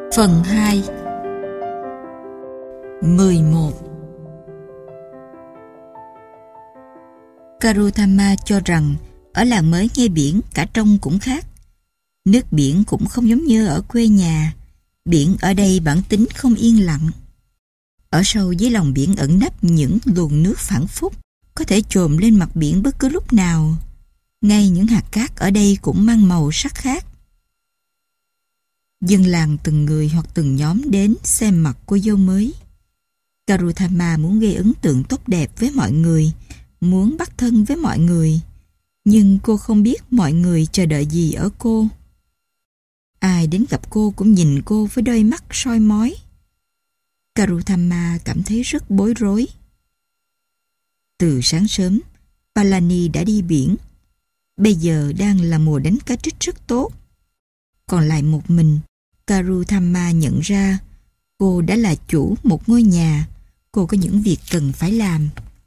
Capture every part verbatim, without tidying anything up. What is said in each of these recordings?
Phần hai. mười một. Karutama cho rằng ở làng mới ngay biển cả trông cũng khác. Nước biển cũng không giống như ở quê nhà. Biển ở đây bản tính không yên lặng. Ở sâu dưới lòng biển ẩn nấp những luồng nước phảng phúc, có thể chồm lên mặt biển bất cứ lúc nào. Ngay những hạt cát ở đây cũng mang màu sắc khác. Dân làng từng người hoặc từng nhóm đến xem mặt cô dâu mới. Karutama muốn gây ấn tượng tốt đẹp với mọi người, muốn bắt thân với mọi người. Nhưng cô không biết mọi người chờ đợi gì ở cô. Ai đến gặp cô cũng nhìn cô với đôi mắt soi mói. Karutama cảm thấy rất bối rối. Từ sáng sớm, Palani đã đi biển. Bây giờ đang là mùa đánh cá trích rất tốt. Còn lại một mình, Karutama nhận ra cô đã là chủ một ngôi nhà. Cô có những việc cần phải làm.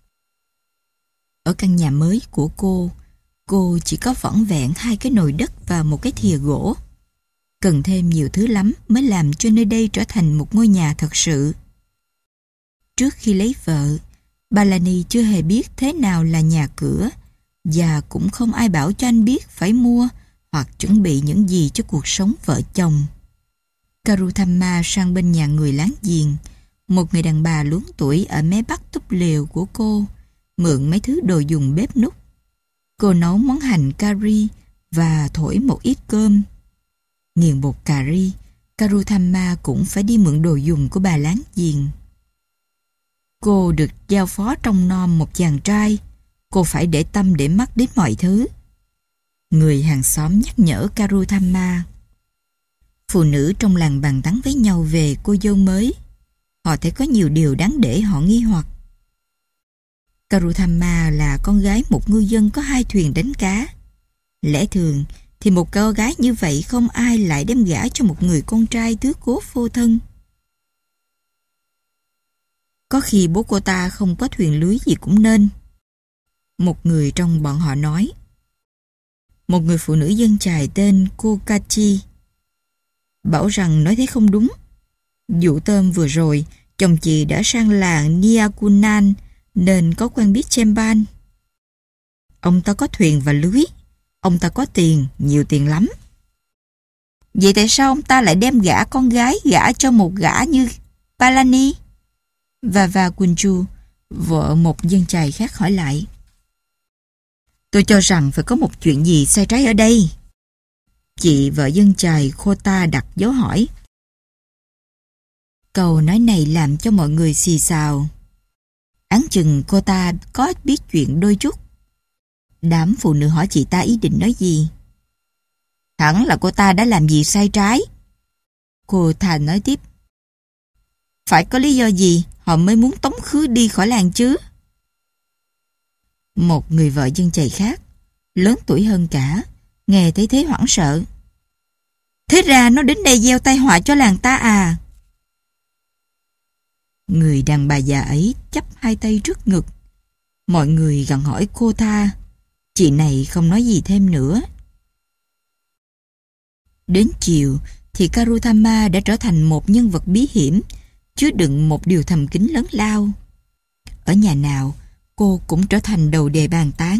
Ở căn nhà mới của cô, cô chỉ có vỏn vẹn hai cái nồi đất và một cái thìa gỗ. Cần thêm nhiều thứ lắm mới làm cho nơi đây trở thành một ngôi nhà thật sự. Trước khi lấy vợ, Palani chưa hề biết thế nào là nhà cửa, và cũng không ai bảo cho anh biết phải mua hoặc chuẩn bị những gì cho cuộc sống vợ chồng. Karutama sang bên nhà người láng giềng, một người đàn bà luống tuổi ở mé bắc túp lều của cô, mượn mấy thứ đồ dùng bếp núc. Cô nấu món hành cari và thổi một ít cơm. Nghiền bột cà ri, Karutama cũng phải đi mượn đồ dùng của bà láng giềng. Cô được giao phó trông nom một chàng trai. Cô phải để tâm để mắt đến mọi thứ. Người hàng xóm nhắc nhở Karutama. Phụ nữ trong làng bàn tán với nhau về cô dâu mới. Họ thấy có nhiều điều đáng để họ nghi hoặc. Karutama là con gái một ngư dân có hai thuyền đánh cá. Lẽ thường thì một cô gái như vậy không ai lại đem gả cho một người con trai tứ cố vô thân. Có khi bố cô ta không có thuyền lưới gì cũng nên. Một người trong bọn họ nói. Một người phụ nữ dân chài tên Kokachi bảo rằng nói thế không đúng. Vụ tôm vừa rồi, chồng chị đã sang làng Nyakunan nên có quen biết Chemban. Ông ta có thuyền và lưới. Ông ta có tiền, nhiều tiền lắm. Vậy tại sao ông ta lại đem gả con gái gả cho một gã như Palani? Và và Kunju, vợ một dân chài khác hỏi lại. Tôi cho rằng phải có một chuyện gì sai trái ở đây. Chị vợ dân chài Khota đặt dấu hỏi. Câu nói này làm cho mọi người xì xào. Áng chừng cô ta có biết chuyện đôi chút. Đám phụ nữ hỏi chị ta ý định nói gì. Hẳn là cô ta đã làm gì sai trái. Cô ta nói tiếp. Phải có lý do gì họ mới muốn tống khứ đi khỏi làng chứ? Một người vợ dân chài khác, lớn tuổi hơn cả, nghe thấy thế hoảng sợ. Thế ra nó đến đây gieo tai họa cho làng ta à? Người đàn bà già ấy chắp hai tay trước ngực. Mọi người gặng hỏi cô ta. Chị này không nói gì thêm nữa. Đến chiều thì Karutama đã trở thành một nhân vật bí hiểm, chứa đựng một điều thầm kín lớn lao. Ở nhà nào, cô cũng trở thành đầu đề bàn tán.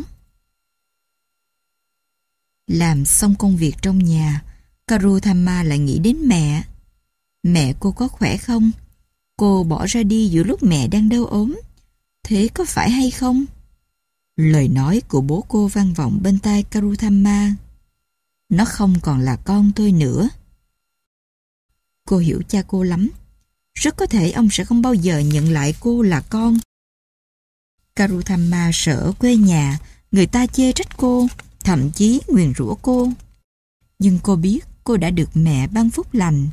Làm xong công việc trong nhà, Karutama lại nghĩ đến mẹ. Mẹ cô có khỏe không? Cô bỏ ra đi giữa lúc mẹ đang đau ốm. Thế có phải hay không? Lời nói của bố cô vang vọng bên tai Karutama. Nó không còn là con tôi nữa. Cô hiểu cha cô lắm. Rất có thể ông sẽ không bao giờ nhận lại cô là con. Karutama sợ quê nhà, người ta chê trách cô, thậm chí nguyền rủa cô. Nhưng cô biết cô đã được mẹ ban phúc lành.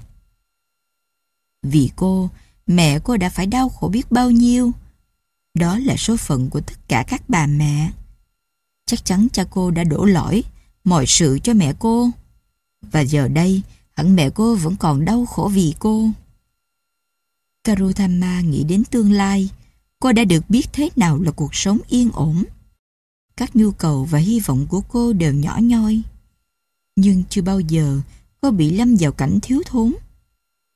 Vì cô, mẹ cô đã phải đau khổ biết bao nhiêu. Đó là số phận của tất cả các bà mẹ. Chắc chắn cha cô đã đổ lỗi mọi sự cho mẹ cô. Và giờ đây, hẳn mẹ cô vẫn còn đau khổ vì cô. Karutama nghĩ đến tương lai. Cô đã được biết thế nào là cuộc sống yên ổn. Các nhu cầu và hy vọng của cô đều nhỏ nhoi. Nhưng chưa bao giờ cô bị lâm vào cảnh thiếu thốn.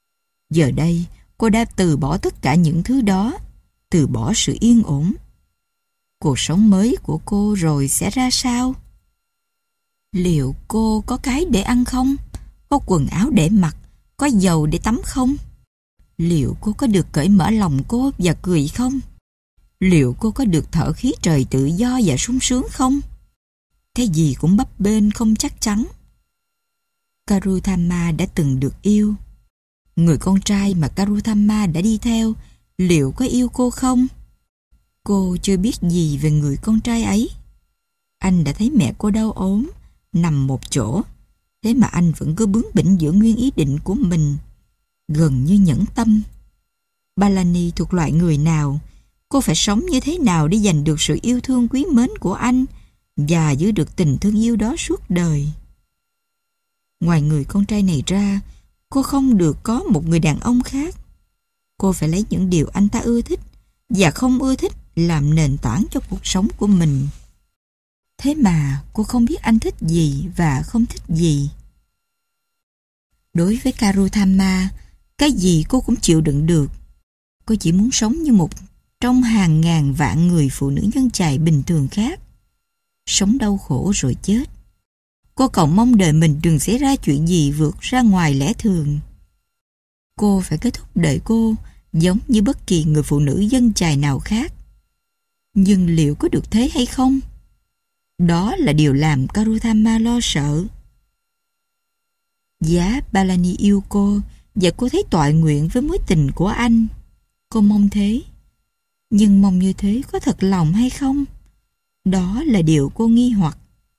Giờ đây, cô đã từ bỏ tất cả những thứ đó, từ bỏ sự yên ổn. Cuộc sống mới của cô rồi sẽ ra sao? Liệu cô có cái để ăn không? Có quần áo để mặc? Có dầu để tắm không? Liệu cô có được cởi mở lòng cô và cười không? Liệu cô có được thở khí trời tự do và sung sướng không? Cái gì cũng bấp bênh không chắc chắn. Karuthama đã từng được yêu. Người con trai mà Karuthama đã đi theo, liệu có yêu cô không? Cô chưa biết gì về người con trai ấy. Anh đã thấy mẹ cô đau ốm, nằm một chỗ, thế mà anh vẫn cứ bướng bỉnh giữ nguyên ý định của mình, gần như nhẫn tâm. Palani thuộc loại người nào? Cô phải sống như thế nào để giành được sự yêu thương quý mến của anh và giữ được tình thương yêu đó suốt đời? Ngoài người con trai này ra, cô không được có một người đàn ông khác. Cô phải lấy những điều anh ta ưa thích và không ưa thích làm nền tảng cho cuộc sống của mình. Thế mà cô không biết anh thích gì và không thích gì. Đối với Karuthama, cái gì cô cũng chịu đựng được. Cô chỉ muốn sống như một trong hàng ngàn vạn người phụ nữ nhân chài bình thường khác. Sống đau khổ rồi chết. Cô cầu mong đời mình đừng xảy ra chuyện gì vượt ra ngoài lẽ thường. Cô phải kết thúc đời cô giống như bất kỳ người phụ nữ dân chài nào khác. Nhưng liệu có được thế hay không? Đó là điều làm Karuthama lo sợ. Giá Palani yêu cô và cô thấy toại nguyện với mối tình của anh. Cô mong thế. Nhưng mong như thế có thật lòng hay không? Đó là điều cô nghi hoặc.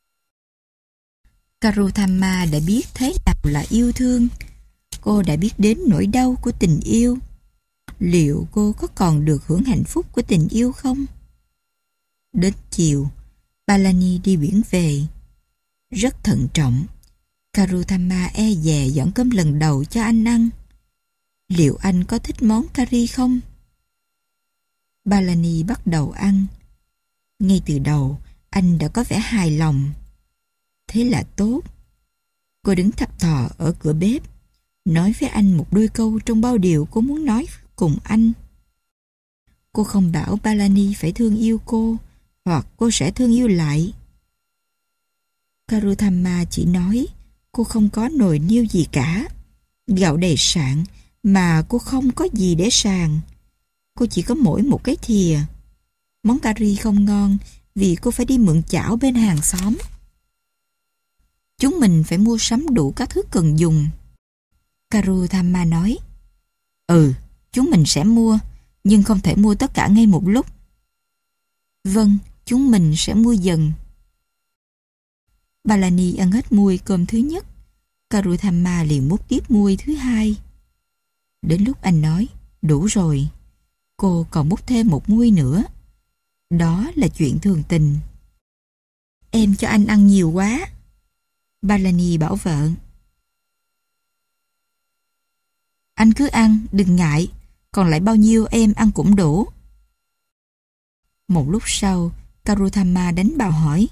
Karuthama đã biết thế nào là yêu thương. Cô đã biết đến nỗi đau của tình yêu. Liệu cô có còn được hưởng hạnh phúc của tình yêu không? Đến chiều, Palani đi biển về. Rất thận trọng, Karuthama e dè dọn cơm lần đầu cho anh ăn. Liệu anh có thích món curry không? Palani bắt đầu ăn. Ngay từ đầu, anh đã có vẻ hài lòng. Thế là tốt. Cô đứng thập thò ở cửa bếp, nói với anh một đôi câu trong bao điều cô muốn nói cùng anh. Cô không bảo Palani phải thương yêu cô, hoặc cô sẽ thương yêu lại. Karuthama chỉ nói cô không có nồi niêu gì cả, gạo đầy sạn mà cô không có gì để sàn. Cô chỉ có mỗi một cái thìa. Món curry không ngon vì cô phải đi mượn chảo bên hàng xóm. Chúng mình phải mua sắm đủ các thứ cần dùng. Karuthama nói, Ừ, chúng mình sẽ mua, nhưng không thể mua tất cả ngay một lúc. Vâng, chúng mình sẽ mua dần. Palani ăn hết muôi cơm thứ nhất. Karuthama liền múc tiếp muôi thứ hai. Đến lúc anh nói, đủ rồi. Cô còn múc thêm một muôi nữa. Đó là chuyện thường tình. Em cho anh ăn nhiều quá. Palani bảo vợ. Anh cứ ăn, đừng ngại. Còn lại bao nhiêu em ăn cũng đủ. Một lúc sau, Karuthama đánh bạo hỏi,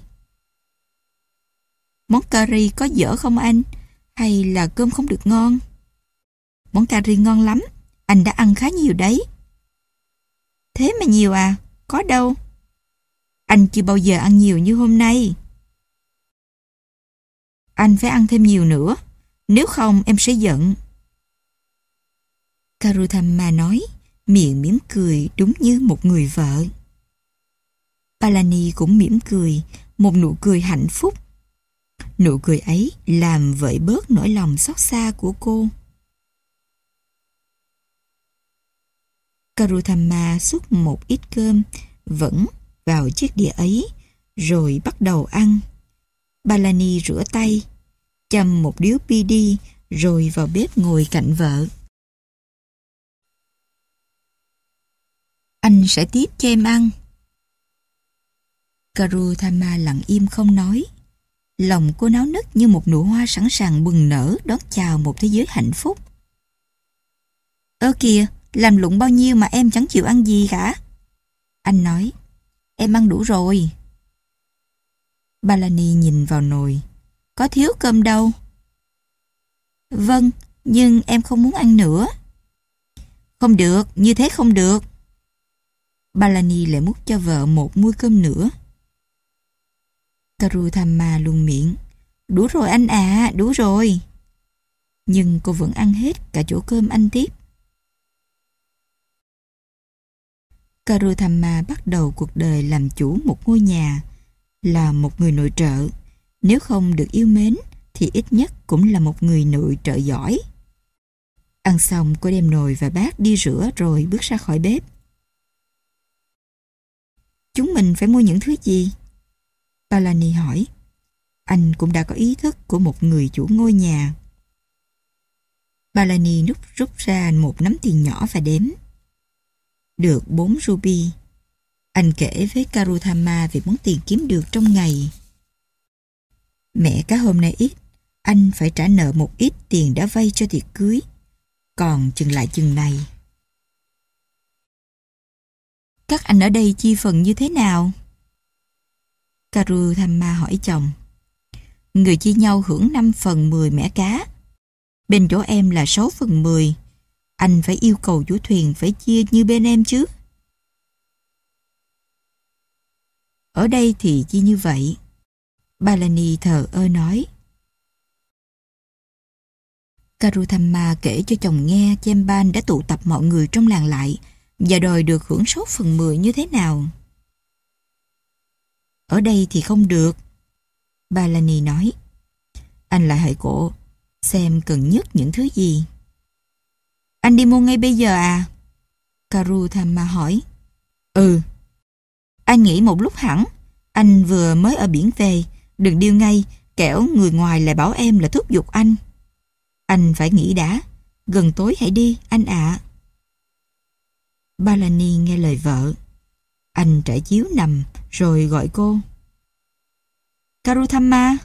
Món curry có dở không anh? Hay là cơm không được ngon? Món curry ngon lắm. Anh đã ăn khá nhiều đấy. Thế mà nhiều à? Có đâu. Anh chưa bao giờ ăn nhiều như hôm nay. Anh phải ăn thêm nhiều nữa. Nếu không em sẽ giận. Karuthama nói, miệng mỉm cười đúng như một người vợ. Palani cũng mỉm cười, một nụ cười hạnh phúc. Nụ cười ấy làm vơi bớt nỗi lòng xót xa của cô. Karuthama xúc một ít cơm vẫn vào chiếc đĩa ấy, rồi bắt đầu ăn. Palani rửa tay, châm một điếu bidi, rồi vào bếp ngồi cạnh vợ. Anh sẽ tiếp cho em ăn. Karuthama lặng im không nói. Lòng cô náo nức như một nụ hoa sẵn sàng bừng nở đón chào một thế giới hạnh phúc. Ơ kìa, làm lụng bao nhiêu mà em chẳng chịu ăn gì cả. Anh nói, em ăn đủ rồi. Palani nhìn vào nồi. Có thiếu cơm đâu. Vâng, nhưng em không muốn ăn nữa. Không được, như thế không được. Palani lại múc cho vợ một muôi cơm nữa. Karutama luôn miệng. Đủ rồi anh ạ, à, đủ rồi. Nhưng cô vẫn ăn hết cả chỗ cơm anh tiếp. Karutama bắt đầu cuộc đời làm chủ một ngôi nhà, là một người nội trợ. Nếu không được yêu mến, thì ít nhất cũng là một người nội trợ giỏi. Ăn xong cô đem nồi và bát đi rửa rồi bước ra khỏi bếp. Chúng mình phải mua những thứ gì? Palani hỏi. Anh cũng đã có ý thức của một người chủ ngôi nhà. Palani rút rút ra một nắm tiền nhỏ và đếm. Được bốn ruby. Anh kể với Karutama về món tiền kiếm được trong ngày. Mẹ cá hôm nay ít, anh phải trả nợ một ít tiền đã vay cho tiệc cưới. Còn chừng lại chừng này. Các anh ở đây chia phần như thế nào? Karutama hỏi chồng. Người chia nhau hưởng năm phần mười mẻ cá. Bên chỗ em là sáu phần mười. Anh phải yêu cầu chủ thuyền phải chia như bên em chứ. Ở đây thì chia như vậy. Palani thờ ơ nói. Karutama kể cho chồng nghe Chemban đã tụ tập mọi người trong làng lại và đòi được hưởng sáu phần mười như thế nào. Ở đây thì không được. Palani nói. Anh lại hỏi cô xem cần nhất những thứ gì. Anh đi mua ngay bây giờ à? Karutama hỏi. Ừ. Anh nghĩ một lúc hẳn. Anh vừa mới ở biển về. Đừng điêu ngay, kẻo người ngoài lại bảo em là thúc giục anh. Anh phải nghĩ đã. Gần tối hãy đi, anh ạ. À. Palani nghe lời vợ. Anh trải chiếu nằm rồi gọi cô. Karutama.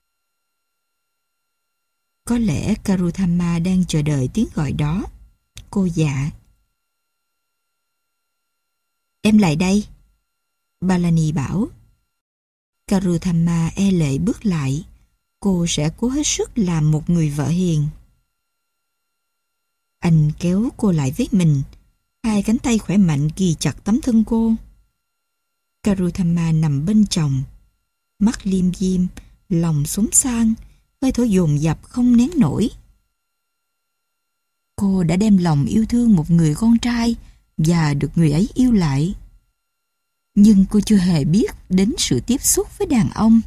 Có lẽ Karutama đang chờ đợi tiếng gọi đó. Cô dạ. Em lại đây. Palani bảo. Karutama e lệ bước lại. Cô sẽ cố hết sức làm một người vợ hiền. Anh kéo cô lại với mình. Hai cánh tay khỏe mạnh ghi chặt tấm thân cô. Karutama nằm bên chồng. Mắt liêm diêm, lòng xốn xang, hơi thở dồn dập không nén nổi. Cô đã đem lòng yêu thương một người con trai và được người ấy yêu lại. Nhưng cô chưa hề biết đến sự tiếp xúc với đàn ông.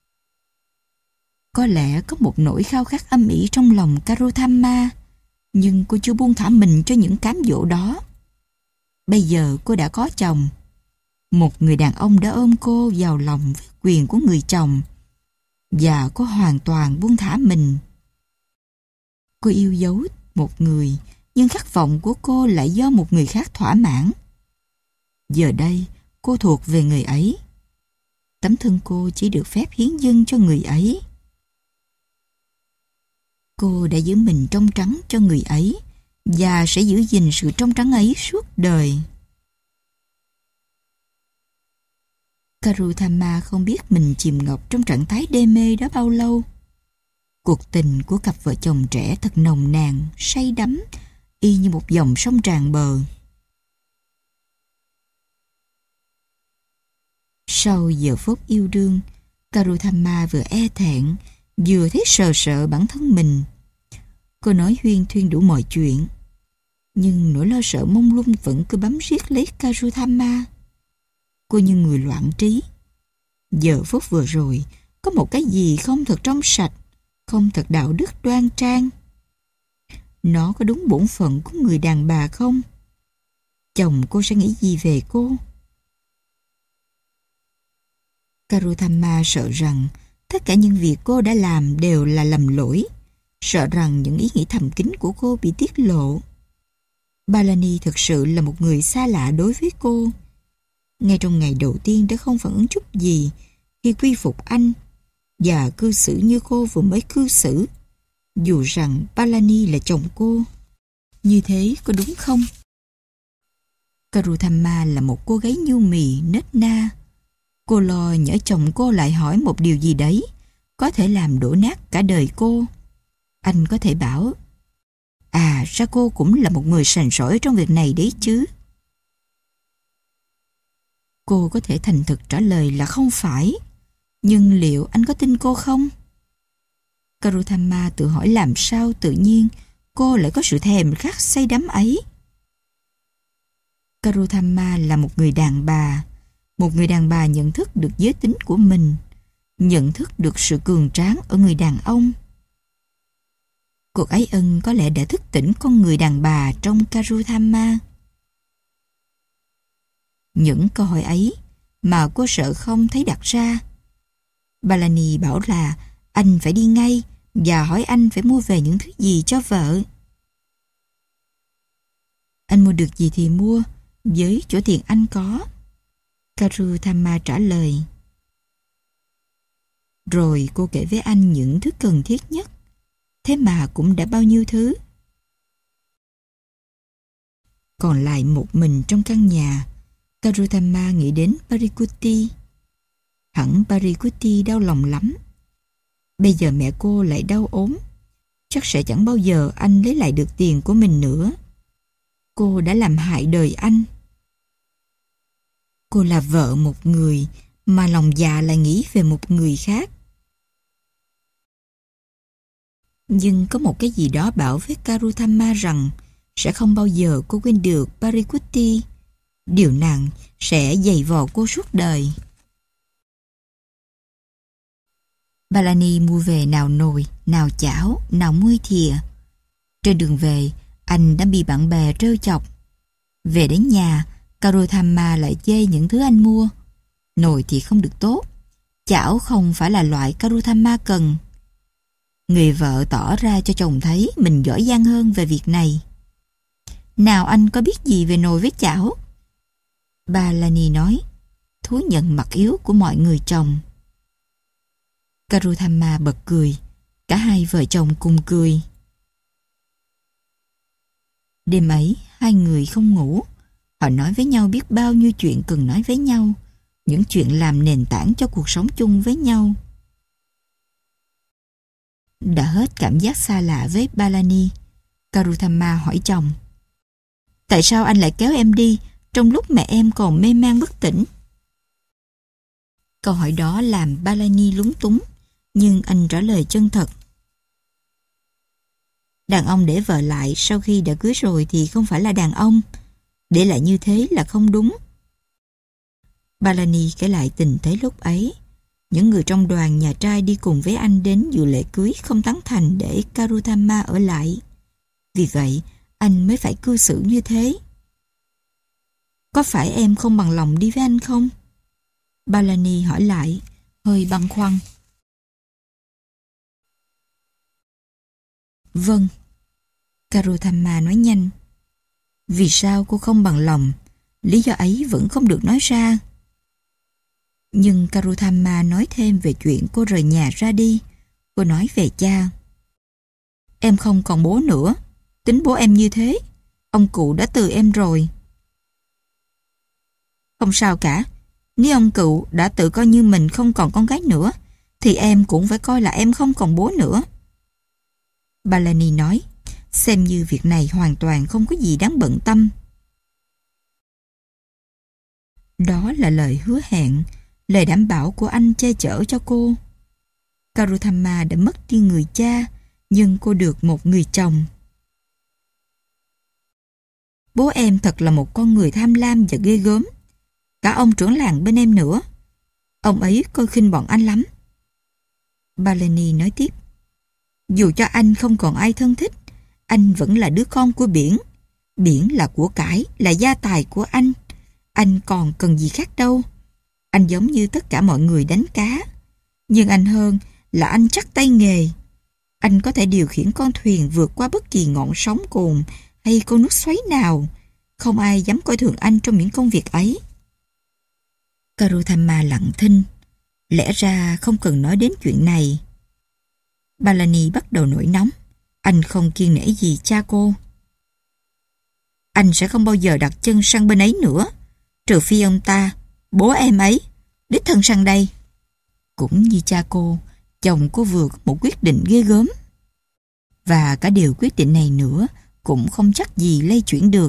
Có lẽ có một nỗi khao khát âm ỉ trong lòng Karutama, nhưng cô chưa buông thả mình cho những cám dỗ đó. Bây giờ cô đã có chồng. Một người đàn ông đã ôm cô vào lòng với quyền của người chồng, và cô hoàn toàn buông thả mình. Cô yêu dấu một người, nhưng khát vọng của cô lại do một người khác thỏa mãn. Giờ đây, cô thuộc về người ấy. Tấm thân cô chỉ được phép hiến dâng cho người ấy. Cô đã giữ mình trong trắng cho người ấy và sẽ giữ gìn sự trong trắng ấy suốt đời. Karutama không biết mình chìm ngập trong trạng thái đê mê đó bao lâu. Cuộc tình của cặp vợ chồng trẻ thật nồng nàn, say đắm, y như một dòng sông tràn bờ. Sau giờ phút yêu đương, Karutama vừa e thẹn, vừa thấy sờ sợ bản thân mình. Cô nói huyên thuyên đủ mọi chuyện, nhưng nỗi lo sợ mông lung vẫn cứ bám riết lấy Karutama. Cô như người loạn trí. Giờ phút vừa rồi, có một cái gì không thật trong sạch, không thật đạo đức đoan trang. Nó có đúng bổn phận của người đàn bà không? Chồng cô sẽ nghĩ gì về cô? Karutama sợ rằng tất cả những việc cô đã làm đều là lầm lỗi, sợ rằng những ý nghĩ thầm kín của cô bị tiết lộ. Palani thực sự là một người xa lạ đối với cô. Ngay trong ngày đầu tiên đã không phản ứng chút gì khi quy phục anh và cư xử như cô vừa mới cư xử, dù rằng Palani là chồng cô. Như thế có đúng không? Karutama là một cô gái nhu mì, nết na. Cô lo nhỡ chồng cô lại hỏi một điều gì đấy có thể làm đổ nát cả đời cô. Anh có thể bảo: À, ra cô cũng là một người sành sỏi trong việc này đấy chứ. Cô có thể thành thực trả lời là không phải. Nhưng liệu anh có tin cô không? Karutama tự hỏi làm sao tự nhiên cô lại có sự thèm khát say đắm ấy. Karutama là một người đàn bà. Một người đàn bà nhận thức được giới tính của mình, nhận thức được sự cường tráng ở người đàn ông. Cuộc ái ân có lẽ đã thức tỉnh con người đàn bà trong Karutama. Những câu hỏi ấy mà cô sợ không thấy đặt ra. Balani bảo là anh phải đi ngay và hỏi anh phải mua về những thứ gì cho vợ. Anh mua được gì thì mua, với chỗ tiền anh có. Karutama trả lời. Rồi cô kể với anh những thứ cần thiết nhất. Thế mà cũng đã bao nhiêu thứ. Còn lại một mình trong căn nhà, Karutama nghĩ đến Parikuti. Hẳn Parikuti đau lòng lắm. Bây giờ mẹ cô lại đau ốm. Chắc sẽ chẳng bao giờ anh lấy lại được tiền của mình nữa. Cô đã làm hại đời anh. Cô là vợ một người, mà lòng dạ lại nghĩ về một người khác. Nhưng có một cái gì đó bảo với Karutama rằng sẽ không bao giờ cô quên được Parikuti. Điều nàng sẽ giày vò cô suốt đời. Balani mua về nào nồi, nào chảo, nào muôi thìa. Trên đường về, anh đã bị bạn bè trêu chọc. Về đến nhà, Karutama lại chê những thứ anh mua. Nồi thì không được tốt, chảo không phải là loại Karutama cần. Người vợ tỏ ra cho chồng thấy mình giỏi giang hơn về việc này. Nào anh có biết gì về nồi với chảo? Balani nói, thú nhận mặt yếu của mọi người chồng. Karutama bật cười. Cả hai vợ chồng cùng cười. Đêm ấy, hai người không ngủ. Họ nói với nhau biết bao nhiêu chuyện cần nói với nhau. Những chuyện làm nền tảng cho cuộc sống chung với nhau. Đã hết cảm giác xa lạ với Balani, Karutama hỏi chồng. Tại sao anh lại kéo em đi trong lúc mẹ em còn mê man bất tỉnh? Câu hỏi đó làm Balani lúng túng, nhưng anh trả lời chân thật. Đàn ông để vợ lại sau khi đã cưới rồi thì không phải là đàn ông. Để lại như thế là không đúng. Balani kể lại tình thế lúc ấy. Những người trong đoàn nhà trai đi cùng với anh đến dự lễ cưới không tán thành để Karutama ở lại. Vì vậy, anh mới phải cư xử như thế. Có phải em không bằng lòng đi với anh không? Balani hỏi lại, hơi băn khoăn. Vâng. Karutama nói nhanh. Vì sao cô không bằng lòng? Lý do ấy vẫn không được nói ra. Nhưng Karutama nói thêm về chuyện cô rời nhà ra đi. Cô nói về cha. Em không còn bố nữa. Tính bố em như thế. Ông cụ đã từ em rồi. Không sao cả. Nếu ông cụ đã tự coi như mình không còn con gái nữa, thì em cũng phải coi là em không còn bố nữa. Balani nói, xem như việc này hoàn toàn không có gì đáng bận tâm. Đó là lời hứa hẹn, lời đảm bảo của anh che chở cho cô. Karutama đã mất đi người cha, nhưng cô được một người chồng. Bố em thật là một con người tham lam và ghê gớm. Cả ông trưởng làng bên em nữa. Ông ấy coi khinh bọn anh lắm. Balani nói tiếp. Dù cho anh không còn ai thân thích, anh vẫn là đứa con của biển. Biển là của cải, là gia tài của anh. Anh còn cần gì khác đâu. Anh giống như tất cả mọi người đánh cá. Nhưng anh hơn là anh chắc tay nghề. Anh có thể điều khiển con thuyền vượt qua bất kỳ ngọn sóng cồn hay con nước xoáy nào. Không ai dám coi thường anh trong những công việc ấy. Karutama lặng thinh. Lẽ ra không cần nói đến chuyện này. Balani bắt đầu nổi nóng. Anh không kiêng nể gì cha cô. Anh sẽ không bao giờ đặt chân sang bên ấy nữa, trừ phi ông ta, bố em ấy, đích thân sang đây. Cũng như cha cô, chồng cô vừa có một quyết định ghê gớm. Và cả điều quyết định này nữa cũng không chắc gì lay chuyển được.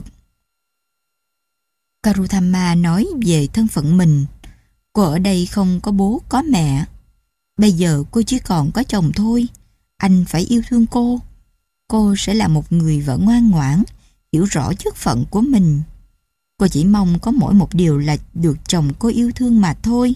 Karutama nói về thân phận mình. Cô ở đây không có bố có mẹ. Bây giờ cô chỉ còn có chồng thôi. Anh phải yêu thương cô. Cô sẽ là một người vợ ngoan ngoãn, hiểu rõ chức phận của mình. Cô chỉ mong có mỗi một điều là được chồng cô yêu thương mà thôi.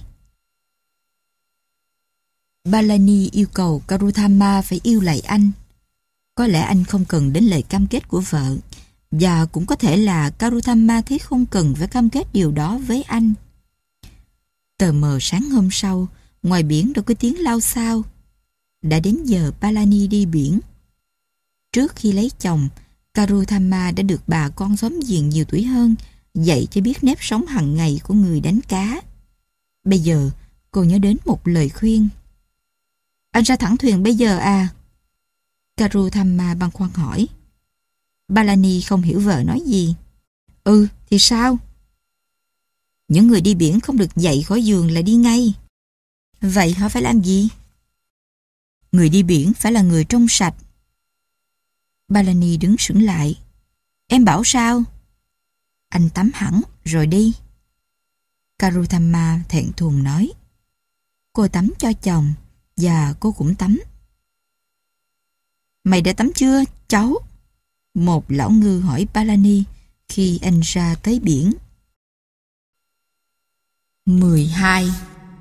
Palani yêu cầu Karutama phải yêu lại anh. Có lẽ anh không cần đến lời cam kết của vợ, và cũng có thể là Karutama thấy không cần phải cam kết điều đó với anh. Tờ mờ sáng hôm sau, ngoài biển đã có tiếng lao xao. Đã đến giờ Palani đi biển. Trước khi lấy chồng, Karutama đã được bà con xóm giềng nhiều tuổi hơn dạy cho biết nếp sống hàng ngày của người đánh cá. Bây giờ, cô nhớ đến một lời khuyên. Anh ra thẳng thuyền bây giờ à? Karutama băn khoăn hỏi. Palani không hiểu vợ nói gì. Ừ, thì sao? Những người đi biển không được dậy khỏi giường là đi ngay. Vậy họ phải làm gì? Người đi biển phải là người trong sạch. Palani đứng sững lại. Em bảo sao? Anh tắm hẳn rồi đi. Karutama thẹn thùng nói. Cô tắm cho chồng và cô cũng tắm. Mày đã tắm chưa, cháu? Một lão ngư hỏi Palani khi anh ra tới biển. mười hai.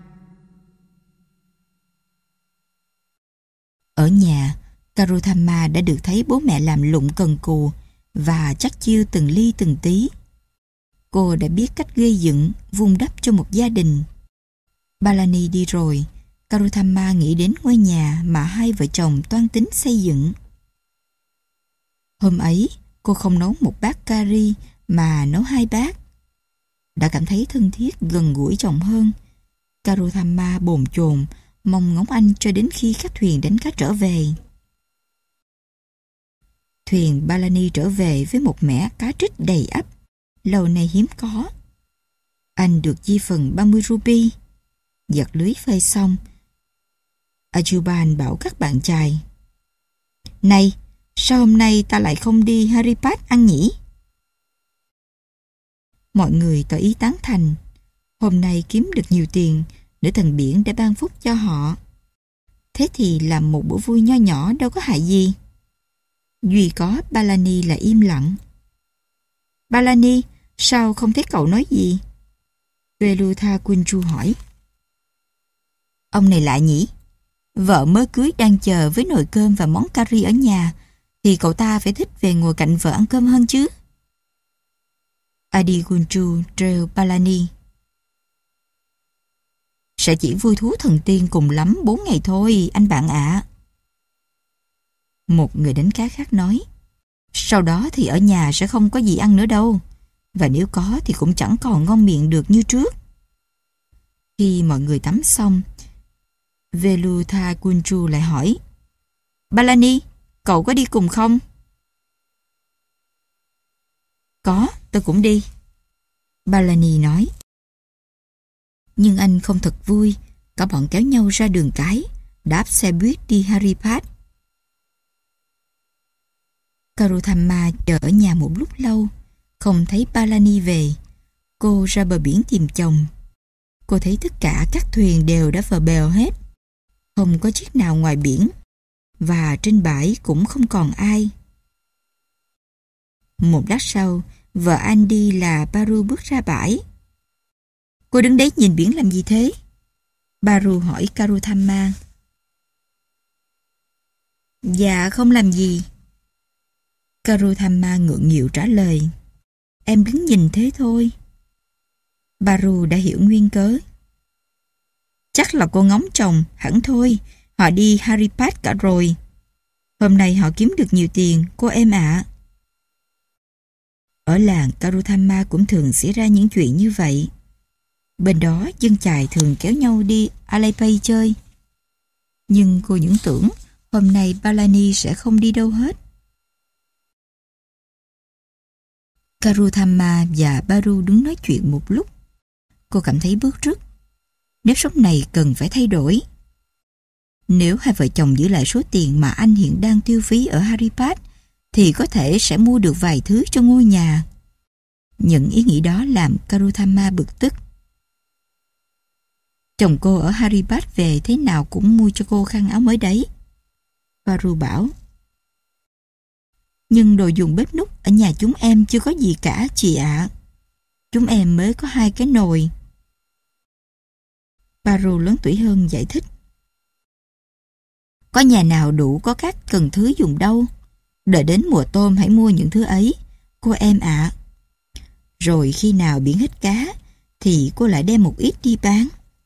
Ở nhà, Karutama đã được thấy bố mẹ làm lụng cần cù và chắc chiêu từng ly từng tí. Cô đã biết cách gây dựng, vun đắp cho một gia đình. Palani đi rồi, Karutama nghĩ đến ngôi nhà mà hai vợ chồng toan tính xây dựng. Hôm ấy, cô không nấu một bát cari mà nấu hai bát. Đã cảm thấy thân thiết gần gũi chồng hơn, Karutama bồn chồn mong ngóng anh cho đến khi khách thuyền đánh cá trở về. Thuyền Palani trở về với một mẻ cá trích đầy ắp, lâu nay hiếm có. Anh được chia phần ba mươi ruby. Giật lưới phơi xong, Ajuban bảo các bạn chài. Này, sao hôm nay ta lại không đi Haripad ăn nhỉ? Mọi người tỏ ý tán thành. Hôm nay kiếm được nhiều tiền, nữ thần biển đã ban phúc cho họ. Thế thì làm một bữa vui nho nhỏ đâu có hại gì. Duy có Palani là im lặng. Palani, sao không thấy cậu nói gì? Velutha Kunju hỏi. Ông này lạ nhỉ? Vợ mới cưới đang chờ với nồi cơm và món cari ở nhà, thì cậu ta phải thích về ngồi cạnh vợ ăn cơm hơn chứ. Adi Kunju trêu Palani. Sẽ chỉ vui thú thần tiên cùng lắm bốn ngày thôi, anh bạn ạ. Một người đánh cá khác nói. Sau đó thì ở nhà sẽ không có gì ăn nữa đâu. Và nếu có thì cũng chẳng còn ngon miệng được như trước. Khi mọi người tắm xong, Velutha Kunju lại hỏi. Palani, cậu có đi cùng không? Có, tôi cũng đi. Palani nói. Nhưng anh không thật vui. Cả bọn kéo nhau ra đường cái, đáp xe buýt đi Haripad. Karutama chờ ở nhà một lúc lâu, không thấy Palani về. Cô ra bờ biển tìm chồng. Cô thấy tất cả các thuyền đều đã vào bèo hết. Không có chiếc nào ngoài biển. Và trên bãi cũng không còn ai. Một lát sau, vợ Andy là Baru bước ra bãi. Cô đứng đấy nhìn biển làm gì thế? Baru hỏi Karutama. Dạ không làm gì. Karutama ngượng nghịu trả lời. Em đứng nhìn thế thôi. Baru đã hiểu nguyên cớ. Chắc là cô ngóng chồng, hẳn thôi. Họ đi Haripad cả rồi. Hôm nay họ kiếm được nhiều tiền, cô em ạ. Ở làng Karutama cũng thường xảy ra những chuyện như vậy. Bên đó dân chài thường kéo nhau đi Alaipai chơi. Nhưng cô những tưởng hôm nay Palani sẽ không đi đâu hết. Karutama và Baru đứng nói chuyện một lúc. Cô cảm thấy bứt rứt. Nếp sống này cần phải thay đổi. Nếu hai vợ chồng giữ lại số tiền mà anh hiện đang tiêu phí ở Haripad, thì có thể sẽ mua được vài thứ cho ngôi nhà. Những ý nghĩ đó làm Karuthama bực tức. Chồng cô ở Haribad về thế nào cũng mua cho cô khăn áo mới đấy. Paru bảo. Nhưng đồ dùng bếp núc ở nhà chúng em chưa có gì cả, chị ạ. Chúng em mới có hai cái nồi. Paru lớn tuổi hơn giải thích. Có nhà nào đủ có các cần thứ dùng đâu. Đợi đến mùa tôm hãy mua những thứ ấy, cô em ạ. Rồi khi nào biển hết cá, thì cô lại đem một ít đi bán.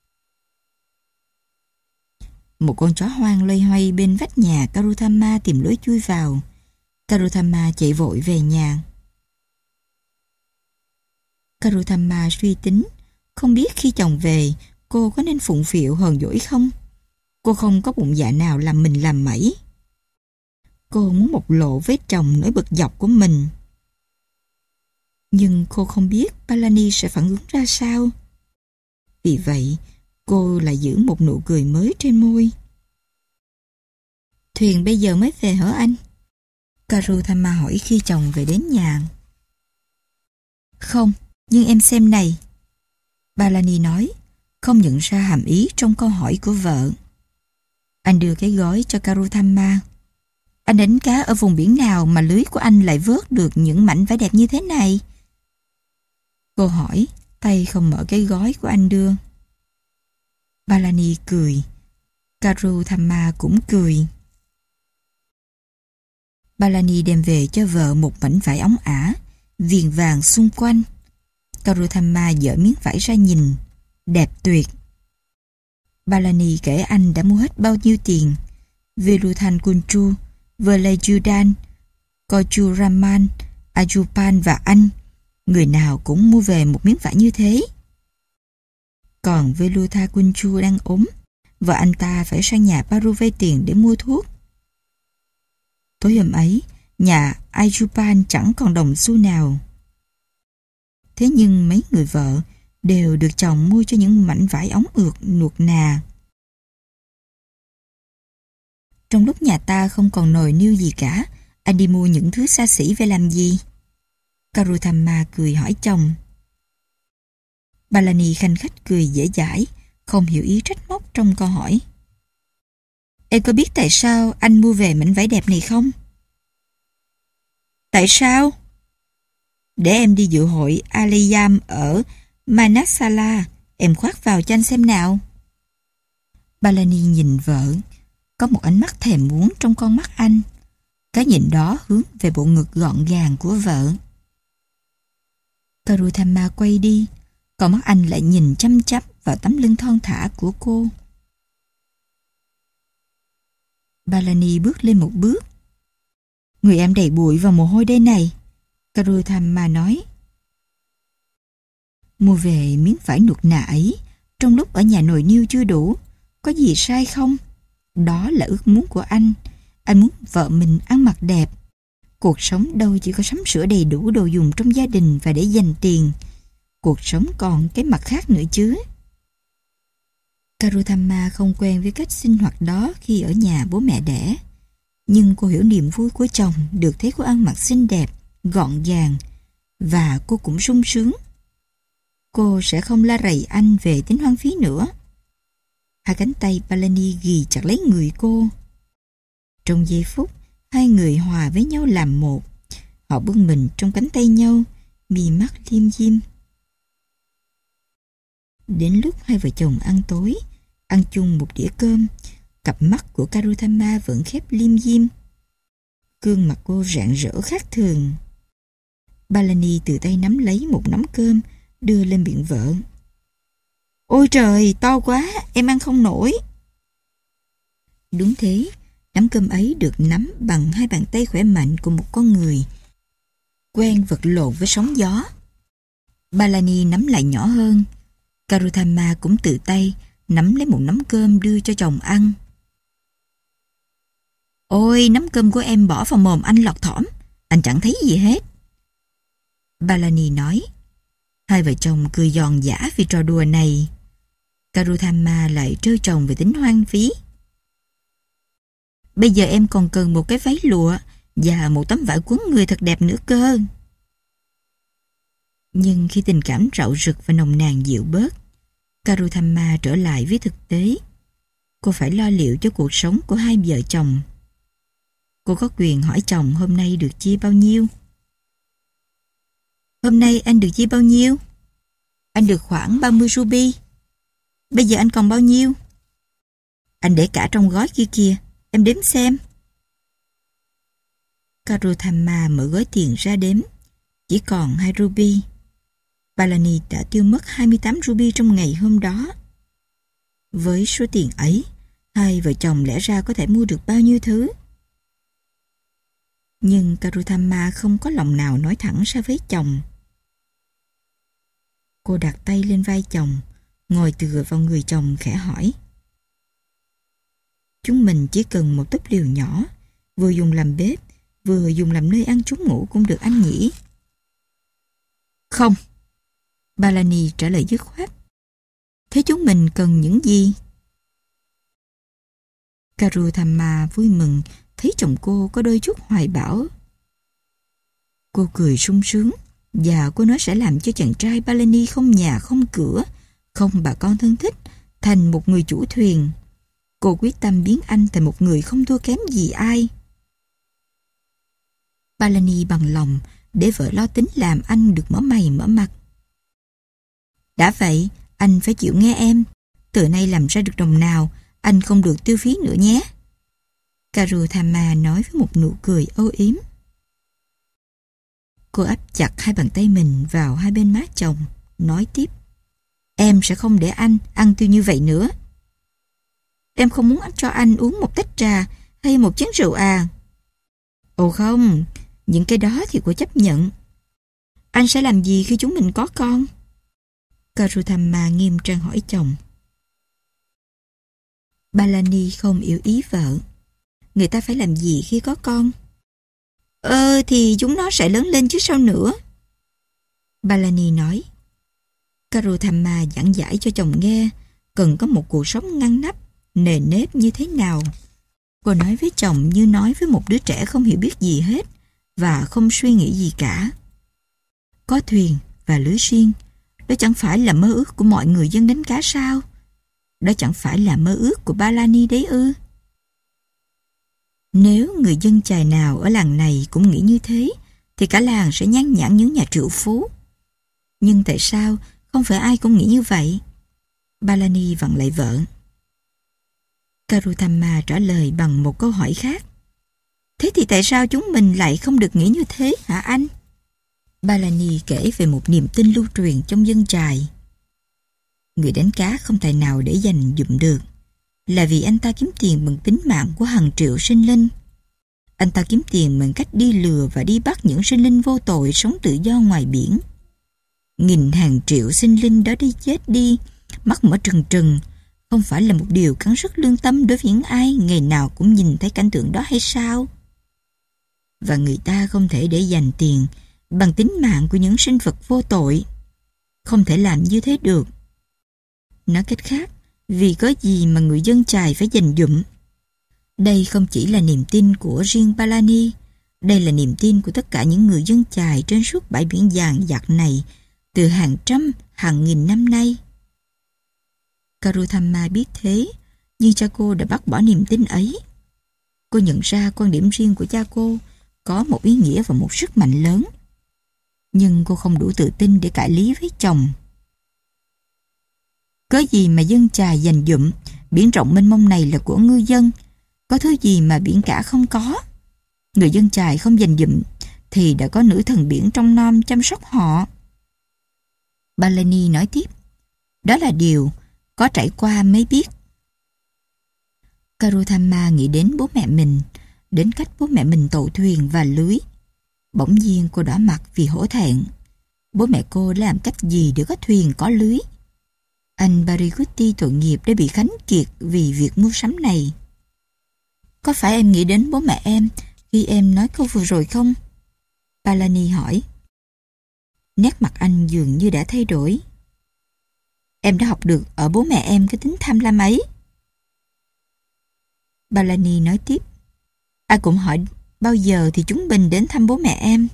Một con chó hoang loay hoay bên vách nhà Karuthama tìm lối chui vào. Karuthama chạy vội về nhà. Karuthama suy tính, không biết khi chồng về, cô có nên phụng phịu hờn dỗi không? Cô không có bụng dạ nào làm mình làm mẩy. Cô muốn bộc lộ với chồng nỗi bực dọc của mình. Nhưng cô không biết Palani sẽ phản ứng ra sao. Vì vậy, cô lại giữ một nụ cười mới trên môi. Thuyền bây giờ mới về hả anh? Karuthama hỏi khi chồng về đến nhà. Không, nhưng em xem này. Palani nói, không nhận ra hàm ý trong câu hỏi của vợ. Anh đưa cái gói cho Karuthama. Anh đánh cá ở vùng biển nào mà lưới của anh lại vớt được những mảnh vải đẹp như thế này? Cô hỏi, tay không mở cái gói của anh đưa. Palani cười. Karuthama cũng cười. Palani đem về cho vợ một mảnh vải óng ả, viền vàng xung quanh. Karuthama dở miếng vải ra nhìn. Đẹp tuyệt. Palani kể anh đã mua hết bao nhiêu tiền. Veluthan Kunchu, Velajudan, Kochuraman, Ajupan và anh, người nào cũng mua về một miếng vải như thế. Còn Velutha Kunchu đang ốm, vợ anh ta phải sang nhà Paru vay tiền để mua thuốc. Tối hôm ấy, nhà Ajupan chẳng còn đồng xu nào. Thế nhưng mấy người vợ đều được chồng mua cho những mảnh vải ống ượt nuột nà. Trong lúc nhà ta không còn nồi niêu gì cả, anh đi mua những thứ xa xỉ về làm gì? Karuthama cười hỏi chồng. Palani khanh khách cười dễ dãi, không hiểu ý trách móc trong câu hỏi. Em có biết tại sao anh mua về mảnh vải đẹp này không? Tại sao? Để em đi dự hội Aleyam ở Manasala, em khoác vào cho anh xem nào. Palani nhìn vợ, có một ánh mắt thèm muốn trong con mắt anh. Cái nhìn đó hướng về bộ ngực gọn gàng của vợ. Karuthama quay đi, còn mắt anh lại nhìn chăm chăm vào tấm lưng thon thả của cô. Palani bước lên một bước. Người em đầy bụi và mồ hôi đây này, Karuthama nói. Mua về miếng vải nuột nà ấy, trong lúc ở nhà nồi niêu chưa đủ, có gì sai không? Đó là ước muốn của anh. Anh muốn vợ mình ăn mặc đẹp. Cuộc sống đâu chỉ có sắm sửa đầy đủ đồ dùng trong gia đình và để dành tiền. Cuộc sống còn cái mặt khác nữa chứ. Karuthama không quen với cách sinh hoạt đó khi ở nhà bố mẹ đẻ. Nhưng cô hiểu niềm vui của chồng được thấy cô ăn mặc xinh đẹp, gọn gàng, và cô cũng sung sướng. Cô sẽ không la rầy anh về tính hoang phí nữa. Hai cánh tay Palani ghì chặt lấy người cô. Trong giây phút, hai người hòa với nhau làm một. Họ bưng mình trong cánh tay nhau, mi mắt liêm diêm. Đến lúc hai vợ chồng ăn tối, ăn chung một đĩa cơm, cặp mắt của Karuthama vẫn khép liêm diêm. Gương mặt cô rạng rỡ khác thường. Palani từ tay nắm lấy một nắm cơm, đưa lên miệng vợ. Ôi trời, to quá, em ăn không nổi. Đúng thế, nắm cơm ấy được nắm bằng hai bàn tay khỏe mạnh của một con người quen vật lộn với sóng gió. Palani nắm lại nhỏ hơn. Karuthama cũng tự tay nắm lấy một nắm cơm đưa cho chồng ăn. Ôi, nắm cơm của em bỏ vào mồm anh lọt thỏm, anh chẳng thấy gì hết. Palani nói. Hai vợ chồng cười giòn giã vì trò đùa này. Karuthama lại trêu chồng về tính hoang phí. Bây giờ em còn cần một cái váy lụa, Và một tấm vải quấn người thật đẹp nữa cơ. Nhưng khi tình cảm rạo rực và nồng nàn dịu bớt, Karuthamma trở lại với thực tế. Cô phải lo liệu cho cuộc sống của hai vợ chồng. Cô có quyền hỏi chồng hôm nay được chia bao nhiêu. Hôm nay anh được chia bao nhiêu? Anh được khoảng ba mươi ruby. Bây giờ anh còn bao nhiêu? Anh để cả trong gói kia kìa, em đếm xem. Karuthamma mở gói tiền ra đếm. Chỉ còn hai ruby. Palani đã tiêu mất hai mươi tám ruby trong ngày hôm đó. Với số tiền ấy, hai vợ chồng lẽ ra có thể mua được bao nhiêu thứ. Nhưng Karuthamma không có lòng nào nói thẳng ra với chồng. Cô đặt tay lên vai chồng, ngồi tựa vào người chồng khẽ hỏi. Chúng mình chỉ cần một túp lều nhỏ, vừa dùng làm bếp, vừa dùng làm nơi ăn trú ngủ cũng được anh nhỉ? Không. Palani trả lời dứt khoát. Thế chúng mình cần những gì? Karuthamma vui mừng thấy chồng cô có đôi chút hoài bão. Cô cười sung sướng và cô nói sẽ làm cho chàng trai Palani không nhà không cửa, không bà con thân thích, thành một người chủ thuyền. Cô quyết tâm biến anh thành một người không thua kém gì ai. Palani bằng lòng để vợ lo tính làm anh được mở mày mở mặt. Đã vậy, anh phải chịu nghe em. Từ nay làm ra được đồng nào, anh không được tiêu phí nữa nhé. Karuthamma nói với một nụ cười âu yếm. Cô áp chặt hai bàn tay mình vào hai bên má chồng, nói tiếp. Em sẽ không để anh ăn tiêu như vậy nữa. Em không muốn cho anh uống một tách trà hay một chén rượu à? Ồ không, những cái đó thì cô chấp nhận. Anh sẽ làm gì khi chúng mình có con? Karuthamma nghiêm trang hỏi chồng. Palani không yêu ý vợ. Người ta phải làm gì khi có con? Ờ thì chúng nó sẽ lớn lên chứ sao nữa. Palani nói. Karuthamma giảng giải cho chồng nghe cần có một cuộc sống ngăn nắp, nề nếp như thế nào. Cô nói với chồng như nói với một đứa trẻ không hiểu biết gì hết và không suy nghĩ gì cả. Có thuyền và lưới xiên, đó chẳng phải là mơ ước của mọi người dân đánh cá sao? Đó chẳng phải là mơ ước của Palani đấy ư? Nếu người dân chài nào ở làng này cũng nghĩ như thế, thì cả làng sẽ nhan nhản những nhà triệu phú. Nhưng tại sao không phải ai cũng nghĩ như vậy? Palani vặn lại vợ. Karuthamma trả lời bằng một câu hỏi khác. Thế thì tại sao chúng mình lại không được nghĩ như thế hả anh? Palani kể về một niềm tin lưu truyền trong dân chài. Người đánh cá không tài nào để dành dụm được, là vì anh ta kiếm tiền bằng tính mạng của hàng triệu sinh linh. Anh ta kiếm tiền bằng cách đi lừa và đi bắt những sinh linh vô tội sống tự do ngoài biển. Nghìn hàng triệu sinh linh đó đi chết đi, mắt mở trừng trừng, không phải là một điều cắn rứt lương tâm đối với những ai ngày nào cũng nhìn thấy cảnh tượng đó hay sao? Và người ta không thể để dành tiền bằng tính mạng của những sinh vật vô tội. Không thể làm như thế được. Nói cách khác, vì có gì mà người dân chài phải dành dụm? Đây không chỉ là niềm tin của riêng Palani, đây là niềm tin của tất cả những người dân chài trên suốt bãi biển vàng dặt này từ hàng trăm, hàng nghìn năm nay. Karuthamma biết thế, nhưng cha cô đã bác bỏ niềm tin ấy. Cô nhận ra quan điểm riêng của cha cô có một ý nghĩa và một sức mạnh lớn. Nhưng cô không đủ tự tin để cãi lý với chồng. Có gì mà dân chài dành dụm, biển rộng mênh mông này là của ngư dân. Có thứ gì mà biển cả không có? Người dân chài không dành dụm thì đã có nữ thần biển trong nom chăm sóc họ. Palani nói tiếp. Đó là điều có trải qua mới biết. Karuthamma nghĩ đến bố mẹ mình, đến cách bố mẹ mình tậu thuyền và lưới. Bỗng nhiên cô đỏ mặt vì hổ thẹn. Bố mẹ cô đã làm cách gì để có thuyền có lưới? Anh Parikutti tội nghiệp đã bị khánh kiệt vì việc mua sắm này. Có phải em nghĩ đến bố mẹ em khi em nói câu vừa rồi không? Palani hỏi. Nét mặt anh dường như đã thay đổi. Em đã học được ở bố mẹ em cái tính tham lam ấy. Palani nói tiếp. Ai cũng hỏi bao giờ thì chúng mình đến thăm bố mẹ em?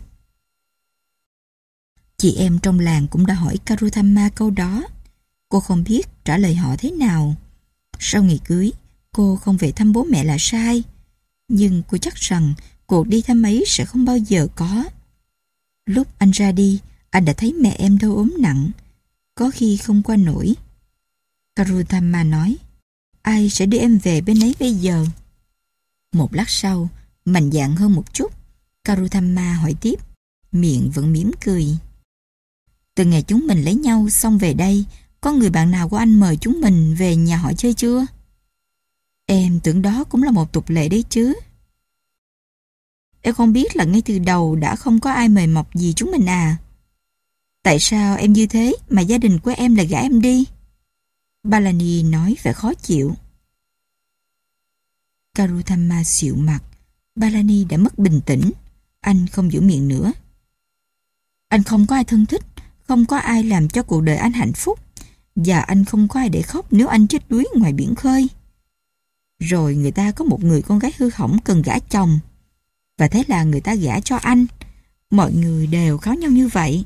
Chị em trong làng cũng đã hỏi Karutama câu đó. Cô không biết trả lời họ thế nào. Sau ngày cưới, cô không về thăm bố mẹ là sai. Nhưng cô chắc rằng cuộc đi thăm ấy sẽ không bao giờ có. Lúc anh ra đi, anh đã thấy mẹ em đau ốm nặng, có khi không qua nổi. Karutama nói, ai sẽ đưa em về bên ấy bây giờ? Một lát sau, mạnh dạn hơn một chút, Karutama hỏi tiếp, miệng vẫn mỉm cười. Từ ngày chúng mình lấy nhau xong về đây, có người bạn nào của anh mời chúng mình về nhà họ chơi chưa? Em tưởng đó cũng là một tục lệ đấy chứ. Em không biết là ngay từ đầu đã không có ai mời mọc gì chúng mình à? Tại sao em như thế mà gia đình của em lại gả em đi? Balani nói vẻ khó chịu. Karutama xịu mặt. Balani đã mất bình tĩnh. Anh không giữ miệng nữa. Anh không có ai thân thích, không có ai làm cho cuộc đời anh hạnh phúc, và anh không có ai để khóc nếu anh chết đuối ngoài biển khơi. Rồi người ta có một người con gái hư hỏng cần gả chồng, và thế là người ta gả cho anh. Mọi người đều kháo nhau như vậy.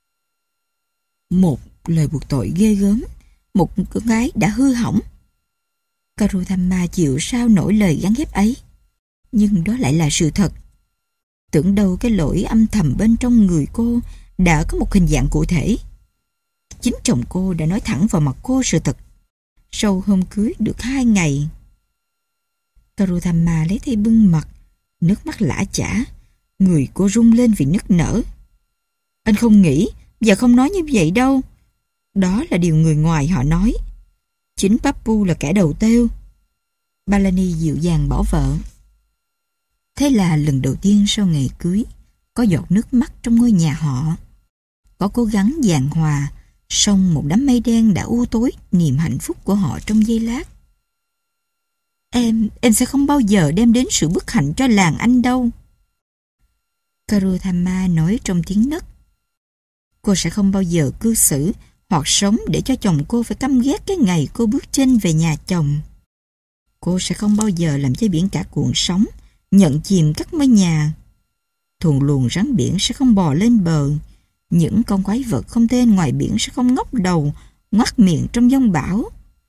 Một lời buộc tội ghê gớm. Một con gái đã hư hỏng. Karutama chịu sao nổi lời gán ghép ấy. Nhưng đó lại là sự thật. Tưởng đâu cái lỗi âm thầm bên trong người cô đã có một hình dạng cụ thể. Chính chồng cô đã nói thẳng vào mặt cô sự thật. Sau hôm cưới được hai ngày, Karutama lấy tay bưng mặt, nước mắt lã chã. Người cô rung lên vì nức nở. Anh không nghĩ và không nói như vậy đâu. Đó là điều người ngoài họ nói. Chính Papu là kẻ đầu tiêu. Balani dịu dàng bỏ vợ. Thế là lần đầu tiên sau ngày cưới, có giọt nước mắt trong ngôi nhà họ. Có cố gắng giảng hòa, song một đám mây đen đã u tối niềm hạnh phúc của họ trong giây lát. Em, em sẽ không bao giờ đem đến sự bất hạnh cho làng anh đâu. Karutama nói trong tiếng nấc. Cô sẽ không bao giờ cư xử hoặc sống để cho chồng cô phải căm ghét cái ngày cô bước chân về nhà chồng. Cô sẽ không bao giờ làm cho biển cả cuộn sóng, nhận chìm các ngôi nhà. Thuồng luồng rắn biển sẽ không bò lên bờ. Những con quái vật không tên ngoài biển sẽ không ngóc đầu, ngoác miệng trong giông bão.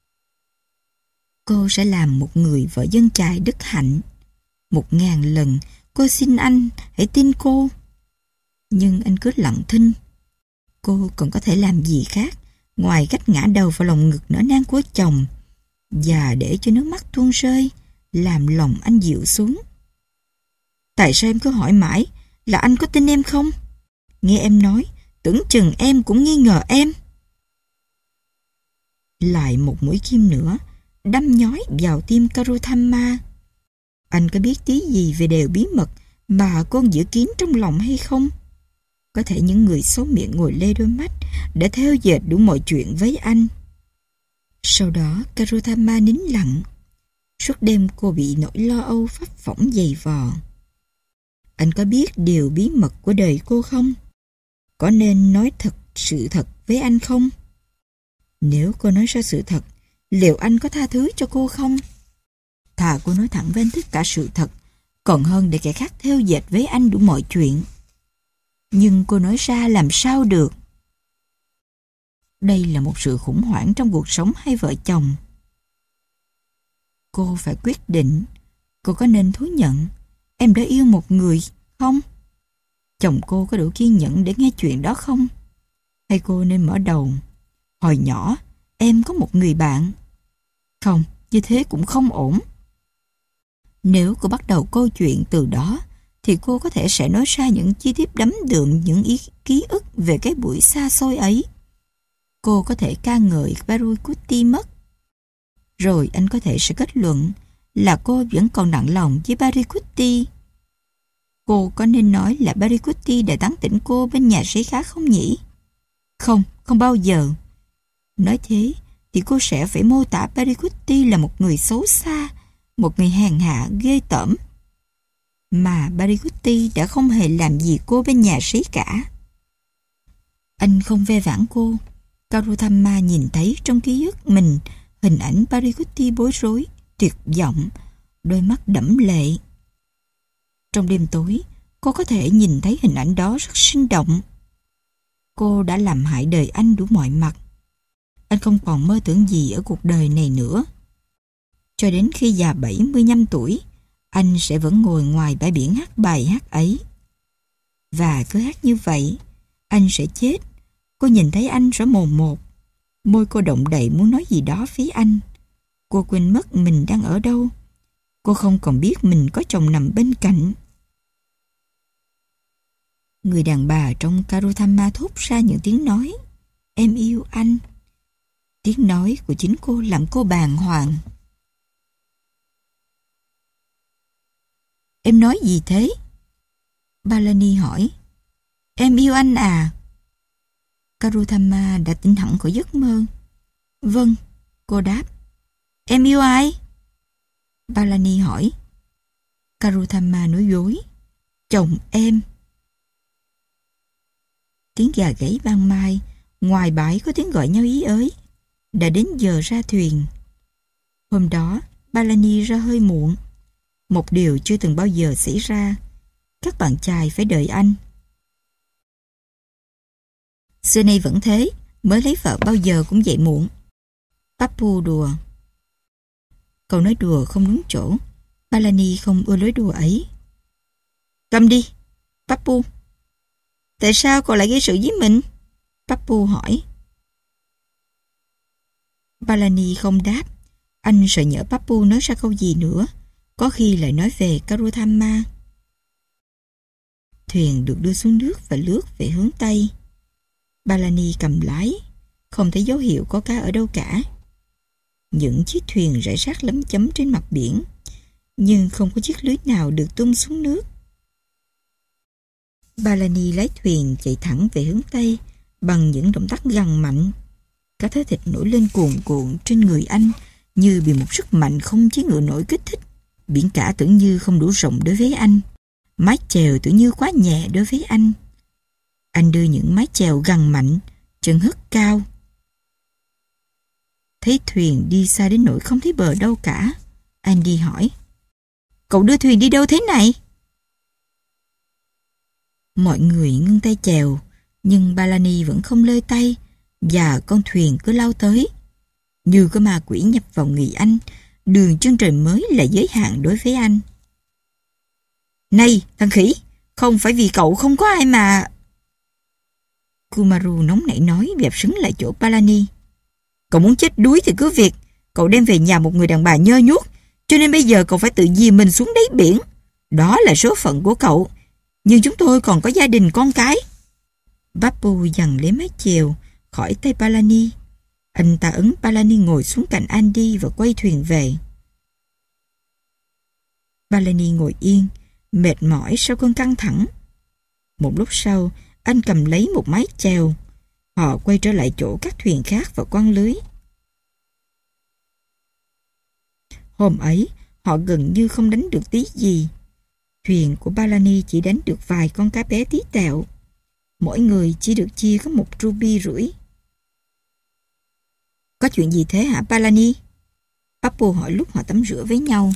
Cô sẽ làm một người vợ dân chài đức hạnh. Một ngàn lần cô xin anh hãy tin cô. Nhưng anh cứ lặng thinh. Cô còn có thể làm gì khác ngoài cách ngã đầu vào lòng ngực nở nang của chồng và để cho nước mắt tuôn rơi, làm lòng anh dịu xuống. Tại sao em cứ hỏi mãi là anh có tin em không? Nghe em nói, tưởng chừng em cũng nghi ngờ em. Lại một mũi kim nữa đâm nhói vào tim Karutama. Anh có biết tí gì về điều bí mật mà con giữ kín trong lòng hay không? Có thể những người xấu miệng ngồi lê đôi mắt đã theo dệt đủ mọi chuyện với anh. Sau đó Karutama nín lặng. Suốt đêm cô bị nỗi lo âu phấp phỏng dày vò. Anh có biết điều bí mật của đời cô không? Có nên nói thật sự thật với anh không? Nếu cô nói ra sự thật, liệu anh có tha thứ cho cô không? Thà cô nói thẳng với anh tất cả sự thật, còn hơn để kẻ khác theo dệt với anh đủ mọi chuyện. Nhưng cô nói ra làm sao được? Đây là một sự khủng hoảng trong cuộc sống hai vợ chồng. Cô phải quyết định. Cô có nên thú nhận em đã yêu một người không? Chồng cô có đủ kiên nhẫn để nghe chuyện đó không? Hay cô nên mở đầu, hồi nhỏ em có một người bạn? Không, như thế cũng không ổn. Nếu cô bắt đầu câu chuyện từ đó, thì cô có thể sẽ nói ra những chi tiết đắm đượm những ý ký ức về cái buổi xa xôi ấy. Cô có thể ca ngợi Parikutti mất. Rồi anh có thể sẽ kết luận là cô vẫn còn nặng lòng với Parikutti. Cô có nên nói là Parikutti đã tán tỉnh cô bên nhà sĩ khác không nhỉ? Không, không bao giờ. Nói thế thì cô sẽ phải mô tả Parikutti là một người xấu xa, một người hèn hạ ghê tởm. Mà Parikutti đã không hề làm gì cô bên nhà sĩ cả. Anh không ve vãn cô. Karutama nhìn thấy trong ký ức mình hình ảnh Parikutti bối rối, tuyệt vọng, đôi mắt đẫm lệ. Trong đêm tối, cô có thể nhìn thấy hình ảnh đó rất sinh động. Cô đã làm hại đời anh đủ mọi mặt. Anh không còn mơ tưởng gì ở cuộc đời này nữa. Cho đến khi già bảy mươi lăm tuổi, anh sẽ vẫn ngồi ngoài bãi biển hát bài hát ấy. Và cứ hát như vậy, anh sẽ chết. Cô nhìn thấy anh rõ mồn một. Môi cô động đậy muốn nói gì đó với anh. Cô quên mất mình đang ở đâu. Cô không còn biết mình có chồng nằm bên cạnh. Người đàn bà trong Karuthama thốt ra những tiếng nói. Em yêu anh. Tiếng nói của chính cô làm cô bàng hoàng. Em nói gì thế? Palani hỏi. Em yêu anh à? Karuthama đã tỉnh hẳn khỏi giấc mơ. Vâng, cô đáp. Em yêu ai? Palani hỏi. Karuthama nói dối. Chồng em. Tiếng gà gáy ban mai, ngoài bãi có tiếng gọi nhau ý ới. Đã đến giờ ra thuyền. Hôm đó, Palani ra hơi muộn. Một điều chưa từng bao giờ xảy ra. Các bạn trai phải đợi anh. Xưa nay vẫn thế, mới lấy vợ bao giờ cũng dậy muộn. Pappu đùa. Câu nói đùa không đúng chỗ. Palani không ưa lối đùa ấy. Cầm đi, Pappu. Tại sao cậu lại gây sự với mình? Pappu hỏi. Palani không đáp. Anh sợ nhỡ Pappu nói ra câu gì nữa, có khi lại nói về Karuthama. Thuyền được đưa xuống nước và lướt về hướng Tây. Palani cầm lái, không thấy dấu hiệu có cá ở đâu cả. Những chiếc thuyền rải rác lấm chấm trên mặt biển, nhưng không có chiếc lưới nào được tung xuống nước. Palani lái thuyền chạy thẳng về hướng Tây bằng những động tác gằn mạnh. Cả thớ thịt nổi lên cuồn cuộn trên người anh như bị một sức mạnh không chí ngự nổi kích thích. Biển cả tưởng như không đủ rộng đối với anh. Mái chèo tưởng như quá nhẹ đối với anh. Anh đưa những mái chèo gằn mạnh, chân hất cao. Thấy thuyền đi xa đến nỗi không thấy bờ đâu cả, Andy hỏi. Cậu đưa thuyền đi đâu thế này? Mọi người ngưng tay chèo, nhưng Palani vẫn không lơi tay, và con thuyền cứ lao tới. Như có ma quỷ nhập vào người anh, đường chân trời mới là giới hạn đối với anh. Này, thằng khỉ, không phải vì cậu không có ai mà... Kumaru nóng nảy nói, dẹp sững lại chỗ Palani. Cậu muốn chết đuối thì cứ việc. Cậu đem về nhà một người đàn bà nhơ nhuốc, cho nên bây giờ cậu phải tự dìm mình xuống đáy biển. Đó là số phận của cậu. Nhưng chúng tôi còn có gia đình con cái. Pappu giằng lấy mái chèo khỏi tay Palani. Anh ta ấn Palani ngồi xuống cạnh Andy và quay thuyền về. Palani ngồi yên, mệt mỏi sau cơn căng thẳng. Một lúc sau, anh cầm lấy một mái chèo. Họ quay trở lại chỗ các thuyền khác và quăng lưới. Hôm ấy, họ gần như không đánh được tí gì. Thuyền của Palani chỉ đánh được vài con cá bé tí tẹo. Mỗi người chỉ được chia có một ruby rưỡi. Có chuyện gì thế hả Palani? Pappu hỏi lúc họ tắm rửa với nhau.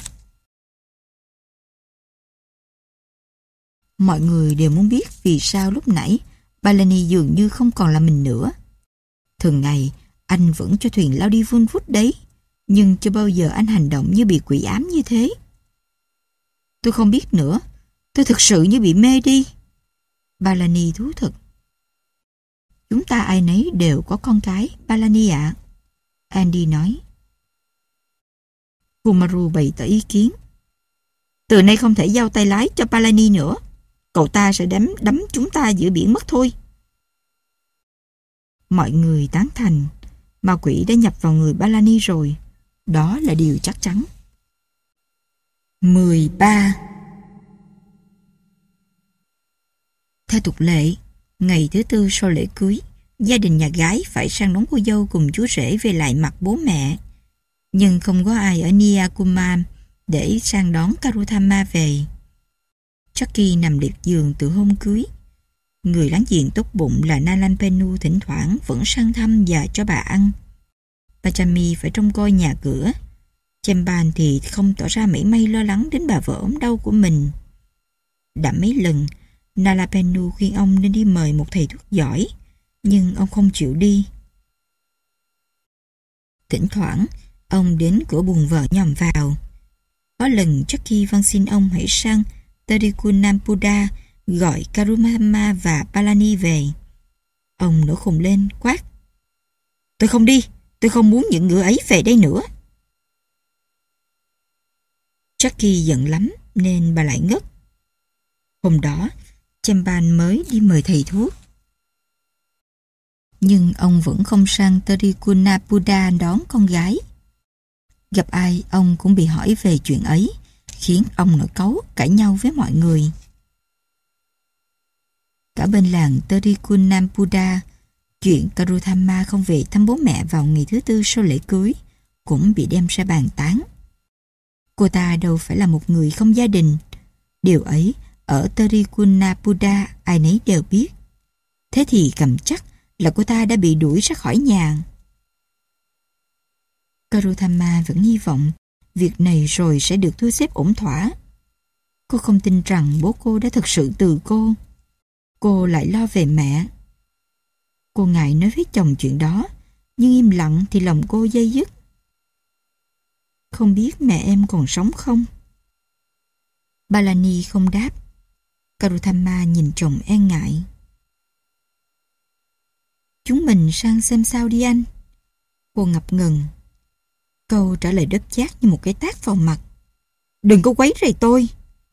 Mọi người đều muốn biết vì sao lúc nãy Palani dường như không còn là mình nữa. Thường ngày, anh vẫn cho thuyền lao đi vun vút đấy, nhưng chưa bao giờ anh hành động như bị quỷ ám như thế. Tôi không biết nữa, tôi thực sự như bị mê đi. Palani thú thực. Chúng ta ai nấy đều có con cái, Palani ạ. Andy nói. Kumaru bày tỏ ý kiến. Từ nay không thể giao tay lái cho Palani nữa. Cậu ta sẽ đắm đắm chúng ta giữa biển mất thôi. Mọi người tán thành. Ma quỷ đã nhập vào người Palani rồi. Đó là điều chắc chắn. mười ba. Theo tục lệ, ngày thứ tư sau lễ cưới, gia đình nhà gái phải sang đón cô dâu cùng chú rể về lại mặt bố mẹ. Nhưng không có ai ở Niyakumam để sang đón Karuthama về. Chucky nằm liệt giường từ hôm cưới. Người láng giềng tốt bụng là Nalanpenu thỉnh thoảng vẫn sang thăm và cho bà ăn. Pachami phải trông coi nhà cửa. Chemban thì không tỏ ra mảy may lo lắng đến bà vợ ốm đau của mình. Đã mấy lần, Nalapenu khuyên ông nên đi mời một thầy thuốc giỏi, nhưng ông không chịu đi. Thỉnh thoảng, ông đến cửa buồng vợ nhòm vào. Có lần Jackie van xin ông hãy sang Tarikunampuda gọi Karutama và Palani về. Ông nổi khùng lên quát: "Tôi không đi, tôi không muốn những người ấy về đây nữa." Jackie giận lắm nên bà lại ngất. Hôm đó, Chemban mới đi mời thầy thuốc. Nhưng ông vẫn không sang Tarikunampuda đón con gái. Gặp ai ông cũng bị hỏi về chuyện ấy, khiến ông nổi cáu cãi nhau với mọi người. Cả bên làng Tarikunampuda, chuyện Karuthama không về thăm bố mẹ vào ngày thứ tư sau lễ cưới cũng bị đem ra bàn tán. Cô ta đâu phải là một người không gia đình. Điều ấy ở Tarikunampuda ai nấy đều biết. Thế thì cầm chắc là cô ta đã bị đuổi ra khỏi nhà. Karuthama vẫn hy vọng việc này rồi sẽ được thu xếp ổn thỏa. Cô không tin rằng bố cô đã thực sự từ cô. Cô lại lo về mẹ. Cô ngại nói với chồng chuyện đó, nhưng im lặng thì lòng cô dây dứt. Không biết mẹ em còn sống không? Palani không đáp. Karuthama nhìn chồng e ngại. Chúng mình sang xem sao đi anh. Cô ngập ngừng. Câu trả lời đớp chát như một cái tát vào mặt. Đừng có quấy rầy tôi.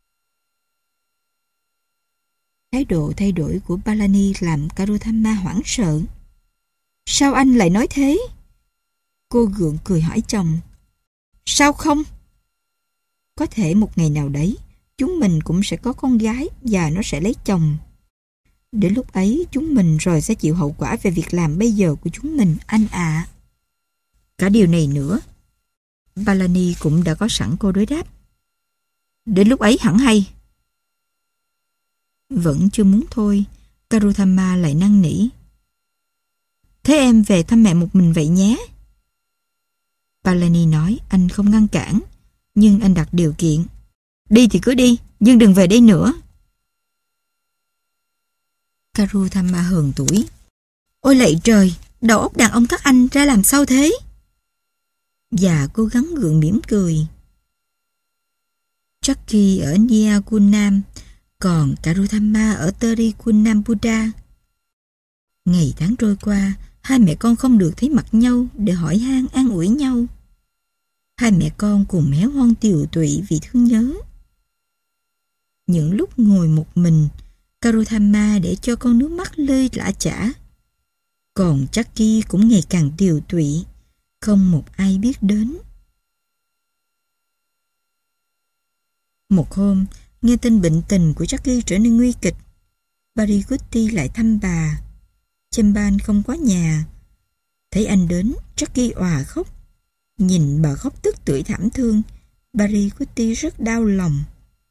Thái độ thay đổi của Palani làm Karuthama hoảng sợ. Sao anh lại nói thế? Cô gượng cười hỏi chồng. Sao không? Có thể một ngày nào đấy, chúng mình cũng sẽ có con gái và nó sẽ lấy chồng. Đến lúc ấy chúng mình rồi sẽ chịu hậu quả về việc làm bây giờ của chúng mình, anh ạ. À. Cả điều này nữa, Palani cũng đã có sẵn câu đối đáp. Đến lúc ấy hẳn hay. Vẫn chưa muốn thôi, Karuthama lại năn nỉ. Thế em về thăm mẹ một mình vậy nhé. Palani nói anh không ngăn cản, nhưng anh đặt điều kiện. Đi thì cứ đi, nhưng đừng về đây nữa. Karuthama hờn tuổi. Ôi lạy trời, đầu óc đàn ông các anh ra làm sao thế? Và cố gắng gượng mỉm cười. Jackie ở Niagunam, còn Karuthama ở Tarikunampuda. Ngày tháng trôi qua, hai mẹ con không được thấy mặt nhau để hỏi han an ủi nhau. Hai mẹ con cùng héo hon tiều tụy vì thương nhớ. Những lúc ngồi một mình, Karuthama để cho con nước mắt lơi lã chã. Còn Jackie cũng ngày càng tiều tụy, không một ai biết đến. Một hôm, nghe tin bệnh tình của Jackie trở nên nguy kịch, Parikutti lại thăm bà. Chemban không có nhà. Thấy anh đến, Jackie òa khóc. Nhìn bà khóc tức tưởi thảm thương, Parikutti rất đau lòng.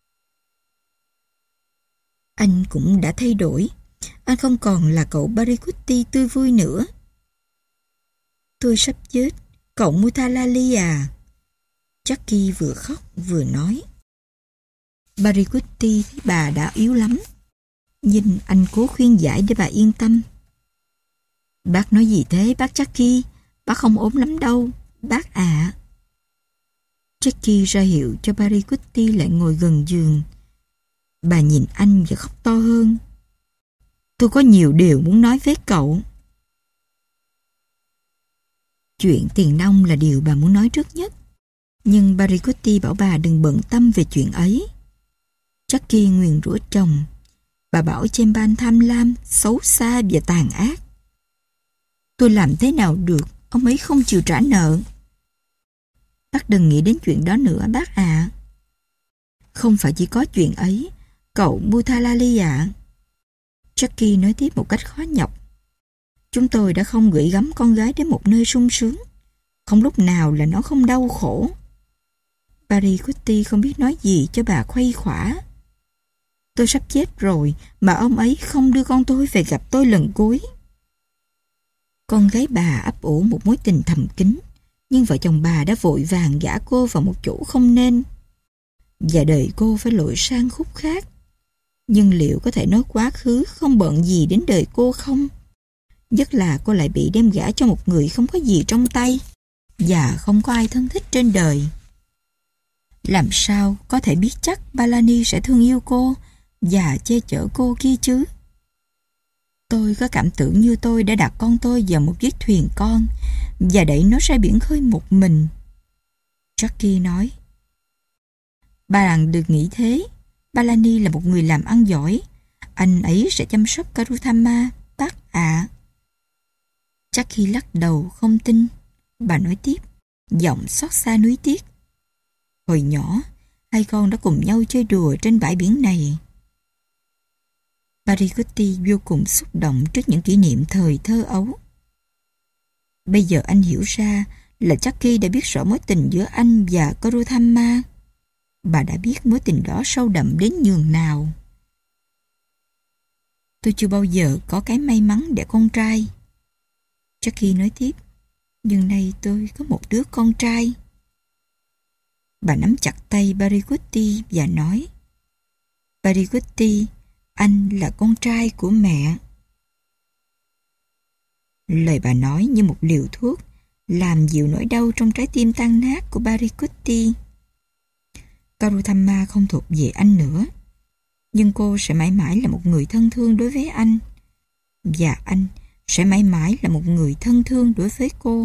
Anh cũng đã thay đổi. Anh không còn là cậu Parikutti tươi vui nữa. Tôi sắp chết, cậu Mutalali à. Jackie vừa khóc vừa nói. Parikutti thấy bà đã yếu lắm, nhưng anh cố khuyên giải để bà yên tâm. Bác nói gì thế bác Jackie? Bác không ốm lắm đâu, bác ạ. À. Jackie ra hiệu cho Parikutti lại ngồi gần giường. Bà nhìn anh và khóc to hơn. Tôi có nhiều điều muốn nói với cậu. Chuyện tiền nong là điều bà muốn nói trước nhất. Nhưng Parikutti bảo bà đừng bận tâm về chuyện ấy. Jackie nguyền rủa chồng. Bà bảo Chemban tham lam, xấu xa và tàn ác. Tôi làm thế nào được, ông ấy không chịu trả nợ. Bác đừng nghĩ đến chuyện đó nữa bác ạ. À. Không phải chỉ có chuyện ấy, cậu Mutalali ạ. À. Jackie nói tiếp một cách khó nhọc. Chúng tôi đã không gửi gắm con gái đến một nơi sung sướng. Không lúc nào là nó không đau khổ. Parikutti không biết nói gì cho bà khuây khỏa. Tôi sắp chết rồi mà ông ấy không đưa con tôi về gặp tôi lần cuối. Con gái bà ấp ủ một mối tình thầm kín, nhưng vợ chồng bà đã vội vàng gả cô vào một chỗ không nên. Và đời cô phải lội sang khúc khác. Nhưng liệu có thể nói quá khứ không bận gì đến đời cô không? Nhất là cô lại bị đem gả cho một người không có gì trong tay và không có ai thân thích trên đời. Làm sao có thể biết chắc Palani sẽ thương yêu cô và che chở cô kia chứ? Tôi có cảm tưởng như tôi đã đặt con tôi vào một chiếc thuyền con và đẩy nó ra biển khơi một mình. Jackie nói. Bạn đừng nghĩ thế. Palani là một người làm ăn giỏi. Anh ấy sẽ chăm sóc Karuthama, bác ạ. Jackie lắc đầu không tin. Bà nói tiếp, giọng xót xa nuối tiếc. Hồi nhỏ, hai con đã cùng nhau chơi đùa trên bãi biển này. Parikutti vô cùng xúc động trước những kỷ niệm thời thơ ấu. Bây giờ anh hiểu ra là Jackie đã biết rõ mối tình giữa anh và Karuthama. Bà đã biết mối tình đó sâu đậm đến nhường nào. Tôi chưa bao giờ có cái may mắn để con trai. Jackie nói tiếp, nhưng nay tôi có một đứa con trai. Bà nắm chặt tay Parikutti và nói, Parikutti, anh là con trai của mẹ. Lời bà nói như một liều thuốc, làm dịu nỗi đau trong trái tim tan nát của Parikutti. Karuthama không thuộc về anh nữa, nhưng cô sẽ mãi mãi là một người thân thương đối với anh, và anh sẽ mãi mãi là một người thân thương đối với cô.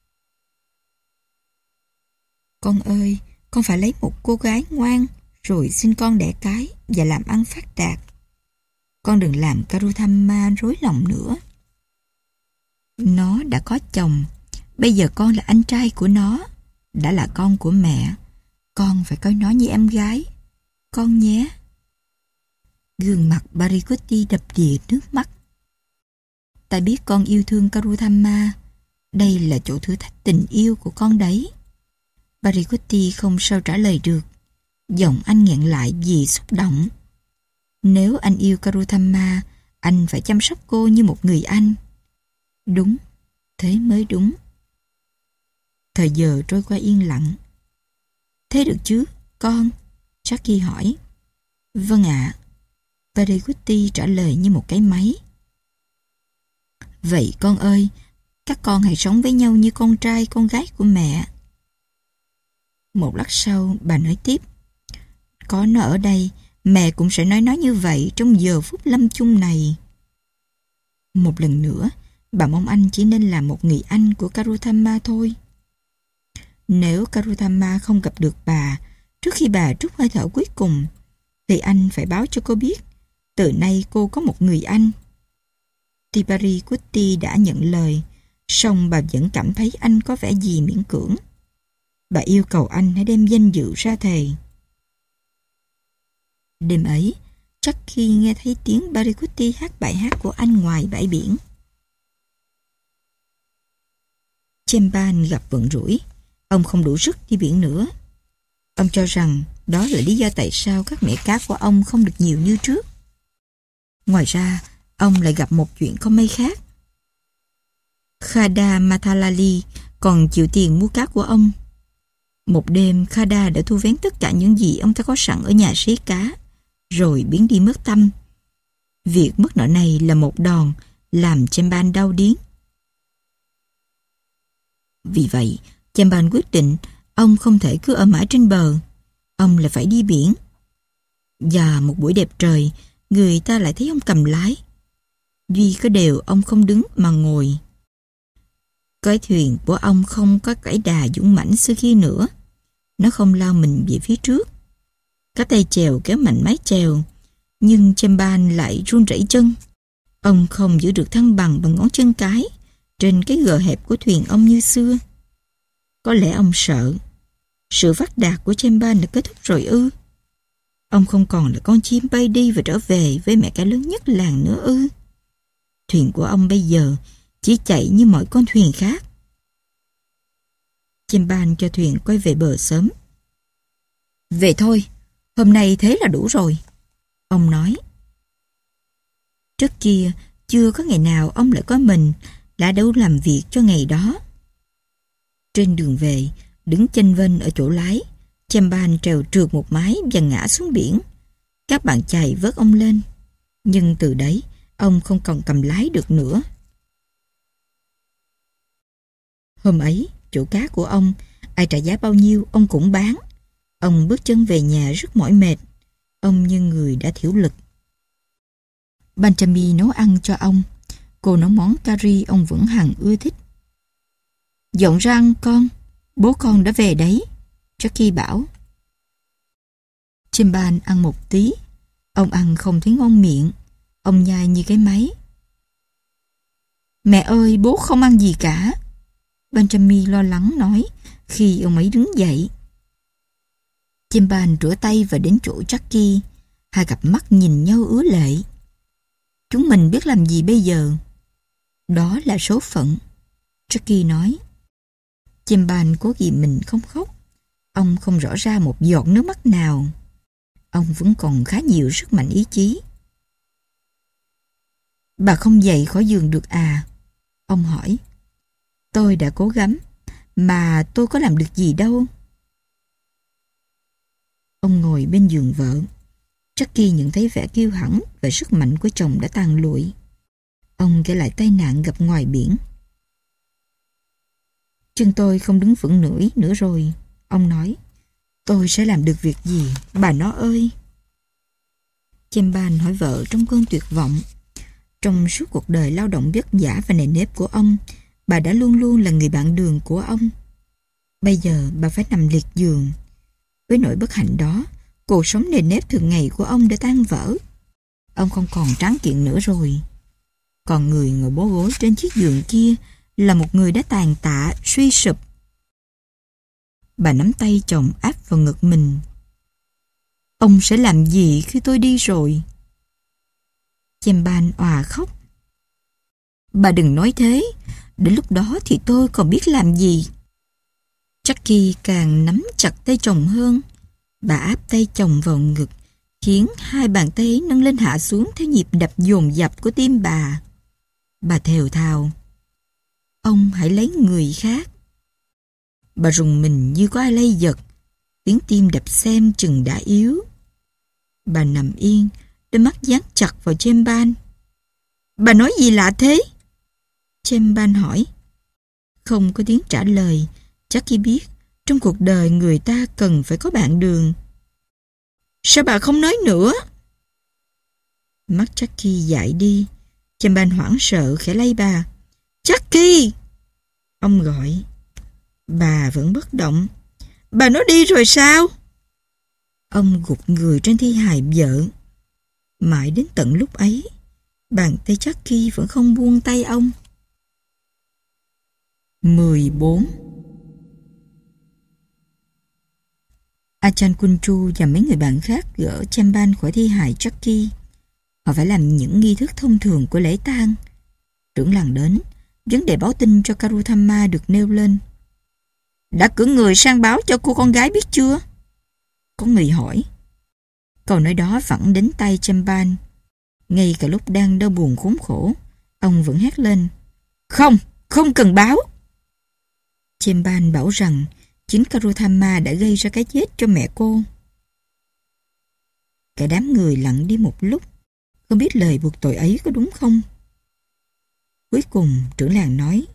Con ơi, con phải lấy một cô gái ngoan, rồi sinh con đẻ cái và làm ăn phát đạt. Con đừng làm Karuthama rối lòng nữa. Nó đã có chồng, bây giờ con là anh trai của nó, đã là con của mẹ. Con phải coi nó như em gái, con nhé. Gương mặt Parikutti đập đìa nước mắt. Ta biết con yêu thương Karuthama. Đây là chỗ thử thách tình yêu của con đấy. Parikutti không sao trả lời được. Giọng anh nghẹn lại vì xúc động. Nếu anh yêu Karuthama, anh phải chăm sóc cô như một người anh. Đúng, thế mới đúng. Thời giờ trôi qua yên lặng. Thế được chứ, con? Jackie hỏi. Vâng ạ. Parikutti trả lời như một cái máy. Vậy con ơi, các con hãy sống với nhau như con trai con gái của mẹ. Một lát sau, bà nói tiếp. Có nó ở đây, mẹ cũng sẽ nói nó như vậy trong giờ phút lâm chung này. Một lần nữa, bà mong anh chỉ nên là một người anh của Karuthama thôi. Nếu Karuthama không gặp được bà trước khi bà trút hơi thở cuối cùng, thì anh phải báo cho cô biết từ nay cô có một người anh. Parikutti đã nhận lời, song bà vẫn cảm thấy anh có vẻ gì miễn cưỡng. Bà yêu cầu anh hãy đem danh dự ra thề. Đêm ấy, chắc khi nghe thấy tiếng Parikutti hát bài hát của anh ngoài bãi biển. Chemban gặp vận rủi. Ông không đủ sức đi biển nữa. Ông cho rằng đó là lý do tại sao các mẻ cá của ông không được nhiều như trước. Ngoài ra, ông lại gặp một chuyện không may khác. Khada Mathalali còn chịu tiền mua cá của ông. Một đêm, Khada đã thu vén tất cả những gì ông ta có sẵn ở nhà sấy cá, rồi biến đi mất tâm. Việc mất nợ này là một đòn làm Chemban đau điếng. Vì vậy, Chemban quyết định ông không thể cứ ở mãi trên bờ. Ông lại phải đi biển. Và một buổi đẹp trời, người ta lại thấy ông cầm lái. Duy có điều ông không đứng mà ngồi. Cái thuyền của ông không có cải đà dũng mãnh xưa kia nữa. Nó không lao mình về phía trước. Các tay chèo kéo mạnh mái chèo, nhưng Chemban lại run rẩy chân. Ông không giữ được thăng bằng bằng ngón chân cái trên cái gờ hẹp của thuyền ông như xưa. Có lẽ ông sợ sự phát đạt của Chemban đã kết thúc rồi ư? Ông không còn là con chim bay đi và trở về với mẹ cá lớn nhất làng nữa ư? Thuyền của ông bây giờ chỉ chạy như mọi con thuyền khác. Chemban cho thuyền quay về bờ sớm. Về thôi, hôm nay thế là đủ rồi, ông nói. Trước kia, chưa có ngày nào ông lại có mình đã đấu làm việc cho ngày đó. Trên đường về, đứng chênh vênh ở chỗ lái, Chemban trèo trượt một mái và ngã xuống biển. Các bạn chài vớt ông lên. Nhưng từ đấy, ông không còn cầm lái được nữa. Hôm ấy, chỗ cá của ông, ai trả giá bao nhiêu, ông cũng bán. Ông bước chân về nhà rất mỏi mệt. Ông như người đã thiểu lực. Benjamin nấu ăn cho ông. Cô nấu món cari ông vẫn hằng ưa thích. Dọn ra ăn con, bố con đã về đấy, Jackie bảo. Chimban ăn một tí. Ông ăn không thấy ngon miệng. Ông nhai như cái máy. Mẹ ơi, bố không ăn gì cả, Benjamin lo lắng nói khi ông ấy đứng dậy. Chimban rửa tay và đến chỗ Jackie. Hai cặp mắt nhìn nhau ứa lệ. Chúng mình biết làm gì bây giờ? Đó là số phận, Jackie nói. Chimban cố ghi mình không khóc. Ông không rõ ra một giọt nước mắt nào. Ông vẫn còn khá nhiều sức mạnh ý chí. Bà không dậy khỏi giường được à? Ông hỏi. Tôi đã cố gắng, mà tôi có làm được gì đâu. Ông ngồi bên giường vợ. Jackie nhận thấy vẻ kiêu hãnh và sức mạnh của chồng đã tàn lụi. Ông kể lại tai nạn gặp ngoài biển. Chân tôi không đứng vững nổi nữa rồi, ông nói. Tôi sẽ làm được việc gì, bà nó ơi? Chemban hỏi vợ trong cơn tuyệt vọng. Trong suốt cuộc đời lao động vất vả và nề nếp của ông, bà đã luôn luôn là người bạn đường của ông. Bây giờ bà phải nằm liệt giường. Với nỗi bất hạnh đó, cuộc sống nề nếp thường ngày của ông đã tan vỡ. Ông không còn tráng kiện nữa rồi. Còn người ngồi bó gối trên chiếc giường kia là một người đã tàn tạ, suy sụp. Bà nắm tay chồng áp vào ngực mình. Ông sẽ làm gì khi tôi đi rồi? Chemban òa khóc. Bà đừng nói thế. Đến lúc đó thì tôi còn biết làm gì. Jackie càng nắm chặt tay chồng hơn. Bà áp tay chồng vào ngực, khiến hai bàn tay nâng lên hạ xuống theo nhịp đập dồn dập của tim bà. Bà thều thào. Ông hãy lấy người khác. Bà rùng mình như có ai lay giật. Tiếng tim đập xem chừng đã yếu. Bà nằm yên, đôi mắt dán chặt vào Chemban. Bà nói gì lạ thế? Chemban hỏi. Không có tiếng trả lời. Jackie biết trong cuộc đời người ta cần phải có bạn đường. Sao bà không nói nữa? Mắt Jackie dại đi. Chemban hoảng sợ khẽ lay bà. Jackie! Ông gọi. Bà vẫn bất động. Bà nói đi rồi sao? Ông gục người trên thi hài vợ. Mãi đến tận lúc ấy, bàn tay Jackie vẫn không buông tay ông. mười bốn Achan Kunchu và mấy người bạn khác gỡ Chemban khỏi thi hài Jackie. Họ phải làm những nghi thức thông thường của lễ tang. Trưởng làng đến, vấn đề báo tin cho Karuthama được nêu lên. Đã cử người sang báo cho cô con gái biết chưa? Có người hỏi. Câu nói đó vẳng đến tay Chemban. Ngay cả lúc đang đau buồn khốn khổ, ông vẫn hét lên. Không, không cần báo. Chemban bảo rằng chính Karuthama đã gây ra cái chết cho mẹ cô. Cả đám người lặng đi một lúc, không biết lời buộc tội ấy có đúng không. Cuối cùng trưởng làng nói.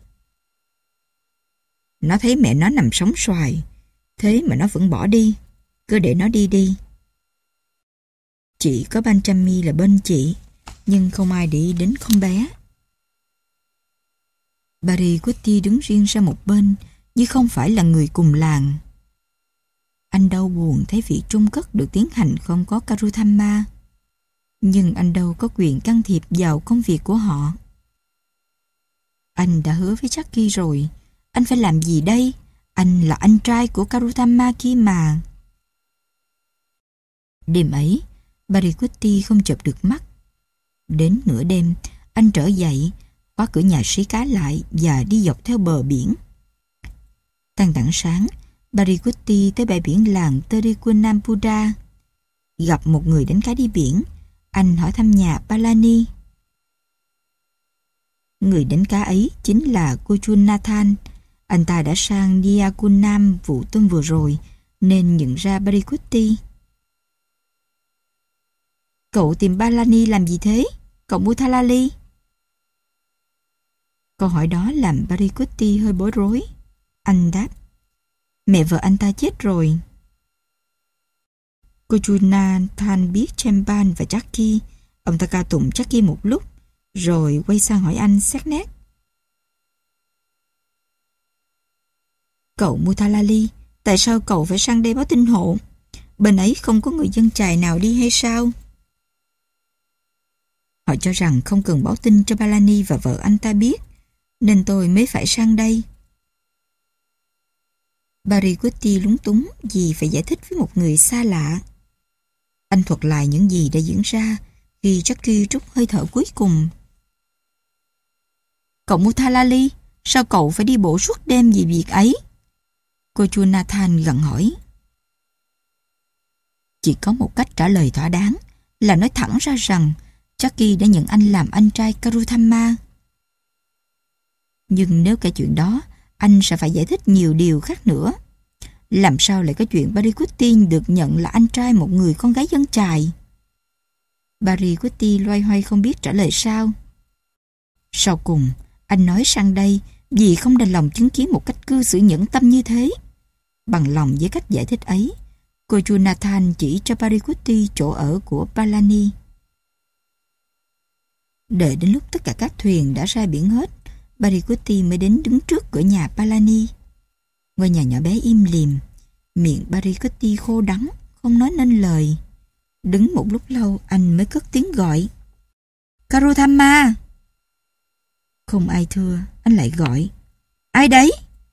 Nó thấy mẹ nó nằm sóng xoài, thế mà nó vẫn bỏ đi. Cứ để nó đi đi. Chỉ có Benjamin là bên chị, nhưng không ai để ý đến con bé. Barry Quitty đứng riêng ra một bên, như không phải là người cùng làng. Anh đau buồn thấy việc trung cất được tiến hành không có Karuthama, nhưng anh đâu có quyền can thiệp vào công việc của họ. Anh đã hứa với Jackie rồi, anh phải làm gì đây? Anh là anh trai của Karuthama kia mà. Đêm ấy, Barry Quitty không chợp được mắt. Đến nửa đêm, anh trở dậy, khóa cửa nhà sĩ cá lại và đi dọc theo bờ biển. Tang tảng sáng, Barry Quitty tới bãi biển làng Terikunamputra. Gặp một người đánh cá đi biển, anh hỏi thăm nhà Palani. Người đánh cá ấy chính là cô Chun Nathan. Anh ta đã sang Diakunam vụ tôm vừa rồi, nên nhận ra Barry Quitty. Cậu tìm Palani làm gì thế? Cậu Muthalali? Câu hỏi đó làm Parikutti hơi bối rối. Anh đáp, mẹ vợ anh ta chết rồi. Kojunathan biết Chempan và Jackie. Ông ta ca tụng Jackie một lúc, rồi quay sang hỏi anh xét nét. Cậu Muthalali, tại sao cậu phải sang đây báo tin hộ? Bên ấy không có người dân chài nào đi hay sao? Họ cho rằng không cần báo tin cho Palani và vợ anh ta biết, nên tôi mới phải sang đây. Parikutti lúng túng vì phải giải thích với một người xa lạ. Anh thuật lại những gì đã diễn ra khi Jackie trút hơi thở cuối cùng. Cậu Muthalali, sao cậu phải đi bộ suốt đêm vì việc ấy? Cô Jonathan gặng hỏi. Chỉ có một cách trả lời thỏa đáng là nói thẳng ra rằng Jackie đã nhận anh làm anh trai Karuthamma. Nhưng nếu kể chuyện đó, anh sẽ phải giải thích nhiều điều khác nữa. Làm sao lại có chuyện Parikutti được nhận là anh trai một người con gái dân chài? Parikutti loay hoay không biết trả lời sao. Sau cùng, anh nói sang đây vì không đành lòng chứng kiến một cách cư xử nhẫn tâm như thế. Bằng lòng với cách giải thích ấy, cô Jonathan chỉ cho Parikutti chỗ ở của Palani. Đợi đến lúc tất cả các thuyền đã ra biển hết, Parikutti mới đến đứng trước cửa nhà Palani. Ngôi nhà nhỏ bé im lìm, miệng Parikutti khô đắng, không nói nên lời. Đứng một lúc lâu anh mới cất tiếng gọi. Karuthamma! Không ai thưa, anh lại gọi. Ai đấy?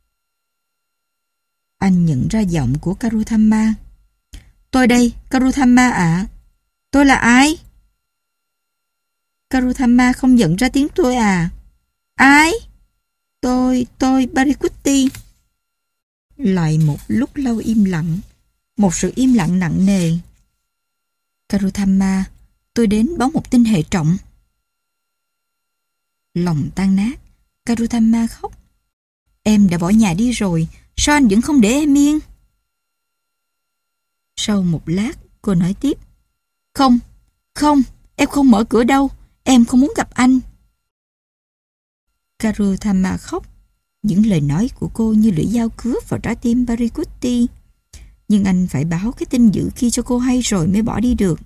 Anh nhận ra giọng của Karuthamma. Tôi đây, Karuthamma ạ. Tôi là ai? Karuthamma không nhận ra tiếng tôi à? Ai? Tôi, tôi, Parikutti. Lại một lúc lâu im lặng, một sự im lặng nặng nề. Karuthamma, tôi đến báo một tin hệ trọng. Lòng tan nát, Karuthamma khóc. Em đã bỏ nhà đi rồi, sao anh vẫn không để em yên? Sau một lát, cô nói tiếp. Không, không, em không mở cửa đâu, em không muốn gặp anh. Karuthamma khóc. Những lời nói của cô như lưỡi dao cứa vào trái tim Parikutti. Nhưng anh phải báo cái tin dữ kia cho cô hay rồi mới bỏ đi được.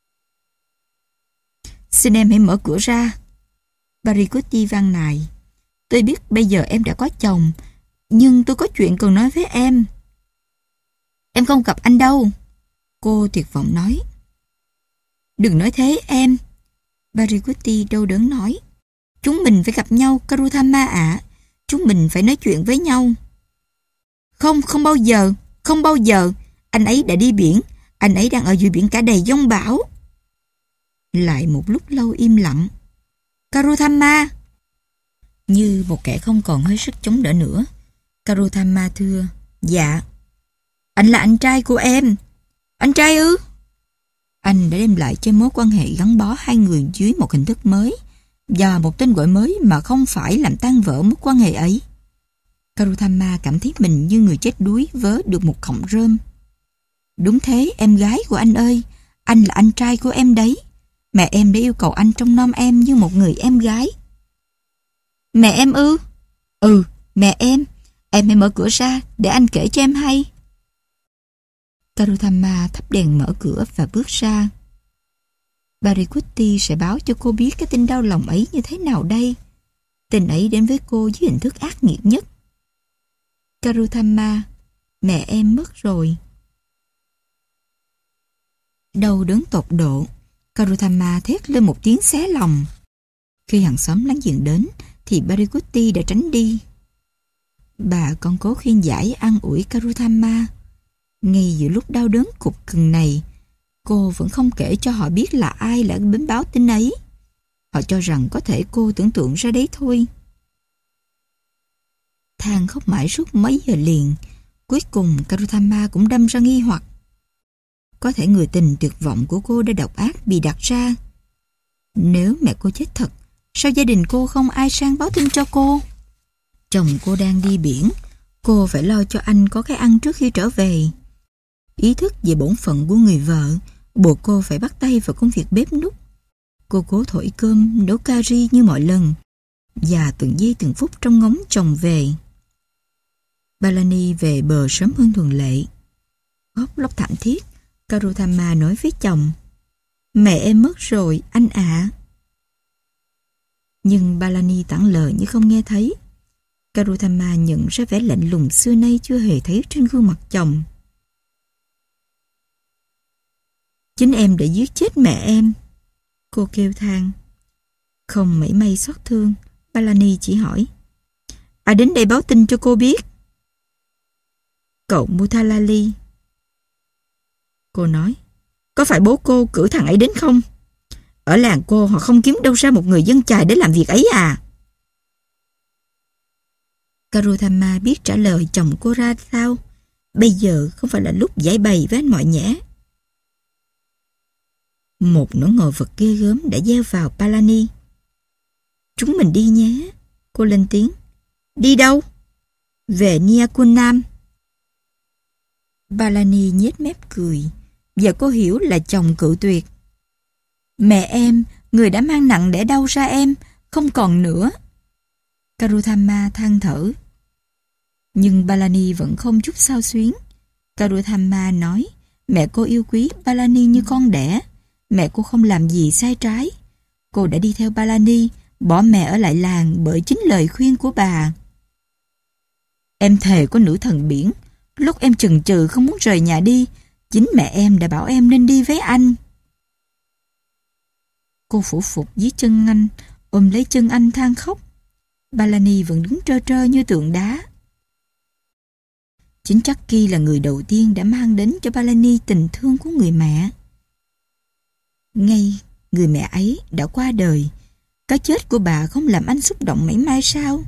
Xin em hãy mở cửa ra. Parikutti van nài. Tôi biết bây giờ em đã có chồng, nhưng tôi có chuyện cần nói với em. Em không gặp anh đâu. Cô tuyệt vọng nói. Đừng nói thế em. Parikutti đau đớn nói. Chúng mình phải gặp nhau, Karuthamma ạ. Chúng mình phải nói chuyện với nhau. Không, không bao giờ, không bao giờ. Anh ấy đã đi biển, anh ấy đang ở dưới biển cả đầy giông bão. Lại một lúc lâu im lặng. Karuthamma! Như một kẻ không còn hơi sức chống đỡ nữa, Karuthamma thưa. Dạ. Anh là anh trai của em. Anh trai ư? Anh đã đem lại cho mối quan hệ gắn bó hai người dưới một hình thức mới và một tên gọi mới mà không phải làm tan vỡ mối quan hệ ấy. Karuthamma cảm thấy mình như người chết đuối vớ được một cọng rơm. Đúng thế, em gái của anh ơi, anh là anh trai của em đấy. Mẹ em đã yêu cầu anh trông nom em như một người em gái. Mẹ em ư? Ừ, mẹ em. Em hãy mở cửa ra để anh kể cho em hay. Karuthamma thắp đèn mở cửa và bước ra. Parikutti sẽ báo cho cô biết cái tin đau lòng ấy như thế nào đây. Tin ấy đến với cô với hình thức ác nghiệt nhất. Karuthamma, mẹ em mất rồi. Đau đớn tột độ, Karuthamma thét lên một tiếng xé lòng. Khi hàng xóm láng giềng đến thì Parikutti đã tránh đi. Bà còn cố khuyên giải an ủi Karuthamma. Ngay giữa lúc đau đớn cục cừng này, cô vẫn không kể cho họ biết là ai đã đến báo tin ấy. Họ cho rằng có thể cô tưởng tượng ra đấy thôi. Than khóc mãi suốt mấy giờ liền. Cuối cùng Karuthamma cũng đâm ra nghi hoặc. Có thể người tình tuyệt vọng của cô đã độc ác bị đặt ra. Nếu mẹ cô chết thật, sao gia đình cô không ai sang báo tin cho cô? Chồng cô đang đi biển, cô phải lo cho anh có cái ăn trước khi trở về. Ý thức về bổn phận của người vợ buộc cô phải bắt tay vào công việc bếp núc. Cô cố thổi cơm, nấu cà ri như mọi lần, và từng giây từng phút trông ngóng chồng về. Palani về bờ sớm hơn thường lệ. Khóc lóc thảm thiết, Karuthama nói với chồng: "Mẹ em mất rồi, anh ạ." Nhưng Palani tản lờ như không nghe thấy. Karuthama nhận ra vẻ lạnh lùng xưa nay chưa hề thấy trên gương mặt chồng. "Chính em đã giết chết mẹ em," cô kêu than. Không mảy may xót thương, Palani chỉ hỏi: "Ai đến đây báo tin cho cô biết?" "Cậu Muthalali." Cô nói: "Có phải bố cô cử thằng ấy đến không? Ở làng cô họ không kiếm đâu ra một người dân chài để làm việc ấy à?" Karuthama biết trả lời chồng cô ra sao. Bây giờ không phải là lúc giải bày với anh mọi nhẽ. Một nỗi ngờ vực ghê gớm đã gieo vào Palani. "Chúng mình đi nhé," cô lên tiếng. "Đi đâu?" "Về Niakunam." Palani nhếch mép cười, và cô hiểu là chồng cự tuyệt. "Mẹ em, người đã mang nặng đẻ đau ra em, không còn nữa." Karuthama than thở. Nhưng Palani vẫn không chút xao xuyến. Karuthama nói mẹ cô yêu quý Palani như con đẻ. Mẹ cô không làm gì sai trái. Cô đã đi theo Palani, bỏ mẹ ở lại làng bởi chính lời khuyên của bà. "Em thề có nữ thần biển, lúc em chần chừ không muốn rời nhà đi, chính mẹ em đã bảo em nên đi với anh." Cô phủ phục dưới chân anh, ôm lấy chân anh than khóc. Palani vẫn đứng trơ trơ như tượng đá. Chính Jackie là người đầu tiên đã mang đến cho Palani tình thương của người mẹ. Ngay người mẹ ấy đã qua đời, cái chết của bà không làm anh xúc động mảy may sao?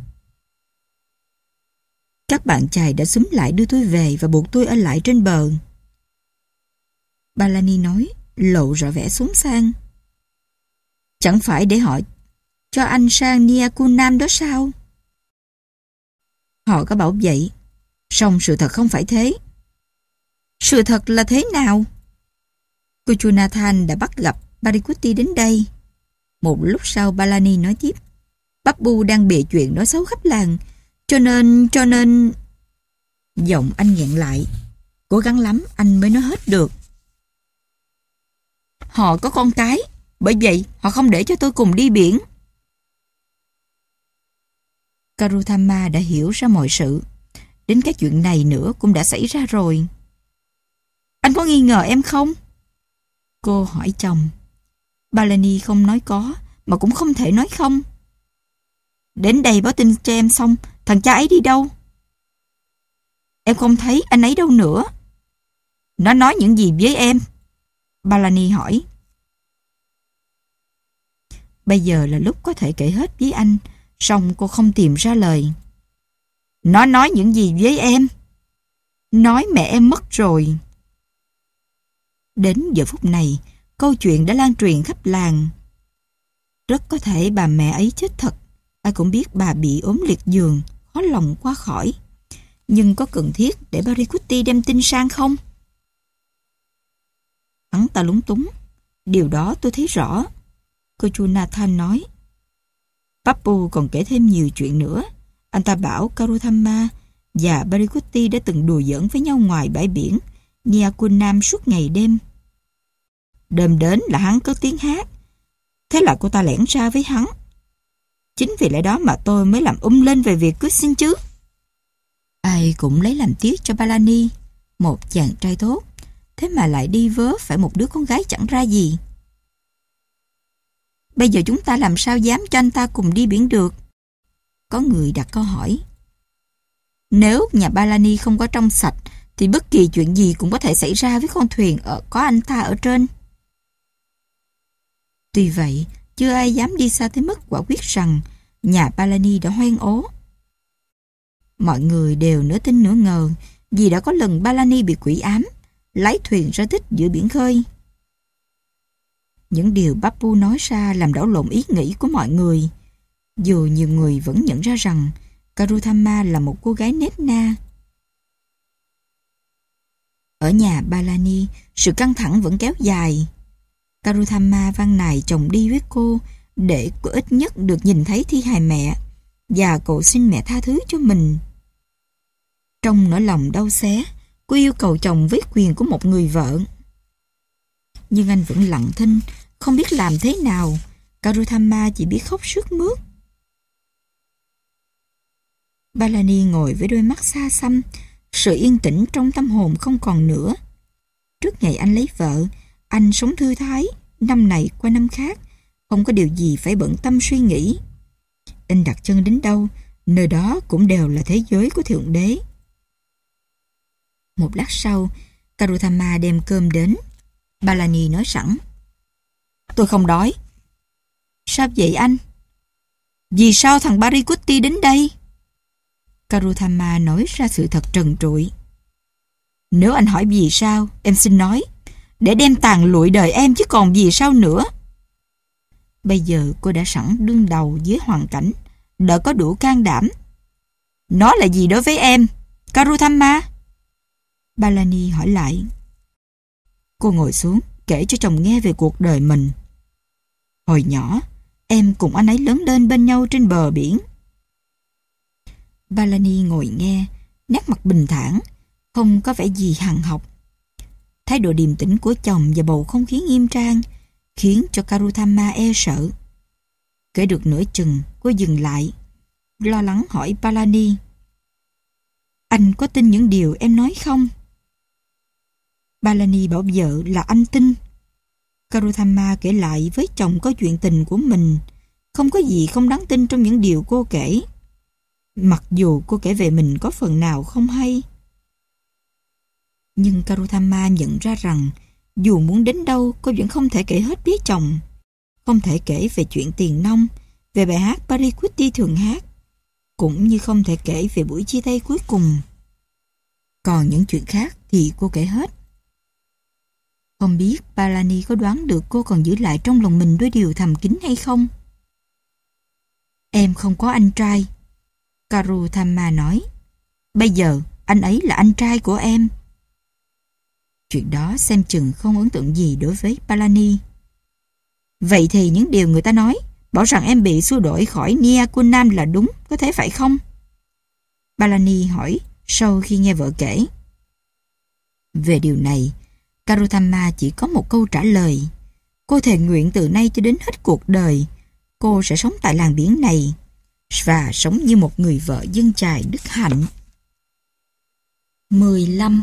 "Các bạn chài đã xúm lại đưa tôi về và buộc tôi ở lại trên bờ," Palani nói, lộ rõ vẻ xốn sang. "Chẳng phải để họ cho anh sang Niakunam đó sao?" "Họ có bảo vậy, song sự thật không phải thế." "Sự thật là thế nào?" "Cô Jonathan đã bắt gặp Parikutti đến đây." Một lúc sau Palani nói tiếp: "Babu đang bịa chuyện nói xấu khắp làng, cho nên, cho nên... Giọng anh nghẹn lại. Cố gắng lắm anh mới nói hết được. "Họ có con cái, bởi vậy họ không để cho tôi cùng đi biển." Karuthama đã hiểu ra mọi sự. Đến cái chuyện này nữa cũng đã xảy ra rồi. "Anh có nghi ngờ em không?" cô hỏi chồng. Palani không nói có, mà cũng không thể nói không. "Đến đây báo tin cho em xong, thằng cha ấy đi đâu?" "Em không thấy anh ấy đâu nữa." "Nó nói những gì với em?" Palani hỏi. Bây giờ là lúc có thể kể hết với anh, song cô không tìm ra lời. "Nó nói những gì với em?" "Nói mẹ em mất rồi." Đến giờ phút này, câu chuyện đã lan truyền khắp làng. Rất có thể bà mẹ ấy chết thật. Ai cũng biết bà bị ốm liệt giường, khó lòng qua khỏi. Nhưng có cần thiết để Parikutti đem tin sang không? Hắn ta lúng túng. "Điều đó tôi thấy rõ," cô Jonathan nói. Papu còn kể thêm nhiều chuyện nữa. Anh ta bảo Karuthama và Parikutti đã từng đùa giỡn với nhau ngoài bãi biển Niakunam suốt ngày đêm. Đêm đến là hắn có tiếng hát. Thế là cô ta lẻn ra với hắn. Chính vì lẽ đó mà tôi mới làm um lên về việc cưới xin chứ. Ai cũng lấy làm tiếc cho Palani, một chàng trai tốt, thế mà lại đi vớ phải một đứa con gái chẳng ra gì. Bây giờ chúng ta làm sao dám cho anh ta cùng đi biển được? Có người đặt câu hỏi. Nếu nhà Palani không có trong sạch, thì bất kỳ chuyện gì cũng có thể xảy ra với con thuyền ở có anh ta ở trên. Tuy vậy, chưa ai dám đi xa tới mức quả quyết rằng nhà Palani đã hoen ố. Mọi người đều nửa tin nửa ngờ, vì đã có lần Palani bị quỷ ám, lái thuyền ra thích giữa biển khơi. Những điều Bapu nói ra làm đảo lộn ý nghĩ của mọi người, dù nhiều người vẫn nhận ra rằng Karuthama là một cô gái nết na. Ở nhà Palani, sự căng thẳng vẫn kéo dài. Karutama van nài chồng đi với cô để cô ít nhất được nhìn thấy thi hài mẹ, và cậu xin mẹ tha thứ cho mình. Trong nỗi lòng đau xé, cô yêu cầu chồng với quyền của một người vợ. Nhưng anh vẫn lặng thinh, không biết làm thế nào. Karutama chỉ biết khóc sướt mướt. Palani ngồi với đôi mắt xa xăm, sự yên tĩnh trong tâm hồn không còn nữa. Trước ngày anh lấy vợ, anh sống thư thái, năm này qua năm khác, không có điều gì phải bận tâm suy nghĩ. Anh đặt chân đến đâu, nơi đó cũng đều là thế giới của Thượng Đế. Một lát sau, Karutama đem cơm đến. Palani nói sẵn: "Tôi không đói." "Sao vậy anh?" "Vì sao thằng Parikutti đến đây?" Karutama nói ra sự thật trần trụi. "Nếu anh hỏi vì sao, em xin nói, để đem tàn lụi đời em chứ còn vì sao nữa." Bây giờ cô đã sẵn đương đầu với hoàn cảnh, đã có đủ can đảm. "Nó là gì đối với em, Karutama?" Palani hỏi lại. Cô ngồi xuống, kể cho chồng nghe về cuộc đời mình. "Hồi nhỏ, em cùng anh ấy lớn lên bên nhau trên bờ biển." Palani ngồi nghe, nét mặt bình thản, không có vẻ gì hằn học. Thái độ điềm tĩnh của chồng và bầu không khí nghiêm trang khiến cho Karutama e sợ. Kể được nửa chừng, cô dừng lại, lo lắng hỏi Palani: "Anh có tin những điều em nói không?" Palani bảo vợ là anh tin. Karutama kể lại với chồng có chuyện tình của mình, không có gì không đáng tin trong những điều cô kể. Mặc dù cô kể về mình có phần nào không hay. Nhưng Karutama nhận ra rằng dù muốn đến đâu cô vẫn không thể kể hết với chồng. Không thể kể về chuyện tiền nong, về bài hát Parikutti thường hát, cũng như không thể kể về buổi chia tay cuối cùng. Còn những chuyện khác thì cô kể hết. Không biết Palani có đoán được cô còn giữ lại trong lòng mình đôi điều thầm kín hay không? "Em không có anh trai," Karutama nói. "Bây giờ anh ấy là anh trai của em." Chuyện đó xem chừng không ấn tượng gì đối với Palani. "Vậy thì những điều người ta nói, bảo rằng em bị xua đuổi khỏi Nia Kunam là đúng, có thể phải không?" Palani hỏi sau khi nghe vợ kể. Về điều này, Karutama chỉ có một câu trả lời. Cô thề nguyện từ nay cho đến hết cuộc đời, cô sẽ sống tại làng biển này và sống như một người vợ dân chài đức hạnh. mười lăm.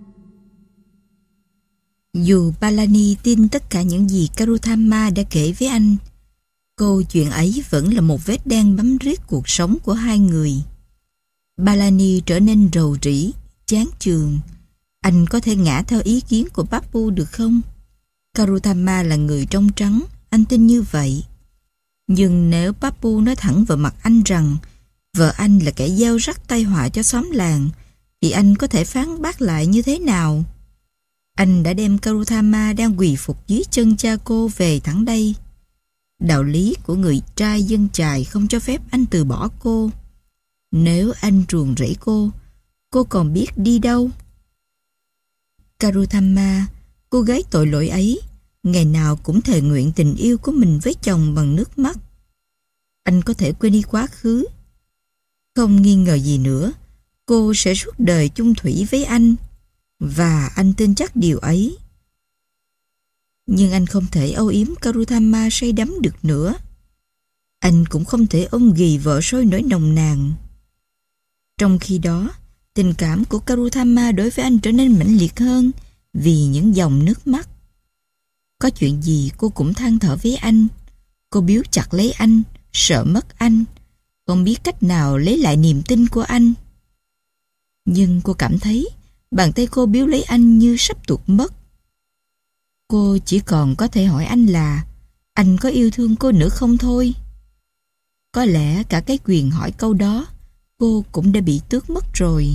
Dù Palani tin tất cả những gì Karutama đã kể với anh, câu chuyện ấy vẫn là một vết đen bám riết cuộc sống của hai người. Palani trở nên rầu rĩ, chán chường. Anh có thể ngã theo ý kiến của Pappu được không? Karutama là người trong trắng, anh tin như vậy. Nhưng nếu Pappu nói thẳng vào mặt anh rằng vợ anh là kẻ gieo rắc tai họa cho xóm làng, thì anh có thể phán bác lại như thế nào? Anh đã đem Karutama đang quỳ phục dưới chân cha cô về thẳng đây. Đạo lý của người trai dân chài không cho phép anh từ bỏ cô. Nếu anh ruồng rẫy cô, cô còn biết đi đâu? Karutama, cô gái tội lỗi ấy, ngày nào cũng thề nguyện tình yêu của mình với chồng bằng nước mắt. Anh có thể quên đi quá khứ. Không nghi ngờ gì nữa, cô sẽ suốt đời chung thủy với anh, và anh tin chắc điều ấy. Nhưng anh không thể âu yếm Karutama say đắm được nữa. Anh cũng không thể ôm ghì vợ sôi nổi nồng nàn. Trong khi đó, tình cảm của Karutama đối với anh trở nên mãnh liệt hơn vì những dòng nước mắt. Có chuyện gì cô cũng than thở với anh. Cô biếu chặt lấy anh, sợ mất anh, không biết cách nào lấy lại niềm tin của anh. Nhưng cô cảm thấy bàn tay cô biếu lấy anh như sắp tuột mất. Cô chỉ còn có thể hỏi anh là anh có yêu thương cô nữa không thôi. Có lẽ cả cái quyền hỏi câu đó cô cũng đã bị tước mất rồi.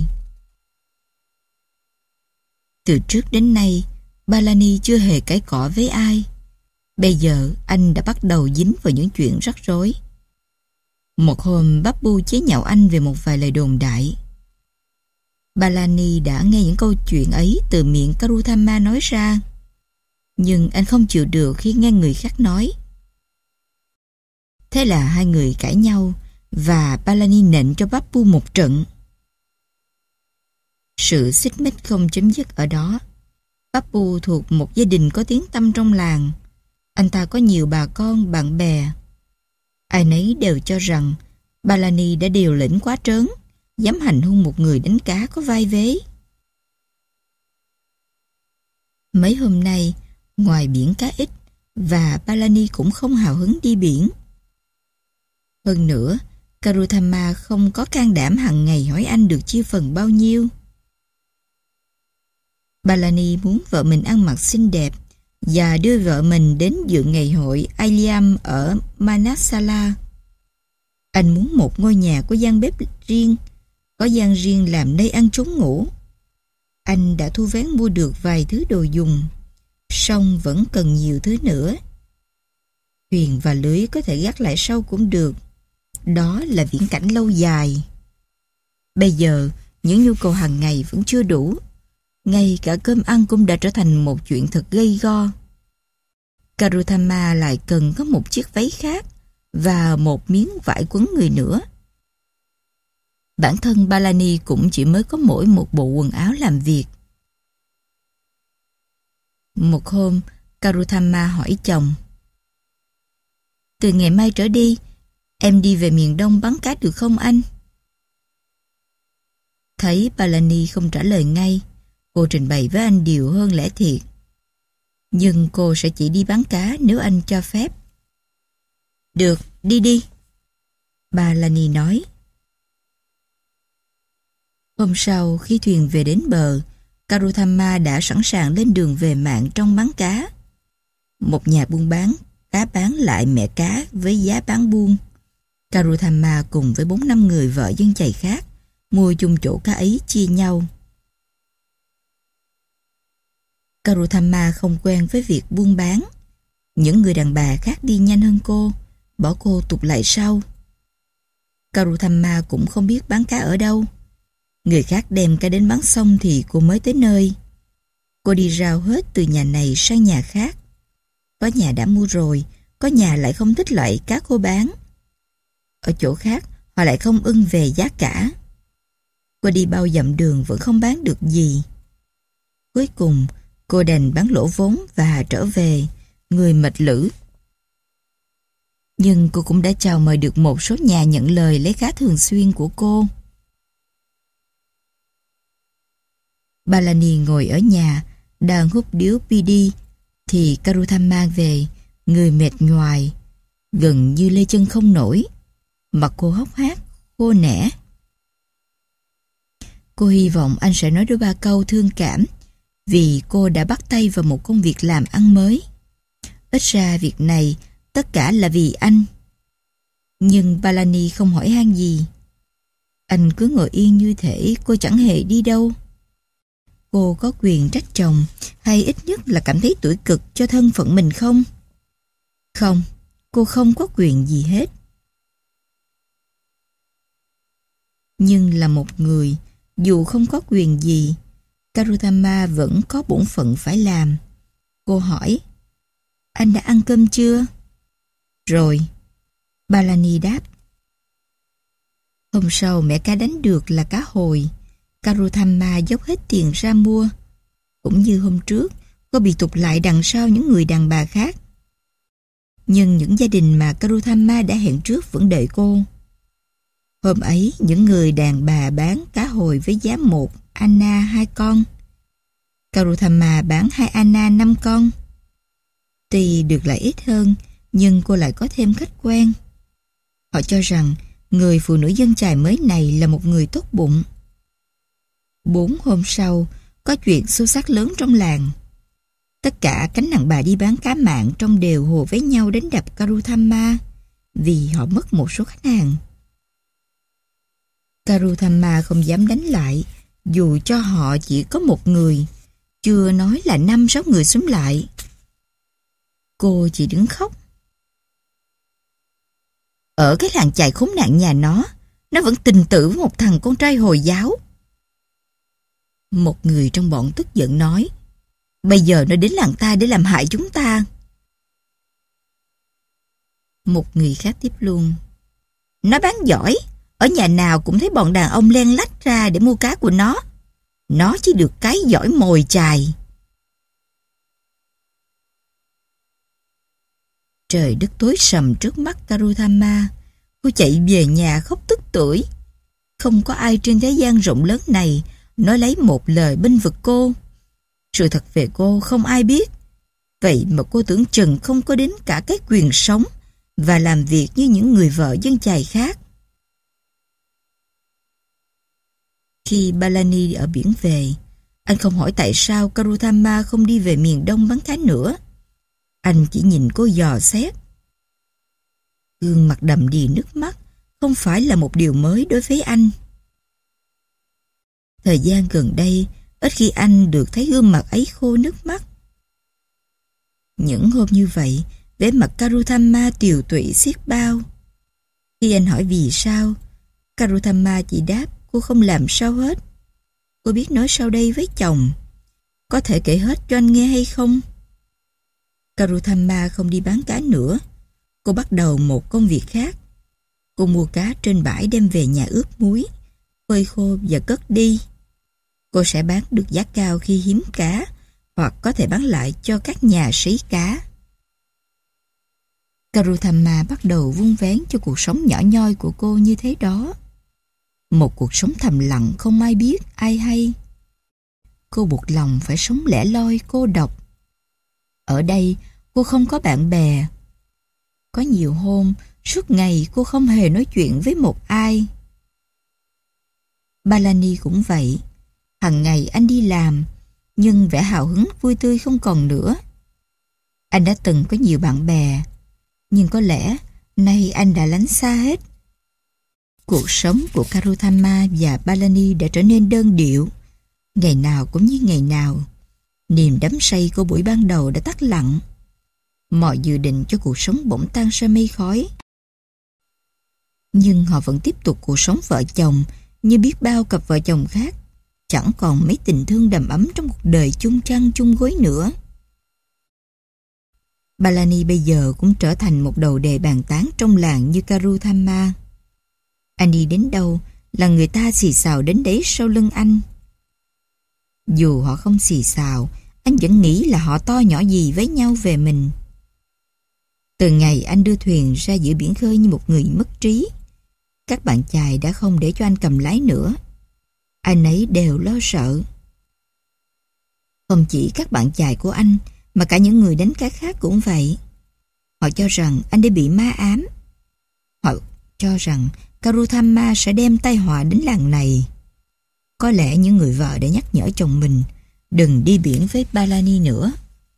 Từ trước đến nay, Palani chưa hề cãi cọ với ai. Bây giờ anh đã bắt đầu dính vào những chuyện rắc rối. Một hôm Pappu chế nhạo anh về một vài lời đồn đại. Palani đã nghe những câu chuyện ấy từ miệng Karuthama nói ra, nhưng anh không chịu được khi nghe người khác nói. Thế là hai người cãi nhau và Palani nện cho Bapu một trận. Sự xích mích không chấm dứt ở đó. Bapu thuộc một gia đình có tiếng tăm trong làng. Anh ta có nhiều bà con, bạn bè. Ai nấy đều cho rằng Palani đã điều lĩnh quá trớn, dám hành hung một người đánh cá có vai vế. Mấy hôm nay, ngoài biển cá ít, và Palani cũng không hào hứng đi biển. Hơn nữa, Karuthama không có can đảm hàng ngày hỏi anh được chia phần bao nhiêu. Palani muốn vợ mình ăn mặc xinh đẹp và đưa vợ mình đến dự ngày hội Ailyam ở Manasala. Anh muốn một ngôi nhà có gian bếp riêng, có gian riêng làm nơi ăn trốn ngủ. Anh đã thu vén mua được vài thứ đồ dùng, song vẫn cần nhiều thứ nữa. Thuyền và lưới có thể gác lại sau cũng được. Đó là viễn cảnh lâu dài. Bây giờ, những nhu cầu hàng ngày vẫn chưa đủ. Ngay cả cơm ăn cũng đã trở thành một chuyện thật gay go. Karuthama lại cần có một chiếc váy khác và một miếng vải quấn người nữa. Bản thân Palani cũng chỉ mới có mỗi một bộ quần áo làm việc. Một hôm, Karuthama hỏi chồng: "Từ ngày mai trở đi, em đi về miền Đông bắn cá được không anh?" Thấy Palani không trả lời ngay, cô trình bày với anh điều hơn lẽ thiệt. Nhưng cô sẽ chỉ đi bán cá nếu anh cho phép. "Được, đi đi," Palani nói. Hôm sau, khi thuyền về đến bờ, Karuthama đã sẵn sàng lên đường về mạn trong bán cá. Một nhà buôn bán cá bán lại mẹ cá với giá bán buôn. Karuthama cùng với bốn năm người vợ dân chài khác mua chung chỗ cá ấy chia nhau. Karuthama không quen với việc buôn bán. Những người đàn bà khác đi nhanh hơn cô, bỏ cô tụt lại sau. Karuthama cũng không biết bán cá ở đâu. Người khác đem cá đến bán xong thì cô mới tới nơi. Cô đi rao hết từ nhà này sang nhà khác. Có nhà đã mua rồi, có nhà lại không thích loại cá cô bán. Ở chỗ khác, họ lại không ưng về giá cả. Cô đi bao dặm đường vẫn không bán được gì. Cuối cùng, cô đành bán lỗ vốn và trở về, người mệt lử. Nhưng cô cũng đã chào mời được một số nhà nhận lời lấy cá thường xuyên của cô. Palani ngồi ở nhà, đang hút điếu bidi, thì Karuthama về, người mệt nhoài, gần như lê chân không nổi. Mặt cô hốc hác, khô nẻ. Cô hy vọng anh sẽ nói đôi ba câu thương cảm, vì cô đã bắt tay vào một công việc làm ăn mới. Ít ra việc này tất cả là vì anh. Nhưng Palani không hỏi han gì. Anh cứ ngồi yên như thể cô chẳng hề đi đâu. Cô có quyền trách chồng, hay ít nhất là cảm thấy tủi cực cho thân phận mình không? Không, cô không có quyền gì hết. Nhưng là một người, dù không có quyền gì, Karuthama vẫn có bổn phận phải làm. Cô hỏi: "Anh đã ăn cơm chưa?" "Rồi," Palani đáp. Hôm sau mẹ cá đánh được là cá hồi. Karuthama dốc hết tiền ra mua. Cũng như hôm trước, cô bị tụt lại đằng sau những người đàn bà khác. Nhưng những gia đình mà Karuthama đã hẹn trước vẫn đợi cô. Hôm ấy, những người đàn bà bán cá hồi với giá một anna hai con. Karuthama bán hai anna năm con. Tuy được lại ít hơn, nhưng cô lại có thêm khách quen. Họ cho rằng người phụ nữ dân chài mới này là một người tốt bụng. Bốn hôm sau, có chuyện xô xát lớn trong làng. Tất cả cánh đàn bà đi bán cá mạn trong đều hồ với nhau đánh đập Karuthama vì họ mất một số khách hàng. Karuthama không dám đánh lại, dù cho họ chỉ có một người, chưa nói là năm sáu người xúm lại. Cô chỉ đứng khóc. Ở cái làng chài khốn nạn nhà nó, nó vẫn tình tử với một thằng con trai Hồi giáo. Một người trong bọn tức giận nói, bây giờ nó đến làng ta để làm hại chúng ta. Một người khác tiếp luôn, nó bán giỏi, ở nhà nào cũng thấy bọn đàn ông len lách ra để mua cá của nó. Nó chỉ được cái giỏi mồi chài. Trời đất tối sầm trước mắt Karuthama. Cô chạy về nhà khóc tức tưởi. Không có ai trên thế gian rộng lớn này nói lấy một lời bênh vực cô. Sự thật về cô không ai biết. Vậy mà cô tưởng chừng không có đến cả cái quyền sống và làm việc như những người vợ dân chài khác. Khi Palani ở biển về, anh không hỏi tại sao Karuthama không đi về miền Đông bán cá nữa. Anh chỉ nhìn cô dò xét. Gương mặt đầm đìa nước mắt không phải là một điều mới đối với anh. Thời gian gần đây, ít khi anh được thấy gương mặt ấy khô nước mắt. Những hôm như vậy, vẻ mặt Karuthama tiều tụy xiết bao. Khi anh hỏi vì sao, Karuthama chỉ đáp cô không làm sao hết. Cô biết nói sau đây với chồng. Có thể kể hết cho anh nghe hay không? Karuthama không đi bán cá nữa. Cô bắt đầu một công việc khác. Cô mua cá trên bãi đem về nhà ướp muối, phơi khô và cất đi. Cô sẽ bán được giá cao khi hiếm cá, hoặc có thể bán lại cho các nhà sấy cá. Karuthama bắt đầu vun vén cho cuộc sống nhỏ nhoi của cô như thế đó. Một cuộc sống thầm lặng không ai biết, ai hay. Cô buộc lòng phải sống lẻ loi, cô độc. Ở đây, cô không có bạn bè. Có nhiều hôm, suốt ngày cô không hề nói chuyện với một ai. Palani cũng vậy. Hằng ngày anh đi làm, nhưng vẻ hào hứng vui tươi không còn nữa. Anh đã từng có nhiều bạn bè, nhưng có lẽ nay anh đã lánh xa hết. Cuộc sống của Karuthama và Palani đã trở nên đơn điệu, ngày nào cũng như ngày nào. Niềm đắm say của buổi ban đầu đã tắt lặng. Mọi dự định cho cuộc sống bỗng tan ra mây khói. Nhưng họ vẫn tiếp tục cuộc sống vợ chồng như biết bao cặp vợ chồng khác. Chẳng còn mấy tình thương đầm ấm trong cuộc đời chung chăn chung gối nữa. Palani bây giờ cũng trở thành một đầu đề bàn tán trong làng như Karuthama. Anh đi đến đâu là người ta xì xào đến đấy sau lưng anh. Dù họ không xì xào, anh vẫn nghĩ là họ to nhỏ gì với nhau về mình. Từ ngày anh đưa thuyền ra giữa biển khơi như một người mất trí, các bạn chài đã không để cho anh cầm lái nữa. Anh ấy đều lo sợ. Không chỉ các bạn chài của anh, mà cả những người đánh cá khác cũng vậy. Họ cho rằng anh đã bị ma ám. Họ cho rằng Karuthama sẽ đem tai họa đến làng này. Có lẽ những người vợ đã nhắc nhở chồng mình đừng đi biển với Palani nữa.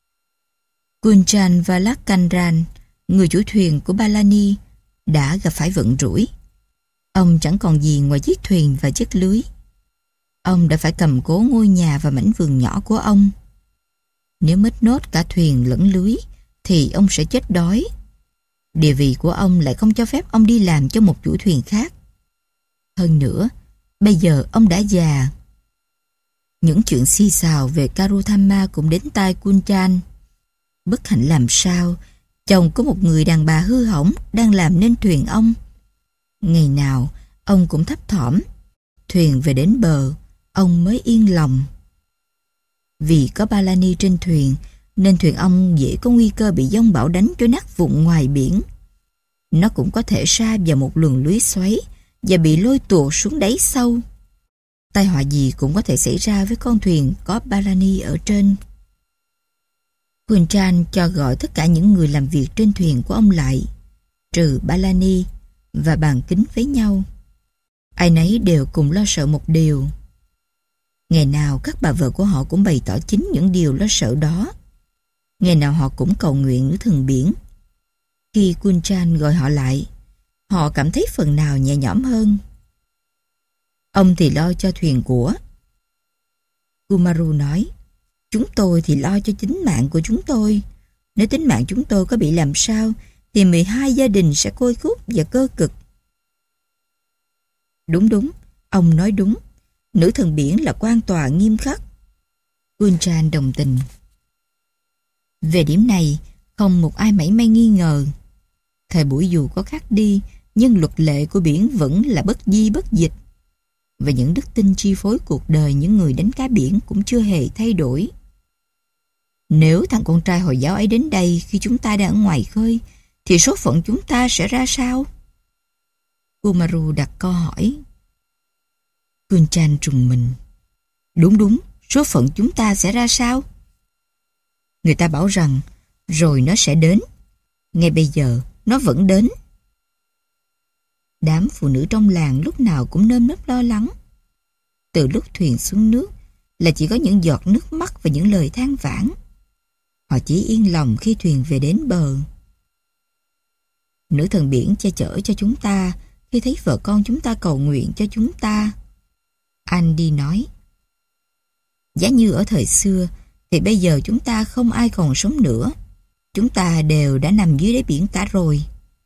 Kunchan Valakandran, người chủ thuyền của Palani, đã gặp phải vận rủi. Ông chẳng còn gì ngoài chiếc thuyền và chiếc lưới. Ông đã phải cầm cố ngôi nhà và mảnh vườn nhỏ của ông. Nếu mất nốt cả thuyền lẫn lưới thì ông sẽ chết đói. Địa vị của ông lại không cho phép ông đi làm cho một chủ thuyền khác. Hơn nữa, bây giờ ông đã già. Những chuyện xì xào về Karuthama cũng đến tai Kunchan. Bất hạnh làm sao, chồng có một người đàn bà hư hỏng đang làm nên thuyền ông. Ngày nào, ông cũng thấp thỏm. Thuyền về đến bờ, ông mới yên lòng. Vì có Palani trên thuyền, nên thuyền ông dễ có nguy cơ bị giông bão đánh cho nát vụn ngoài biển. Nó cũng có thể sa vào một luồng lưới xoáy và bị lôi tuột xuống đáy sâu. Tai họa gì cũng có thể xảy ra với con thuyền có Palani ở trên. Kunchan cho gọi tất cả những người làm việc trên thuyền của ông lại, trừ Palani, và bàn kính với nhau. Ai nấy đều cùng lo sợ một điều. Ngày nào các bà vợ của họ cũng bày tỏ chính những điều lo sợ đó. Ngày nào họ cũng cầu nguyện nữ thần biển. Khi Kunchan gọi họ lại, họ cảm thấy phần nào nhẹ nhõm hơn. Ông thì lo cho thuyền của. Kumaru nói, chúng tôi thì lo cho tính mạng của chúng tôi. Nếu tính mạng chúng tôi có bị làm sao, thì mười hai gia đình sẽ côi cút và cơ cực. Đúng đúng, ông nói đúng. Nữ thần biển là quan tòa nghiêm khắc. Gunchan đồng tình. Về điểm này, không một ai mảy may nghi ngờ. Thời buổi dù có khác đi, nhưng luật lệ của biển vẫn là bất di bất dịch. Và những đức tin chi phối cuộc đời những người đánh cá biển cũng chưa hề thay đổi. Nếu thằng con trai Hồi giáo ấy đến đây khi chúng ta đang ở ngoài khơi, thì số phận chúng ta sẽ ra sao? Kumaru đặt câu hỏi. Gunchan trùng mình. Đúng đúng, số phận chúng ta sẽ ra sao? Người ta bảo rằng, rồi nó sẽ đến. Ngay bây giờ, nó vẫn đến. Đám phụ nữ trong làng lúc nào cũng nơm nớp lo lắng. Từ lúc thuyền xuống nước là chỉ có những giọt nước mắt và những lời than vãn. Họ chỉ yên lòng khi thuyền về đến bờ. Nữ thần biển che chở cho chúng ta khi thấy vợ con chúng ta cầu nguyện cho chúng ta. Andy nói. Giá như ở thời xưa thì bây giờ chúng ta không ai còn sống nữa. Chúng ta đều đã nằm dưới đáy biển cả rồi.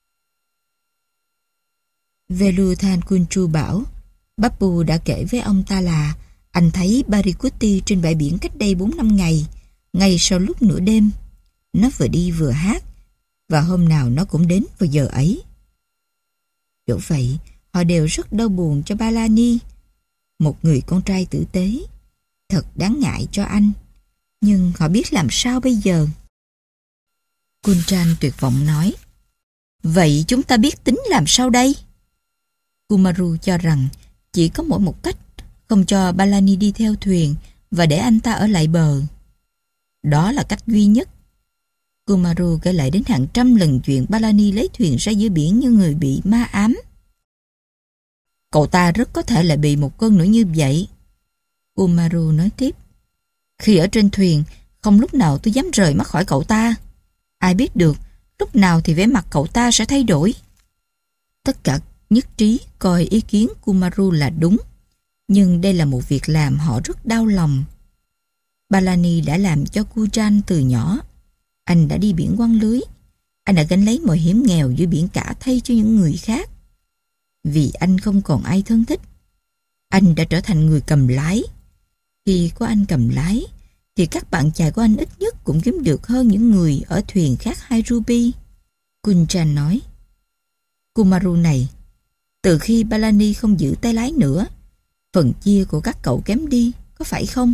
Veluthan Kunchu bảo Bapu đã kể với ông ta là anh thấy Barikuti trên bãi biển cách đây bốn năm ngày, ngay sau lúc nửa đêm. Nó vừa đi vừa hát, và hôm nào nó cũng đến vào giờ ấy. Dẫu vậy, họ đều rất đau buồn cho Balani, một người con trai tử tế. Thật đáng ngại cho anh, nhưng họ biết làm sao bây giờ. Gunchan tuyệt vọng nói. Vậy chúng ta biết tính làm sao đây? Kumaru cho rằng chỉ có mỗi một cách, không cho Balani đi theo thuyền và để anh ta ở lại bờ. Đó là cách duy nhất. Kumaru kể lại đến hàng trăm lần chuyện Balani lấy thuyền ra giữa biển như người bị ma ám. Cậu ta rất có thể lại bị một cơn nữa như vậy. Kumaru nói tiếp. Khi ở trên thuyền, không lúc nào tôi dám rời mắt khỏi cậu ta. Ai biết được, lúc nào thì vẻ mặt cậu ta sẽ thay đổi. Tất cả nhất trí coi ý kiến Kumaru là đúng, nhưng đây là một việc làm họ rất đau lòng. Balani đã làm cho Gunchan từ nhỏ. Anh đã đi biển quăng lưới. Anh đã gánh lấy mọi hiểm nghèo dưới biển cả thay cho những người khác. Vì anh không còn ai thân thích, anh đã trở thành người cầm lái. Khi có anh cầm lái, thì các bạn chài của anh ít nhất cũng kiếm được hơn những người ở thuyền khác hai ruby. Gunchan nói. Kumaru này, từ khi Balani không giữ tay lái nữa, phần chia của các cậu kém đi, có phải không?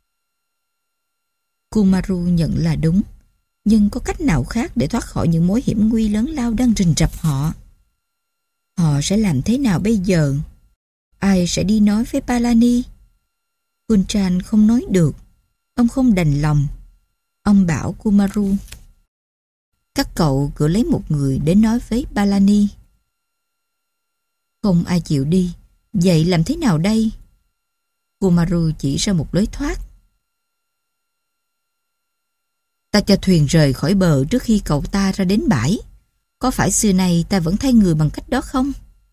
Kumaru nhận là đúng, nhưng có cách nào khác để thoát khỏi những mối hiểm nguy lớn lao đang rình rập họ? Họ sẽ làm thế nào bây giờ? Ai sẽ đi nói với Balani? Gunchan không nói được. Ông không đành lòng. Ông bảo Kumaru. Các cậu cứ lấy một người đến nói với Balani. Không ai chịu đi. Vậy làm thế nào đây? Kumaru chỉ ra một lối thoát. Ta cho thuyền rời khỏi bờ trước khi cậu ta ra đến bãi. Có phải xưa nay ta vẫn thay người bằng cách đó không?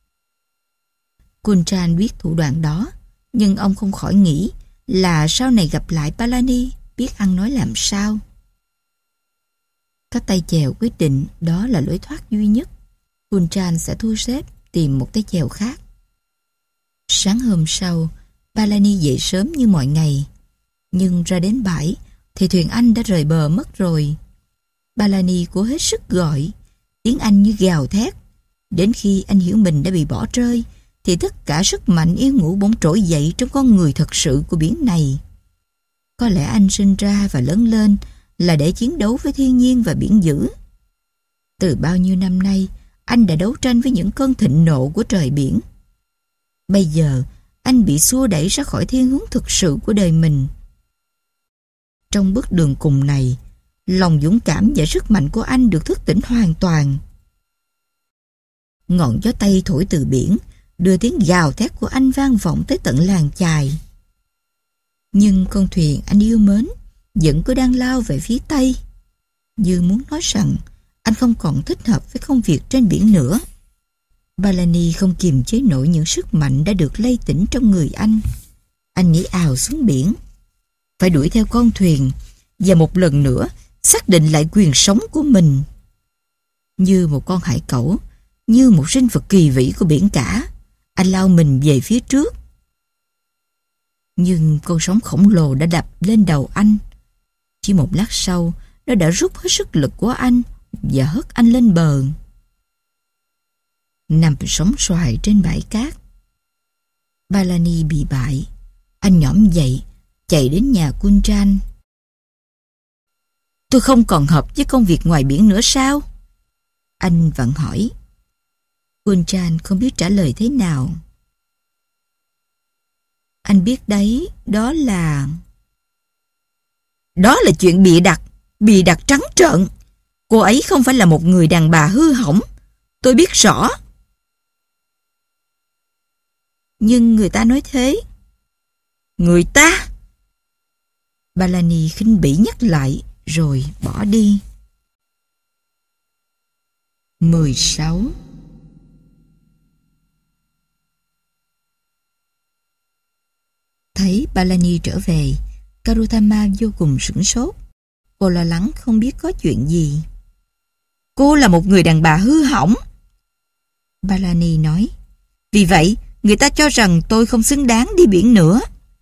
Gunchan biết thủ đoạn đó, nhưng ông không khỏi nghĩ là sau này gặp lại Balani biết ăn nói làm sao. Các tay chèo quyết định đó là lối thoát duy nhất. Gunchan sẽ thu xếp tìm một tay chèo khác. Sáng hôm sau, Balani dậy sớm như mọi ngày, nhưng ra đến bãi thì thuyền anh đã rời bờ mất rồi. Balani cố hết sức gọi, tiếng Anh như gào thét. Đến khi anh hiểu mình đã bị bỏ rơi, thì tất cả sức mạnh yên ngủ bỗng trỗi dậy trong con người thật sự của biển này. Có lẽ anh sinh ra và lớn lên là để chiến đấu với thiên nhiên và biển dữ. Từ bao nhiêu năm nay, anh đã đấu tranh với những cơn thịnh nộ của trời biển. Bây giờ, anh bị xua đẩy ra khỏi thiên hướng thực sự của đời mình. Trong bước đường cùng này, lòng dũng cảm và sức mạnh của anh được thức tỉnh hoàn toàn. Ngọn gió Tây thổi từ biển, đưa tiếng gào thét của anh vang vọng tới tận làng chài. Nhưng con thuyền anh yêu mến vẫn cứ đang lao về phía Tây, như muốn nói rằng anh không còn thích hợp với công việc trên biển nữa. Balani không kiềm chế nổi những sức mạnh đã được lay tỉnh trong người anh. Anh nhảy ào xuống biển, phải đuổi theo con thuyền và một lần nữa xác định lại quyền sống của mình. Như một con hải cẩu, như một sinh vật kỳ vĩ của biển cả, anh lao mình về phía trước. Nhưng con sóng khổng lồ đã đập lên đầu anh. Chỉ một lát sau, nó đã rút hết sức lực của anh và hất anh lên bờ. Nằm sóng xoài trên bãi cát, Palani bị bại. Anh nhõm dậy, chạy đến nhà Kunchan. Tôi không còn hợp với công việc ngoài biển nữa sao? Anh vặn hỏi. Kunchan không biết trả lời thế nào. Anh biết đấy, đó là... Đó là chuyện bịa đặt, bịa đặt trắng trợn. Cô ấy không phải là một người đàn bà hư hỏng. Tôi biết rõ. Nhưng người ta nói thế. Người ta? Palani khinh bỉ nhắc lại, rồi bỏ đi. mười sáu. Thấy Palani trở về, Karuthama vô cùng sửng sốt. Cô lo lắng không biết có chuyện gì. Cô là một người đàn bà hư hỏng, Palani nói. Vì vậy, người ta cho rằng tôi không xứng đáng đi biển nữa.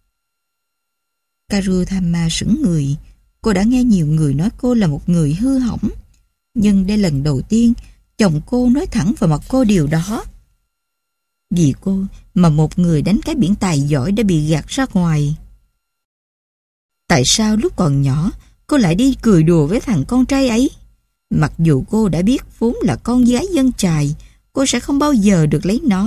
Karuthama sững người. Cô đã nghe nhiều người nói cô là một người hư hỏng. Nhưng đây lần đầu tiên chồng cô nói thẳng vào mặt cô điều đó. Vì cô mà một người đánh cá biển tài giỏi đã bị gạt ra ngoài. Tại sao lúc còn nhỏ cô lại đi cười đùa với thằng con trai ấy? Mặc dù cô đã biết vốn là con gái dân chài, cô sẽ không bao giờ được lấy nó.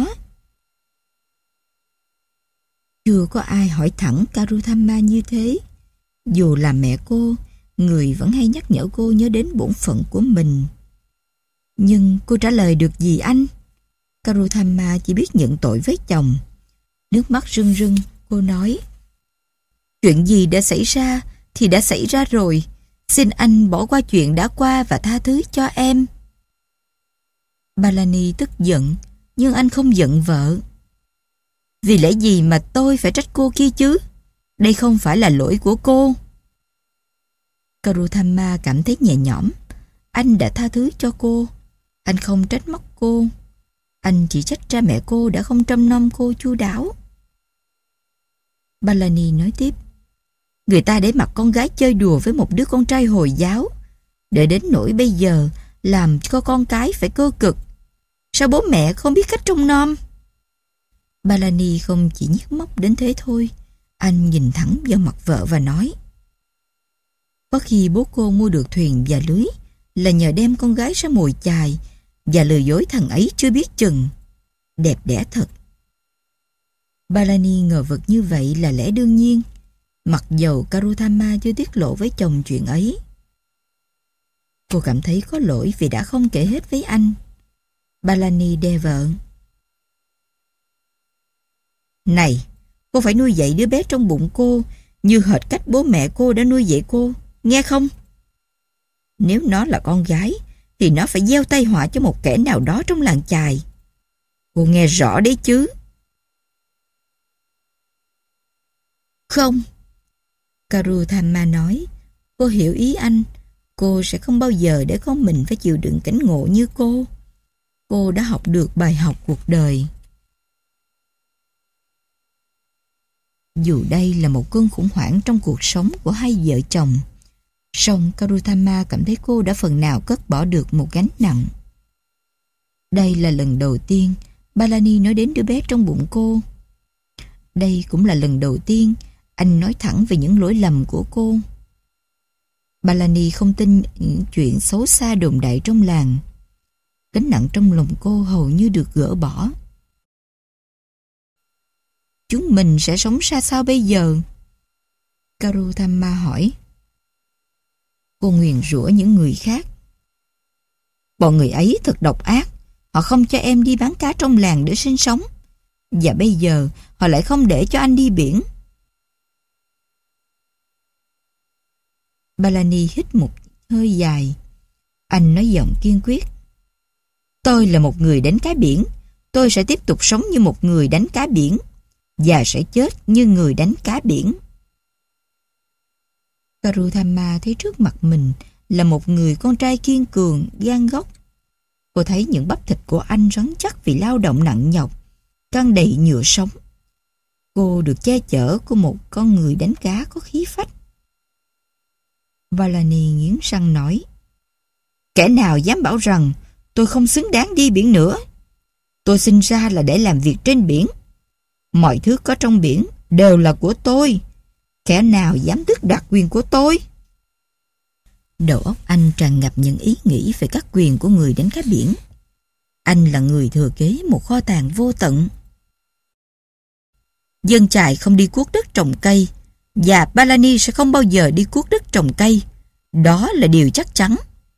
Chưa có ai hỏi thẳng Karuthama như thế. Dù là mẹ cô, người vẫn hay nhắc nhở cô nhớ đến bổn phận của mình. Nhưng cô trả lời được gì anh? Karuthama chỉ biết nhận tội với chồng. Nước mắt rưng rưng, cô nói. Chuyện gì đã xảy ra thì đã xảy ra rồi. Xin anh bỏ qua chuyện đã qua và tha thứ cho em. Palani tức giận, nhưng anh không giận vợ. Vì lẽ gì mà tôi phải trách cô kia chứ? Đây không phải là lỗi của cô. Karuthama cảm thấy nhẹ nhõm. Anh đã tha thứ cho cô. Anh không trách móc cô. Anh chỉ trách cha mẹ cô đã không trông nom cô chu đáo. Palani nói tiếp. Người ta để mặc con gái chơi đùa với một đứa con trai Hồi giáo, để đến nỗi bây giờ làm cho con cái phải cơ cực. Sao bố mẹ không biết cách trông nom? Palani không chỉ nhức móc đến thế thôi. Anh nhìn thẳng vào mặt vợ và nói. Có khi bố cô mua được thuyền và lưới là nhờ đem con gái ra mồi chài và lừa dối thằng ấy chưa biết chừng. Đẹp đẽ thật. Palani ngờ vực như vậy là lẽ đương nhiên, mặc dầu Karuthama chưa tiết lộ với chồng chuyện ấy. Cô cảm thấy có lỗi vì đã không kể hết với anh. Palani đe vợ. Này, cô phải nuôi dạy đứa bé trong bụng cô như hệt cách bố mẹ cô đã nuôi dạy cô, nghe không? Nếu nó là con gái thì nó phải gieo tai họa cho một kẻ nào đó trong làng chài. Cô nghe rõ đấy chứ? Không. Karuthama nói. Cô hiểu ý anh. Cô sẽ không bao giờ để con mình phải chịu đựng cảnh ngộ như cô. Cô đã học được bài học cuộc đời. Dù đây là một cơn khủng hoảng trong cuộc sống của hai vợ chồng, song Karuthama cảm thấy cô đã phần nào cất bỏ được một gánh nặng. Đây là lần đầu tiên Palani nói đến đứa bé trong bụng cô. Đây cũng là lần đầu tiên anh nói thẳng về những lỗi lầm của cô. Palani không tin những chuyện xấu xa đồn đại trong làng. Gánh nặng trong lòng cô hầu như được gỡ bỏ. Chúng mình sẽ sống ra sao bây giờ? Karuthama hỏi. Cô nguyền rủa những người khác. Bọn người ấy thật độc ác. Họ không cho em đi bán cá trong làng để sinh sống. Và bây giờ họ lại không để cho anh đi biển. Palani hít một hơi dài. Anh nói giọng kiên quyết. Tôi là một người đánh cá biển. Tôi sẽ tiếp tục sống như một người đánh cá biển và sẽ chết như người đánh cá biển. Karuthama thấy trước mặt mình là một người con trai kiên cường, gan góc. Cô thấy những bắp thịt của anh rắn chắc vì lao động nặng nhọc, căng đầy nhựa sống. Cô được che chở của một con người đánh cá có khí phách. Valani nghiến răng nói, kẻ nào dám bảo rằng tôi không xứng đáng đi biển nữa? Tôi sinh ra là để làm việc trên biển. Mọi thứ có trong biển đều là của tôi. Kẻ nào dám tước đoạt quyền của tôi? Đầu óc anh tràn ngập những ý nghĩ về các quyền của người đánh cá biển. Anh là người thừa kế một kho tàng vô tận. Dân chài không đi cuốc đất trồng cây, và Palani sẽ không bao giờ đi cuốc đất trồng cây. Đó là điều chắc chắn.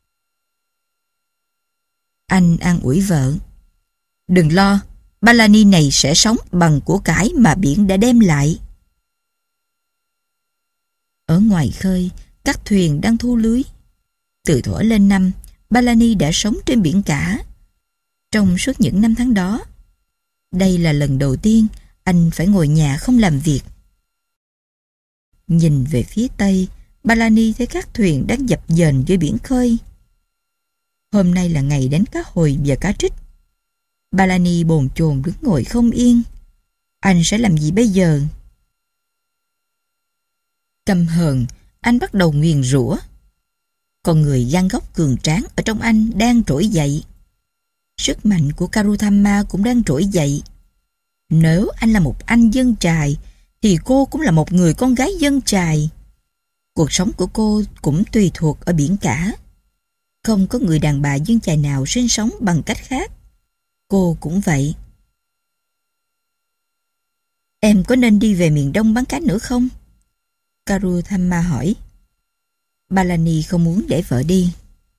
Anh an ủi vợ, đừng lo, Palani này sẽ sống bằng của cải mà biển đã đem lại. Ở ngoài khơi, các thuyền đang thu lưới. Từ thuở lên năm, Palani đã sống trên biển cả. Trong suốt những năm tháng đó, đây là lần đầu tiên anh phải ngồi nhà không làm việc. Nhìn về phía tây, Palani thấy các thuyền đang dập dềnh dưới biển khơi. Hôm nay là ngày đánh cá hồi và cá trích. Palani bồn chồn đứng ngồi không yên. Anh sẽ làm gì bây giờ? Căm hờn, anh bắt đầu nguyền rủa. Con người gan góc cường tráng ở trong anh đang trỗi dậy. Sức mạnh của Karuthamma cũng đang trỗi dậy. Nếu anh là một anh dân chài, thì cô cũng là một người con gái dân chài. Cuộc sống của cô cũng tùy thuộc ở biển cả. Không có người đàn bà dân chài nào sinh sống bằng cách khác. Cô cũng vậy. Em có nên đi về miền Đông bán cá nữa không? Karuthamma hỏi. Palani không muốn để vợ đi.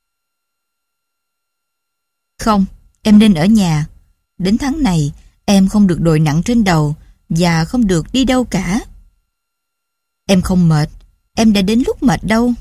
Không, em nên ở nhà. Đến tháng này, em không được đội nặng trên đầu và không được đi đâu cả. Em không mệt, em đã đến lúc mệt đâu.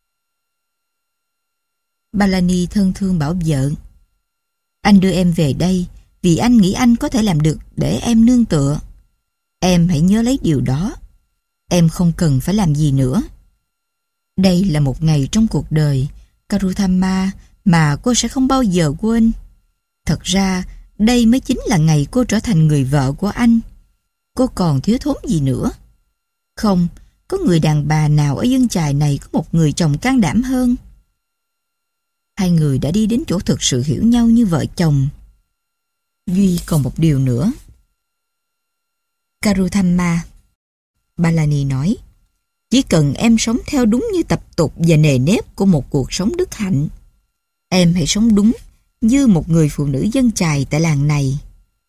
Palani thân thương bảo vợ. Anh đưa em về đây vì anh nghĩ anh có thể làm được để em nương tựa. Em hãy nhớ lấy điều đó. Em không cần phải làm gì nữa. Đây là một ngày trong cuộc đời, Karuthamma, mà cô sẽ không bao giờ quên. Thật ra, đây mới chính là ngày cô trở thành người vợ của anh. Cô còn thiếu thốn gì nữa? Không, có người đàn bà nào ở dân chài này có một người chồng can đảm hơn. Hai người đã đi đến chỗ thực sự hiểu nhau như vợ chồng. Duy còn một điều nữa. Karuthamma, Palani nói, chỉ cần em sống theo đúng như tập tục và nề nếp của một cuộc sống đức hạnh, em hãy sống đúng như một người phụ nữ dân chài tại làng này.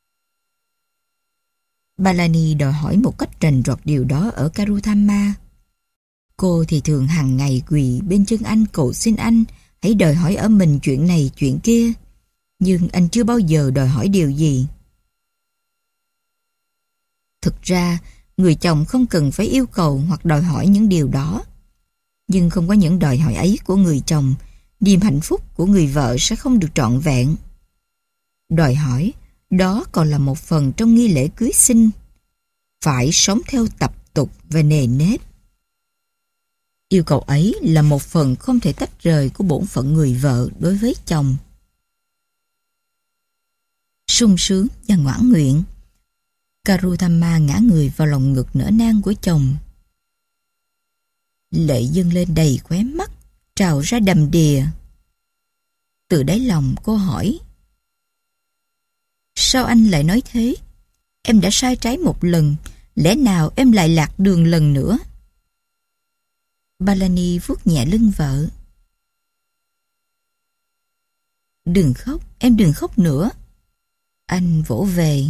Palani đòi hỏi một cách rành rọt điều đó ở Karuthamma. Cô thì thường hàng ngày quỳ bên chân anh cầu xin anh hãy đòi hỏi ở mình chuyện này chuyện kia, nhưng anh chưa bao giờ đòi hỏi điều gì. Thực ra, người chồng không cần phải yêu cầu hoặc đòi hỏi những điều đó. Nhưng không có những đòi hỏi ấy của người chồng, niềm hạnh phúc của người vợ sẽ không được trọn vẹn. Đòi hỏi, đó còn là một phần trong nghi lễ cưới xin. Phải sống theo tập tục và nề nếp. Yêu cầu ấy là một phần không thể tách rời của bổn phận người vợ đối với chồng. Sung sướng và ngoãn nguyện, Karuthamma ngã người vào lòng ngực nở nang của chồng. Lệ dâng lên đầy khóe mắt, trào ra đầm đìa. Từ đáy lòng cô hỏi, sao anh lại nói thế? Em đã sai trái một lần, lẽ nào em lại lạc đường lần nữa? Palani vuốt nhẹ lưng vợ. Đừng khóc, em đừng khóc nữa. Anh vỗ về.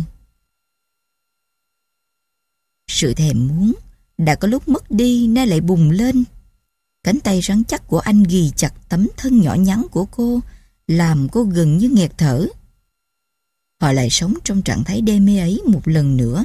Sự thèm muốn đã có lúc mất đi nay lại bùng lên. Cánh tay rắn chắc của anh ghì chặt tấm thân nhỏ nhắn của cô, làm cô gần như nghẹt thở. Họ lại sống trong trạng thái đê mê ấy một lần nữa.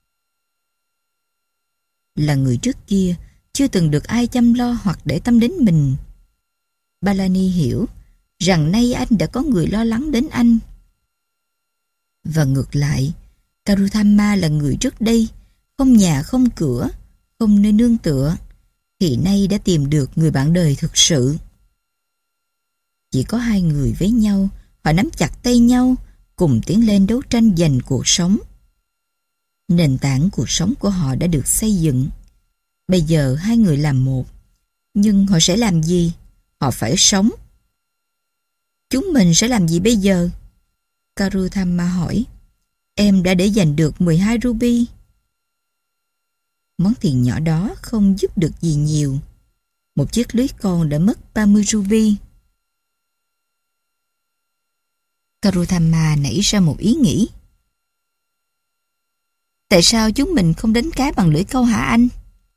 Là người trước kia chưa từng được ai chăm lo hoặc để tâm đến mình. Palani hiểu rằng nay anh đã có người lo lắng đến anh. Và ngược lại, Karuthamma là người trước đây không nhà không cửa, không nơi nương tựa, thì nay đã tìm được người bạn đời thực sự. Chỉ có hai người với nhau, họ nắm chặt tay nhau, cùng tiến lên đấu tranh giành cuộc sống. Nền tảng cuộc sống của họ đã được xây dựng. Bây giờ hai người làm một. Nhưng họ sẽ làm gì? Họ phải sống. Chúng mình sẽ làm gì bây giờ? Karutama hỏi. Em đã để dành được mười hai ruby. Món tiền nhỏ đó không giúp được gì nhiều. Một chiếc lưới con đã mất ba mươi ruby. Karutama nảy ra một ý nghĩ. Tại sao chúng mình không đánh cá bằng lưỡi câu hả anh?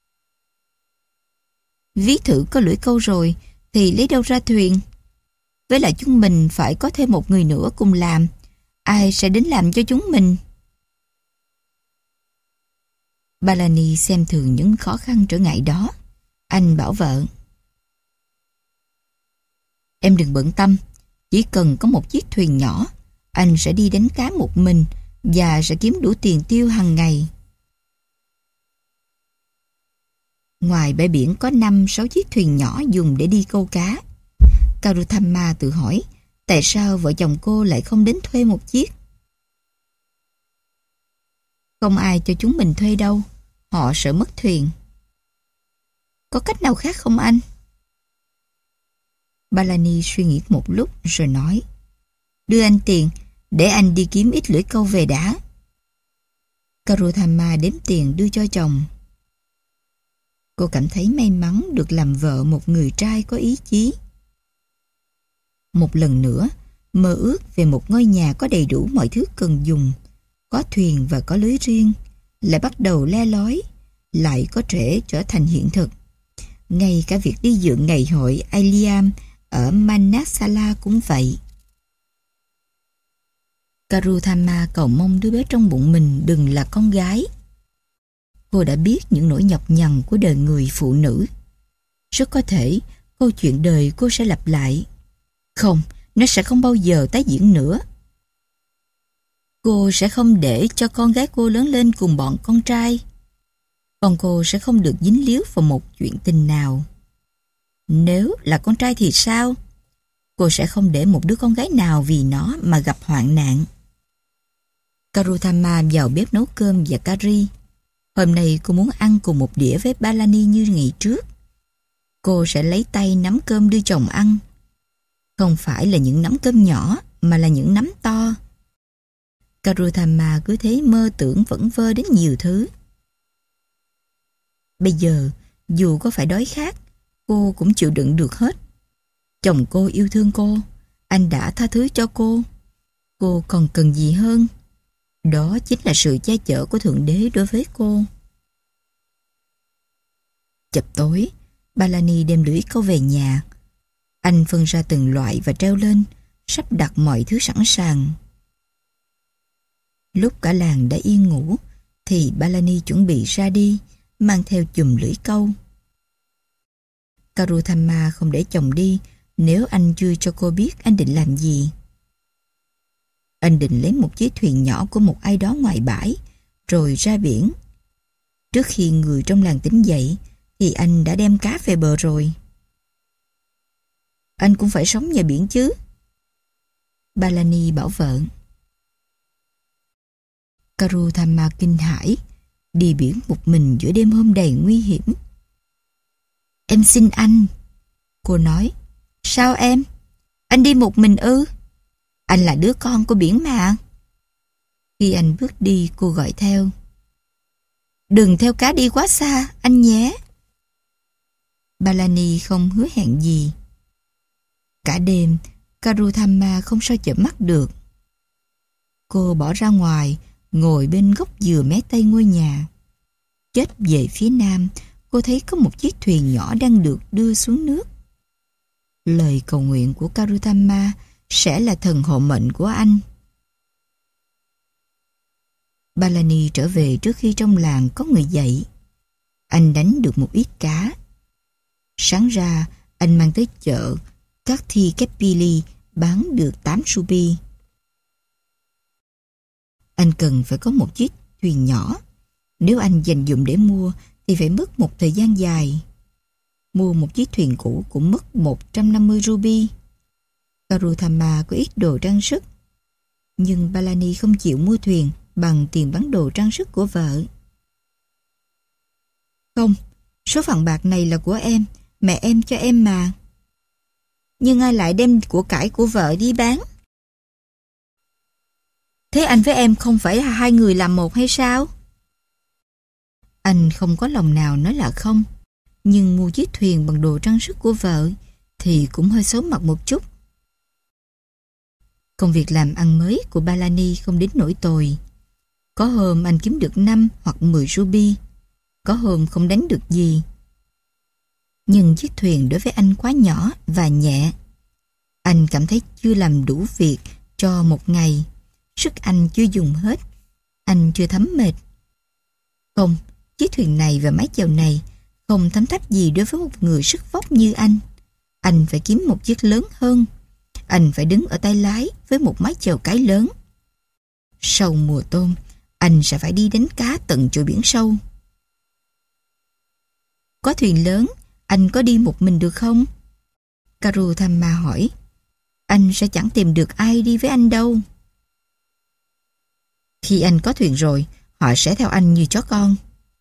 Ví thử có lưỡi câu rồi thì lấy đâu ra thuyền? Với lại chúng mình phải có thêm một người nữa cùng làm. Ai sẽ đến làm cho chúng mình? Balani xem thường những khó khăn trở ngại đó. Anh bảo vợ. Em đừng bận tâm. Chỉ cần có một chiếc thuyền nhỏ, anh sẽ đi đánh cá một mình và sẽ kiếm đủ tiền tiêu hàng ngày. Ngoài bãi biển có năm sáu chiếc thuyền nhỏ dùng để đi câu cá. Karutama tự hỏi tại sao vợ chồng cô lại không đến thuê một chiếc. Không ai cho chúng mình thuê đâu. Họ sợ mất thuyền. Có cách nào khác không anh? Balani suy nghĩ một lúc rồi nói. Đưa anh tiền để anh đi kiếm ít lưỡi câu về đã. Karutama đếm tiền đưa cho chồng. Cô cảm thấy may mắn được làm vợ một người trai có ý chí. Một lần nữa, mơ ước về một ngôi nhà có đầy đủ mọi thứ cần dùng, có thuyền và có lưới riêng, lại bắt đầu le lói, lại có thể trở thành hiện thực. Ngay cả việc đi dự ngày hội Iliam ở Manasala cũng vậy. Karutama cầu mong đứa bé trong bụng mình đừng là con gái. Cô đã biết những nỗi nhọc nhằn của đời người phụ nữ. Rất có thể câu chuyện đời cô sẽ lặp lại. Không, nó sẽ không bao giờ tái diễn nữa. Cô sẽ không để cho con gái cô lớn lên cùng bọn con trai. Còn cô sẽ không được dính líu vào một chuyện tình nào. Nếu là con trai thì sao? Cô sẽ không để một đứa con gái nào vì nó mà gặp hoạn nạn. Karutama vào bếp nấu cơm và curry. Hôm nay cô muốn ăn cùng một đĩa với Balani như ngày trước. Cô sẽ lấy tay nắm cơm đưa chồng ăn. Không phải là những nắm cơm nhỏ mà là những nắm to. Karutama cứ thế mơ tưởng vẩn vơ đến nhiều thứ. Bây giờ, dù có phải đói khát, cô cũng chịu đựng được hết. Chồng cô yêu thương cô, anh đã tha thứ cho cô. Cô còn cần gì hơn? Đó chính là sự che chở của Thượng Đế đối với cô. Chập tối, Balani đem lưỡi câu về nhà. Anh phân ra từng loại và treo lên, sắp đặt mọi thứ sẵn sàng. Lúc cả làng đã yên ngủ, thì Balani chuẩn bị ra đi, mang theo chùm lưỡi câu. Karutama không để chồng đi nếu anh chưa cho cô biết anh định làm gì. Anh định lấy một chiếc thuyền nhỏ của một ai đó ngoài bãi, rồi ra biển. Trước khi người trong làng tỉnh dậy, thì anh đã đem cá về bờ rồi. Anh cũng phải sống nhờ biển chứ. Balani bảo vợ. Karutama kinh hãi, đi biển một mình giữa đêm hôm đầy nguy hiểm. Em xin anh. Cô nói. Sao em? Anh đi một mình ư? Anh là đứa con của biển mà. Khi anh bước đi, cô gọi theo. Đừng theo cá đi quá xa, anh nhé. Balani không hứa hẹn gì. Cả đêm, Karutama không sao chợp mắt được. Cô bỏ ra ngoài, ngồi bên gốc dừa mé tây ngôi nhà. Chết về phía nam, cô thấy có một chiếc thuyền nhỏ đang được đưa xuống nước. Lời cầu nguyện của Karutama sẽ là thần hộ mệnh của anh. Balani trở về trước khi trong làng có người dậy. Anh đánh được một ít cá. Sáng ra, anh mang tới chợ các thi Kepili bán được tám ruby. Anh cần phải có một chiếc thuyền nhỏ. Nếu anh dành dụm để mua thì phải mất một thời gian dài. Mua một chiếc thuyền cũ cũng mất một trăm năm mươi ruby. Karutama có ít đồ trang sức. Nhưng Balani không chịu mua thuyền bằng tiền bán đồ trang sức của vợ. Không, số vàng bạc này là của em, mẹ em cho em mà. Nhưng ai lại đem của cải của vợ đi bán? Thế anh với em không phải là hai người làm một hay sao? Anh không có lòng nào nói là không, nhưng mua chiếc thuyền bằng đồ trang sức của vợ thì cũng hơi xấu mặt một chút. Công việc làm ăn mới của Balani không đến nỗi tồi. Có hôm anh kiếm được năm hoặc mười ruby, có hôm không đánh được gì. Nhưng chiếc thuyền đối với anh quá nhỏ và nhẹ. Anh cảm thấy chưa làm đủ việc cho một ngày. Sức anh chưa dùng hết. Anh chưa thấm mệt. Không, chiếc thuyền này và mái chèo này không thấm tháp gì đối với một người sức vóc như anh. Anh phải kiếm một chiếc lớn hơn. Anh phải đứng ở tay lái với một mái chèo cái lớn. Sau mùa tôm, anh sẽ phải đi đánh cá tận chỗ biển sâu. Có thuyền lớn, anh có đi một mình được không? Karutama hỏi. Anh sẽ chẳng tìm được ai đi với anh đâu. Khi anh có thuyền rồi, họ sẽ theo anh như chó con.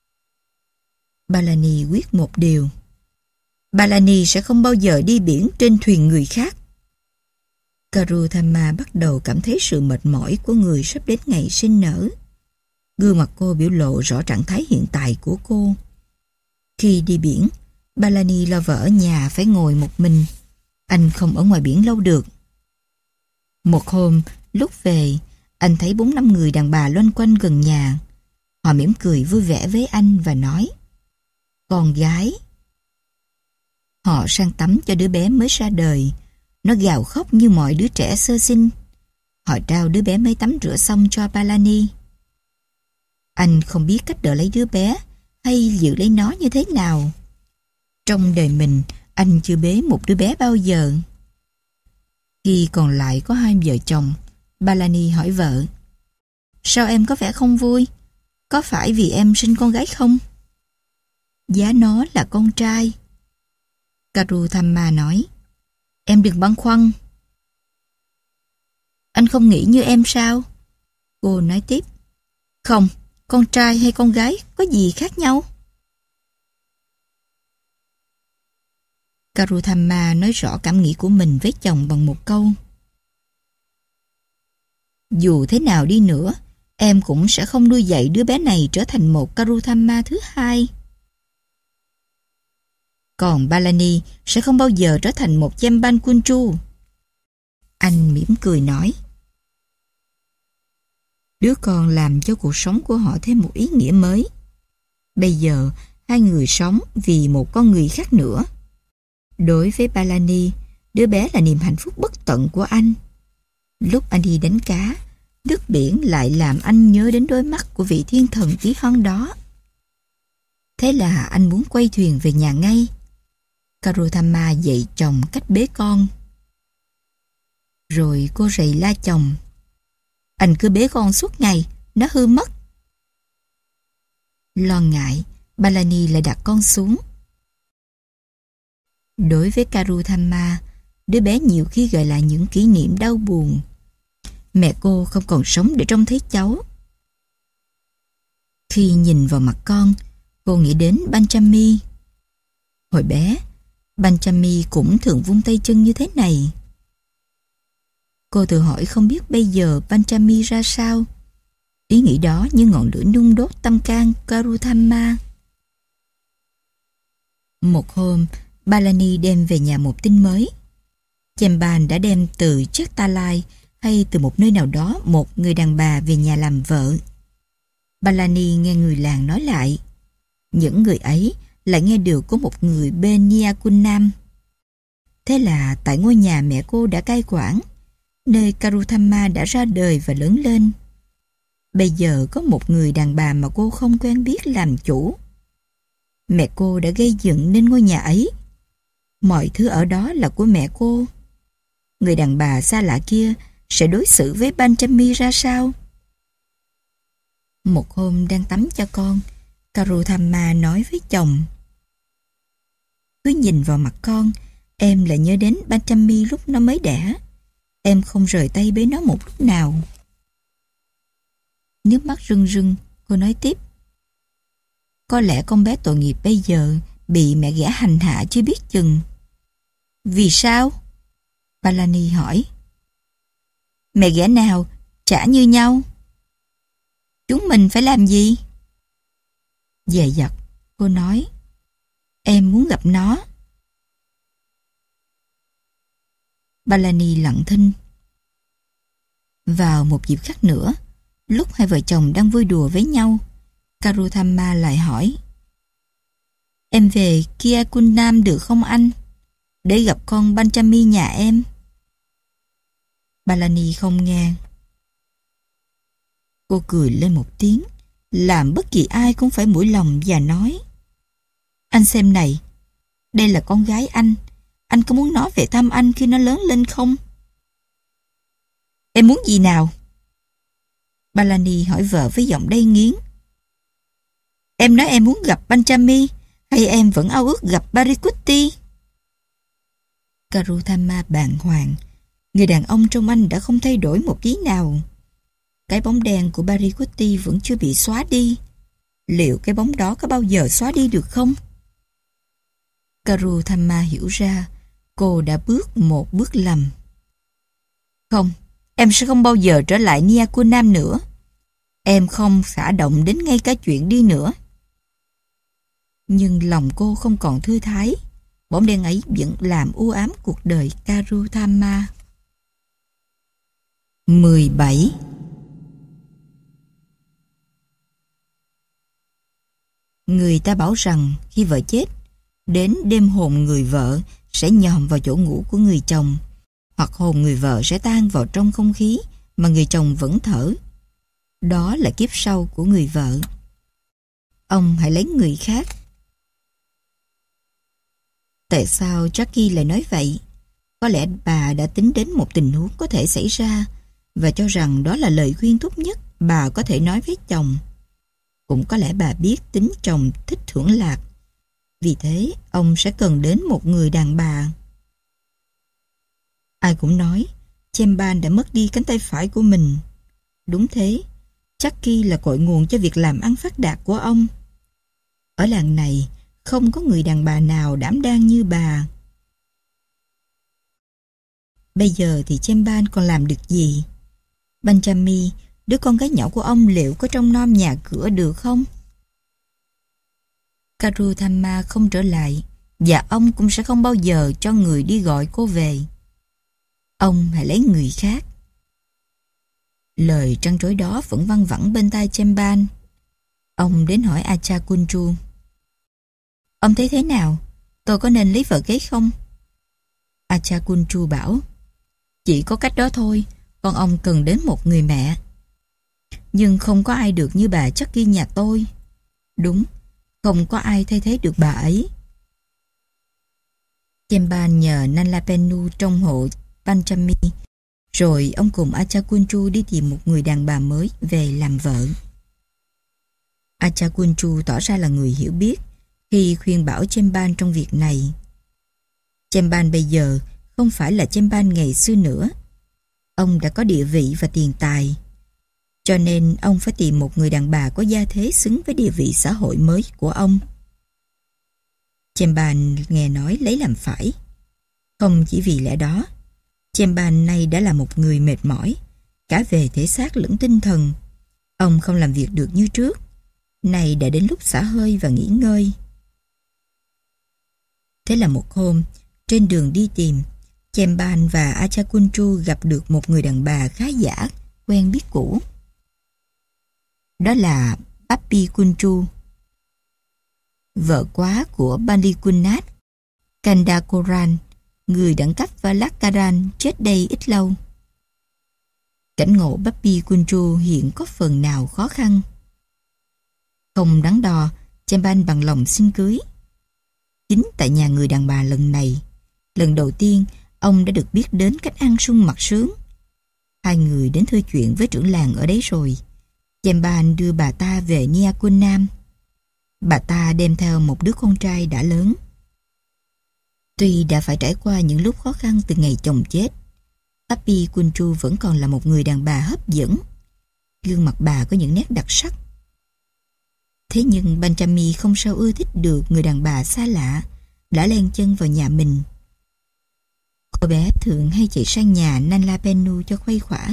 Balani quyết một điều. Balani sẽ không bao giờ đi biển trên thuyền người khác. Karutama bắt đầu cảm thấy sự mệt mỏi của người sắp đến ngày sinh nở. Gương mặt cô biểu lộ rõ trạng thái hiện tại của cô. Khi đi biển, Balani lo vợ ở nhà phải ngồi một mình. Anh không ở ngoài biển lâu được. Một hôm, lúc về, anh thấy bốn năm người đàn bà loanh quanh gần nhà. Họ mỉm cười vui vẻ với anh và nói: Con gái. Họ sang tắm cho đứa bé mới ra đời. Nó gào khóc như mọi đứa trẻ sơ sinh. Họ trao đứa bé mới tắm rửa xong cho Balani. Anh không biết cách đỡ lấy đứa bé hay giữ lấy nó như thế nào. Trong đời mình, anh chưa bế một đứa bé bao giờ. Khi còn lại có hai vợ chồng, Balani hỏi vợ: Sao em có vẻ không vui? Có phải vì em sinh con gái không? Giá nó là con trai. Karutama nói: Em đừng băn khoăn. Anh không nghĩ như em sao? Cô nói tiếp: Không, con trai hay con gái có gì khác nhau? Karutama nói rõ cảm nghĩ của mình với chồng bằng một câu: Dù thế nào đi nữa, em cũng sẽ không nuôi dạy đứa bé này trở thành một Karutama thứ hai. Còn Balani sẽ không bao giờ trở thành một Jambankunju. Anh mỉm cười nói: Đứa con làm cho cuộc sống của họ thêm một ý nghĩa mới. Bây giờ, hai người sống vì một con người khác nữa. Đối với Balani, đứa bé là niềm hạnh phúc bất tận của anh. Lúc anh đi đánh cá, nước biển lại làm anh nhớ đến đôi mắt của vị thiên thần tí hon đó. Thế là anh muốn quay thuyền về nhà ngay. Karutama dạy chồng cách bế con. Rồi cô rầy la chồng: Anh cứ bế con suốt ngày, nó hư mất. Lo ngại, Balani lại đặt con xuống. Đối với Karutama, đứa bé nhiều khi gợi lại những kỷ niệm đau buồn. Mẹ cô không còn sống để trông thấy cháu. Khi nhìn vào mặt con, cô nghĩ đến Banchami. Hồi bé, Banchami cũng thường vung tay chân như thế này. Cô tự hỏi không biết bây giờ Banchami ra sao. Ý nghĩ đó như ngọn lửa nung đốt tâm can Karutama. Một hôm, Balani đem về nhà một tin mới. Chemban đã đem từ Chektalai hay từ một nơi nào đó một người đàn bà về nhà làm vợ. Balani nghe người làng nói lại. Những người ấy lại nghe được có một người bên Nyakunam. Thế là tại ngôi nhà mẹ cô đã cai quản, nơi Karutama đã ra đời và lớn lên, bây giờ có một người đàn bà mà cô không quen biết làm chủ. Mẹ cô đã gây dựng nên ngôi nhà ấy. Mọi thứ ở đó là của mẹ cô. Người đàn bà xa lạ kia sẽ đối xử với Banchami ra sao? Một hôm đang tắm cho con, Karutama nói với chồng: Cứ nhìn vào mặt con, em lại nhớ đến Banchami lúc nó mới đẻ. Em không rời tay bế nó một lúc nào. Nước mắt rưng rưng, cô nói tiếp. Có lẽ con bé tội nghiệp bây giờ bị mẹ ghẻ hành hạ chưa biết chừng. Vì sao? Palani hỏi. Mẹ ghẻ nào trả như nhau? Chúng mình phải làm gì? Dè dặt, cô nói. Em muốn gặp nó. Palani lặng thinh. Vào một dịp khác nữa, lúc hai vợ chồng đang vui đùa với nhau, Karuthamma lại hỏi. Em về Kiakunam được không anh? Để gặp con Panchami nhà em. Palani không nghe. Cô cười lên một tiếng, làm bất kỳ ai cũng phải mũi lòng và nói. Anh xem này, đây là con gái anh. Anh có muốn nó về thăm anh khi nó lớn lên không? Em muốn gì nào? Palani hỏi vợ với giọng đầy nghiến. Em nói em muốn gặp Panchami, hay em vẫn ao ước gặp Parikutti? Karuthamma bàng hoàng. Người đàn ông trong anh đã không thay đổi một tí nào. Cái bóng đen của Parikutti vẫn chưa bị xóa đi. Liệu cái bóng đó có bao giờ xóa đi được không? Karuthamma hiểu ra cô đã bước một bước lầm. Không, em sẽ không bao giờ trở lại Niakunam nữa. Em không xả động đến ngay cả chuyện đi nữa. Nhưng lòng cô không còn thư thái. Bóng đen ấy vẫn làm u ám cuộc đời Karuthamma. mười bảy. Người ta bảo rằng khi vợ chết, đến đêm hồn người vợ sẽ nhòm vào chỗ ngủ của người chồng, hoặc hồn người vợ sẽ tan vào trong không khí mà người chồng vẫn thở. Đó là kiếp sau của người vợ. Ông hãy lấy người khác. Tại sao Jackie lại nói vậy? Có lẽ bà đã tính đến một tình huống có thể xảy ra và cho rằng đó là lời khuyên tốt nhất bà có thể nói với chồng. Cũng có lẽ bà biết tính chồng thích hưởng lạc. Vì thế, ông sẽ cần đến một người đàn bà. Ai cũng nói, Chemban đã mất đi cánh tay phải của mình. Đúng thế, Jackie là cội nguồn cho việc làm ăn phát đạt của ông. Ở làng này, không có người đàn bà nào đảm đang như bà. Bây giờ thì Chemban còn làm được gì? Panchami, đứa con gái nhỏ của ông liệu có trông nom nhà cửa được không? Karuthamma không trở lại, và ông cũng sẽ không bao giờ cho người đi gọi cô về. Ông hãy lấy người khác. Lời trăn trối đó vẫn văng vẳng bên tai Chemban. Ông đến hỏi Acha Kunchu. Ông thấy thế nào? Tôi có nên lấy vợ kế không? Acha Kunchu bảo, chỉ có cách đó thôi, con ông cần đến một người mẹ. Nhưng không có ai được như bà Jackie nhà tôi. Đúng, không có ai thay thế được bà ấy. Chemban nhờ Nalapenu trong hộ Panchami, rồi ông cùng Acha Kunchu đi tìm một người đàn bà mới về làm vợ. Acha Kunchu tỏ ra là người hiểu biết khi khuyên bảo Chemban trong việc này. Chemban bây giờ không phải là Chemban ngày xưa nữa. Ông đã có địa vị và tiền tài, cho nên ông phải tìm một người đàn bà có gia thế xứng với địa vị xã hội mới của ông. Chemban nghe nói lấy làm phải. Không chỉ vì lẽ đó, Chemban nay đã là một người mệt mỏi, cả về thể xác lẫn tinh thần. Ông không làm việc được như trước. Nay đã đến lúc xả hơi và nghỉ ngơi. Thế là một hôm, trên đường đi tìm, Chemban và Acha Kunchu gặp được một người đàn bà khá giả, quen biết cũ. Đó là Papi Kunchu, vợ quá của Balikunath Kandakoran, người đẳng cấp Valakaran chết đây ít lâu. Cảnh ngộ Papi Kunchu hiện có phần nào khó khăn. Không đắn đo, Chemban bằng lòng xin cưới. Chính tại nhà người đàn bà lần này, lần đầu tiên ông đã được biết đến cách ăn sung mặc sướng. Hai người đến thưa chuyện với trưởng làng ở đấy rồi. Chemban đưa bà ta về Niakunam. Bà ta đem theo một đứa con trai đã lớn. Tuy đã phải trải qua những lúc khó khăn từ ngày chồng chết, Papi Kunchu vẫn còn là một người đàn bà hấp dẫn. Gương mặt bà có những nét đặc sắc. Thế nhưng Benjamin không sao ưa thích được người đàn bà xa lạ đã len chân vào nhà mình. Cô bé thường hay chạy sang nhà Nanla Bennu cho khuây khỏa.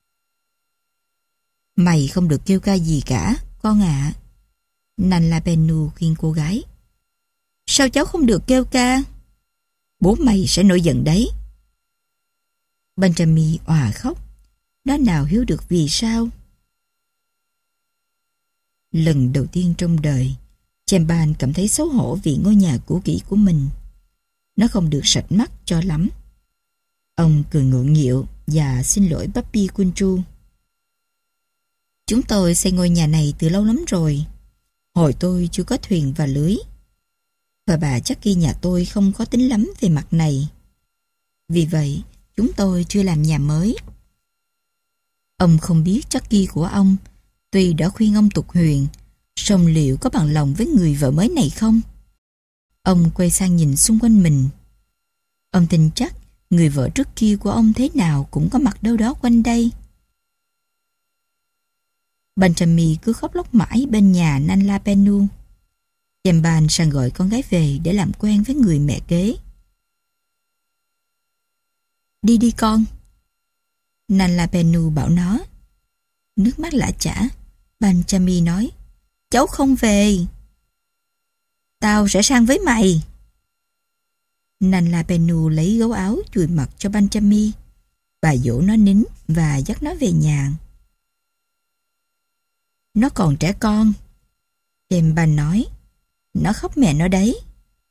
Mày không được kêu ca gì cả, con ạ. À. Nanla Bennu khuyên cô gái. Sao cháu không được kêu ca? Bố mày sẽ nổi giận đấy. Benjamin òa khóc. Nó nào hiểu được vì sao. Lần đầu tiên trong đời, Chemban cảm thấy xấu hổ vì ngôi nhà cũ kỹ của mình. Nó không được sạch mắt cho lắm. Ông cười ngượng nghịu và xin lỗi Papi Kunchu. Chúng tôi xây ngôi nhà này từ lâu lắm rồi. Hồi tôi chưa có thuyền và lưới. Và bà Jackie nhà tôi không có tính lắm về mặt này. Vì vậy, chúng tôi chưa làm nhà mới. Ông không biết Jackie của ông, tuy đã khuyên ông tục huyền, song liệu có bằng lòng với người vợ mới này không? Ông quay sang nhìn xung quanh mình. Ông tin chắc người vợ trước kia của ông thế nào cũng có mặt đâu đó quanh đây. Benjamin cứ khóc lóc mãi bên nhà Nanla Bennu. Chemban sang gọi con gái về để làm quen với người mẹ kế. Đi đi con. Nanla Bennu bảo nó. Nước mắt lã chã, Benjamin nói. Cháu không về. Tao sẽ sang với mày. Nanla Bennu lấy gấu áo chùi mặt cho Benjamin. Bà dỗ nó nín và dắt nó về nhà. Nó còn trẻ con. Chemban nói. Nó khóc mẹ nó đấy.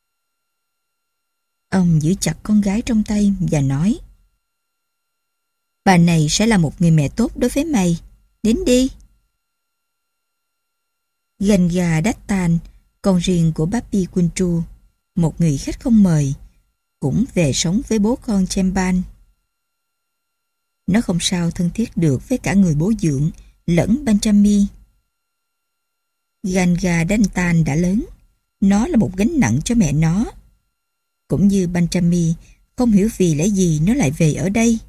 Ông giữ chặt con gái trong tay và nói. Bà này sẽ là một người mẹ tốt đối với mày. Đến đi. Ganga Dattan, con riêng của Papi Kunchu, một người khách không mời, cũng về sống với bố con Chemban. Nó không sao thân thiết được với cả người bố dưỡng lẫn Benjamin. Ganga Dattan đã lớn. Nó là một gánh nặng cho mẹ nó. Cũng như Benjamin không hiểu vì lẽ gì nó lại về ở đây.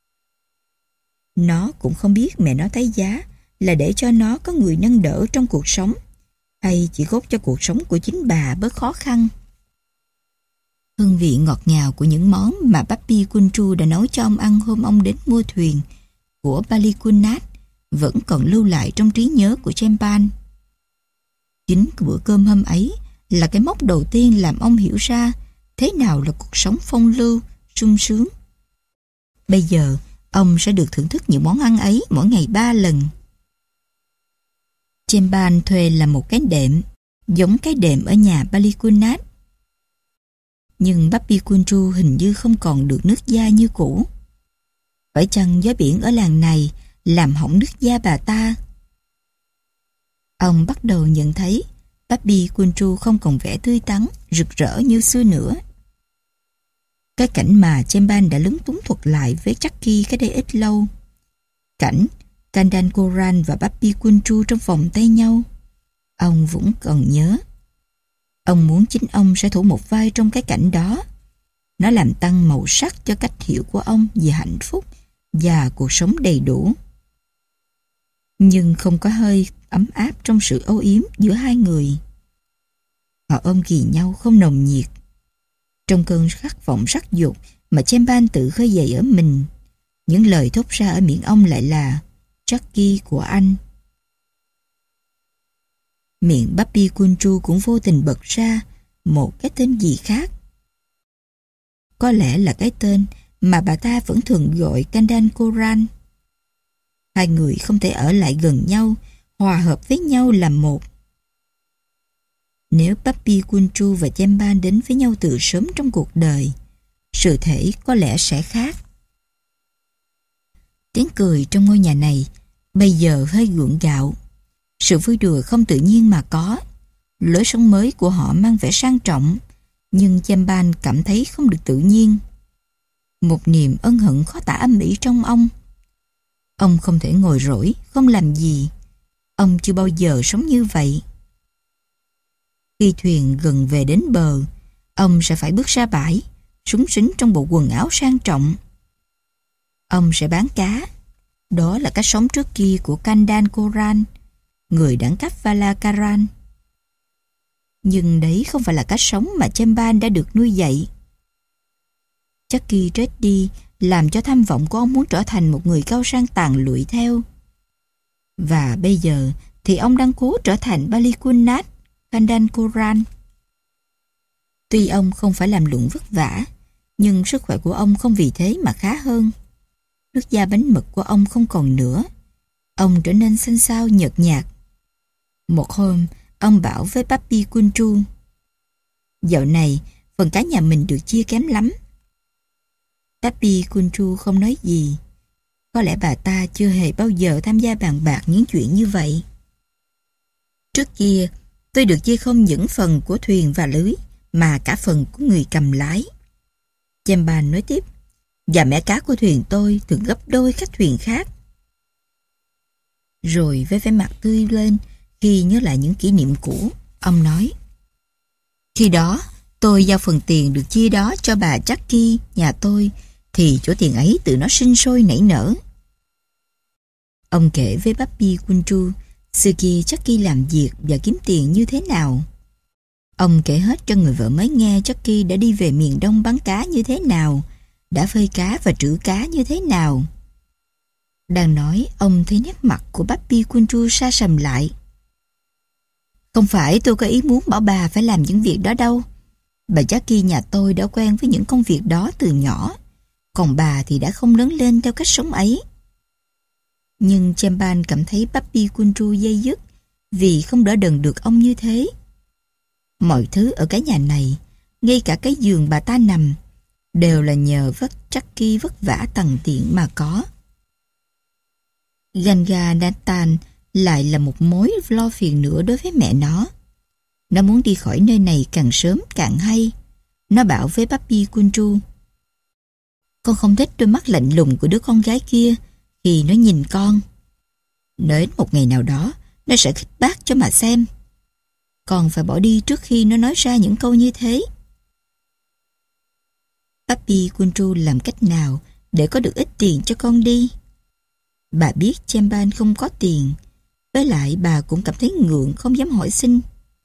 Nó cũng không biết mẹ nó thấy giá là để cho nó có người nâng đỡ trong cuộc sống, hay chỉ cốt cho cuộc sống của chính bà bớt khó khăn. Hương vị ngọt ngào của những món mà Papi Kunchu đã nấu cho ông ăn hôm ông đến mua thuyền của Balikunnat vẫn còn lưu lại trong trí nhớ của Chemban. Chính bữa cơm hôm ấy là cái mốc đầu tiên làm ông hiểu ra thế nào là cuộc sống phong lưu, sung sướng. Bây giờ, ông sẽ được thưởng thức những món ăn ấy mỗi ngày ba lần. Chemban thuê là một cái đệm, giống cái đệm ở nhà Balikunnat. Nhưng Papi Kunchu hình như không còn được nước da như cũ. Phải chăng gió biển ở làng này làm hỏng nước da bà ta? Ông bắt đầu nhận thấy Papi Kunchu không còn vẻ tươi tắn, rực rỡ như xưa nữa. Cái cảnh mà Chemban đã lúng túng thuật lại với Jackie cái đây ít lâu. Cảnh Kandan Koran và Papi Kunchu trong vòng tay nhau. Ông vẫn còn nhớ. Ông muốn chính ông sẽ thủ một vai trong cái cảnh đó. Nó làm tăng màu sắc cho cách hiểu của ông về hạnh phúc và cuộc sống đầy đủ. Nhưng không có hơi ấm áp trong sự âu yếm giữa hai người. Họ ôm ghì nhau không nồng nhiệt. Trong cơn khát vọng sắc dục mà Chemban tự khơi dậy ở mình, những lời thốt ra ở miệng ông lại là Jackie của anh. Miệng Papi Kunchu cũng vô tình bật ra một cái tên gì khác. Có lẽ là cái tên mà bà ta vẫn thường gọi Kandan Koran. Hai người không thể ở lại gần nhau, hòa hợp với nhau làm một. Nếu Papi Kunchu và Chemban đến với nhau từ sớm trong cuộc đời, sự thể có lẽ sẽ khác. Tiếng cười trong ngôi nhà này bây giờ hơi gượng gạo. Sự vui đùa không tự nhiên mà có. Lối sống mới của họ mang vẻ sang trọng, nhưng Chemban cảm thấy không được tự nhiên. Một niềm ân hận khó tả âm ỉ trong ông. Ông không thể ngồi rỗi, không làm gì. Ông chưa bao giờ sống như vậy. Khi thuyền gần về đến bờ, ông sẽ phải bước ra bãi, súng xính trong bộ quần áo sang trọng. Ông sẽ bán cá, Đó là cách sống trước kia của Kandan Koran, người đẳng cấp Valakaran. Nhưng đấy không phải là cách sống mà Chemban đã được nuôi dạy. Chucky Reddy làm cho tham vọng của ông muốn trở thành một người cao sang tàn lụi theo. Và bây giờ thì ông đang cố trở thành Balikunnat Kandan Koran. Tuy ông không phải làm lụng vất vả, nhưng sức khỏe của ông không vì thế mà khá hơn. Nước da bánh mật của ông không còn nữa. Ông trở nên xanh xao nhợt nhạt. Một hôm, ông bảo với Papi Kunchu, dạo này, phần cá nhà mình được chia kém lắm. Papi Kunchu không nói gì. Có lẽ bà ta chưa hề bao giờ tham gia bàn bạc những chuyện như vậy. Trước kia, tôi được chia không những phần của thuyền và lưới, mà cả phần của người cầm lái. Chemban nói tiếp, và mẻ cá của thuyền tôi thường gấp đôi các thuyền khác. Rồi với vẻ mặt tươi lên khi nhớ lại những kỷ niệm cũ, ông nói, khi đó tôi giao phần tiền được chia đó cho bà Jackie nhà tôi, thì chỗ tiền ấy tự nó sinh sôi nảy nở. Ông kể với Papi Kunchu xưa kia Jackie làm việc và kiếm tiền như thế nào. Ông kể hết cho người vợ mới nghe Jackie đã đi về miền Đông bán cá như thế nào, đã phơi cá và trữ cá như thế nào. Đang nói, ông thấy nét mặt của Papi Kunchu sa sầm lại. Không phải tôi có ý muốn bảo bà phải làm những việc đó đâu. Bà Jackie nhà tôi đã quen với những công việc đó từ nhỏ, còn bà thì đã không lớn lên theo cách sống ấy. Nhưng Chemban cảm thấy Papi Kunchu dây dứt vì không đỡ đần được ông như thế. Mọi thứ ở cái nhà này, ngay cả cái giường bà ta nằm, đều là nhờ vất Jackie vất vả tằn tiện mà có. Ganga Nathan lại là một mối lo phiền nữa đối với mẹ nó. Nó muốn đi khỏi nơi này càng sớm càng hay. Nó bảo với Papi Kunchu, con không thích đôi mắt lạnh lùng của đứa con gái kia khi nó nhìn con. Đến một ngày nào đó, nó sẽ khích bác cho mà xem. Con phải bỏ đi trước khi nó nói ra những câu như thế. Papi Kunchu làm cách nào để có được ít tiền cho con đi? Bà biết Chemban không có tiền, với lại bà cũng cảm thấy ngượng không dám hỏi xin.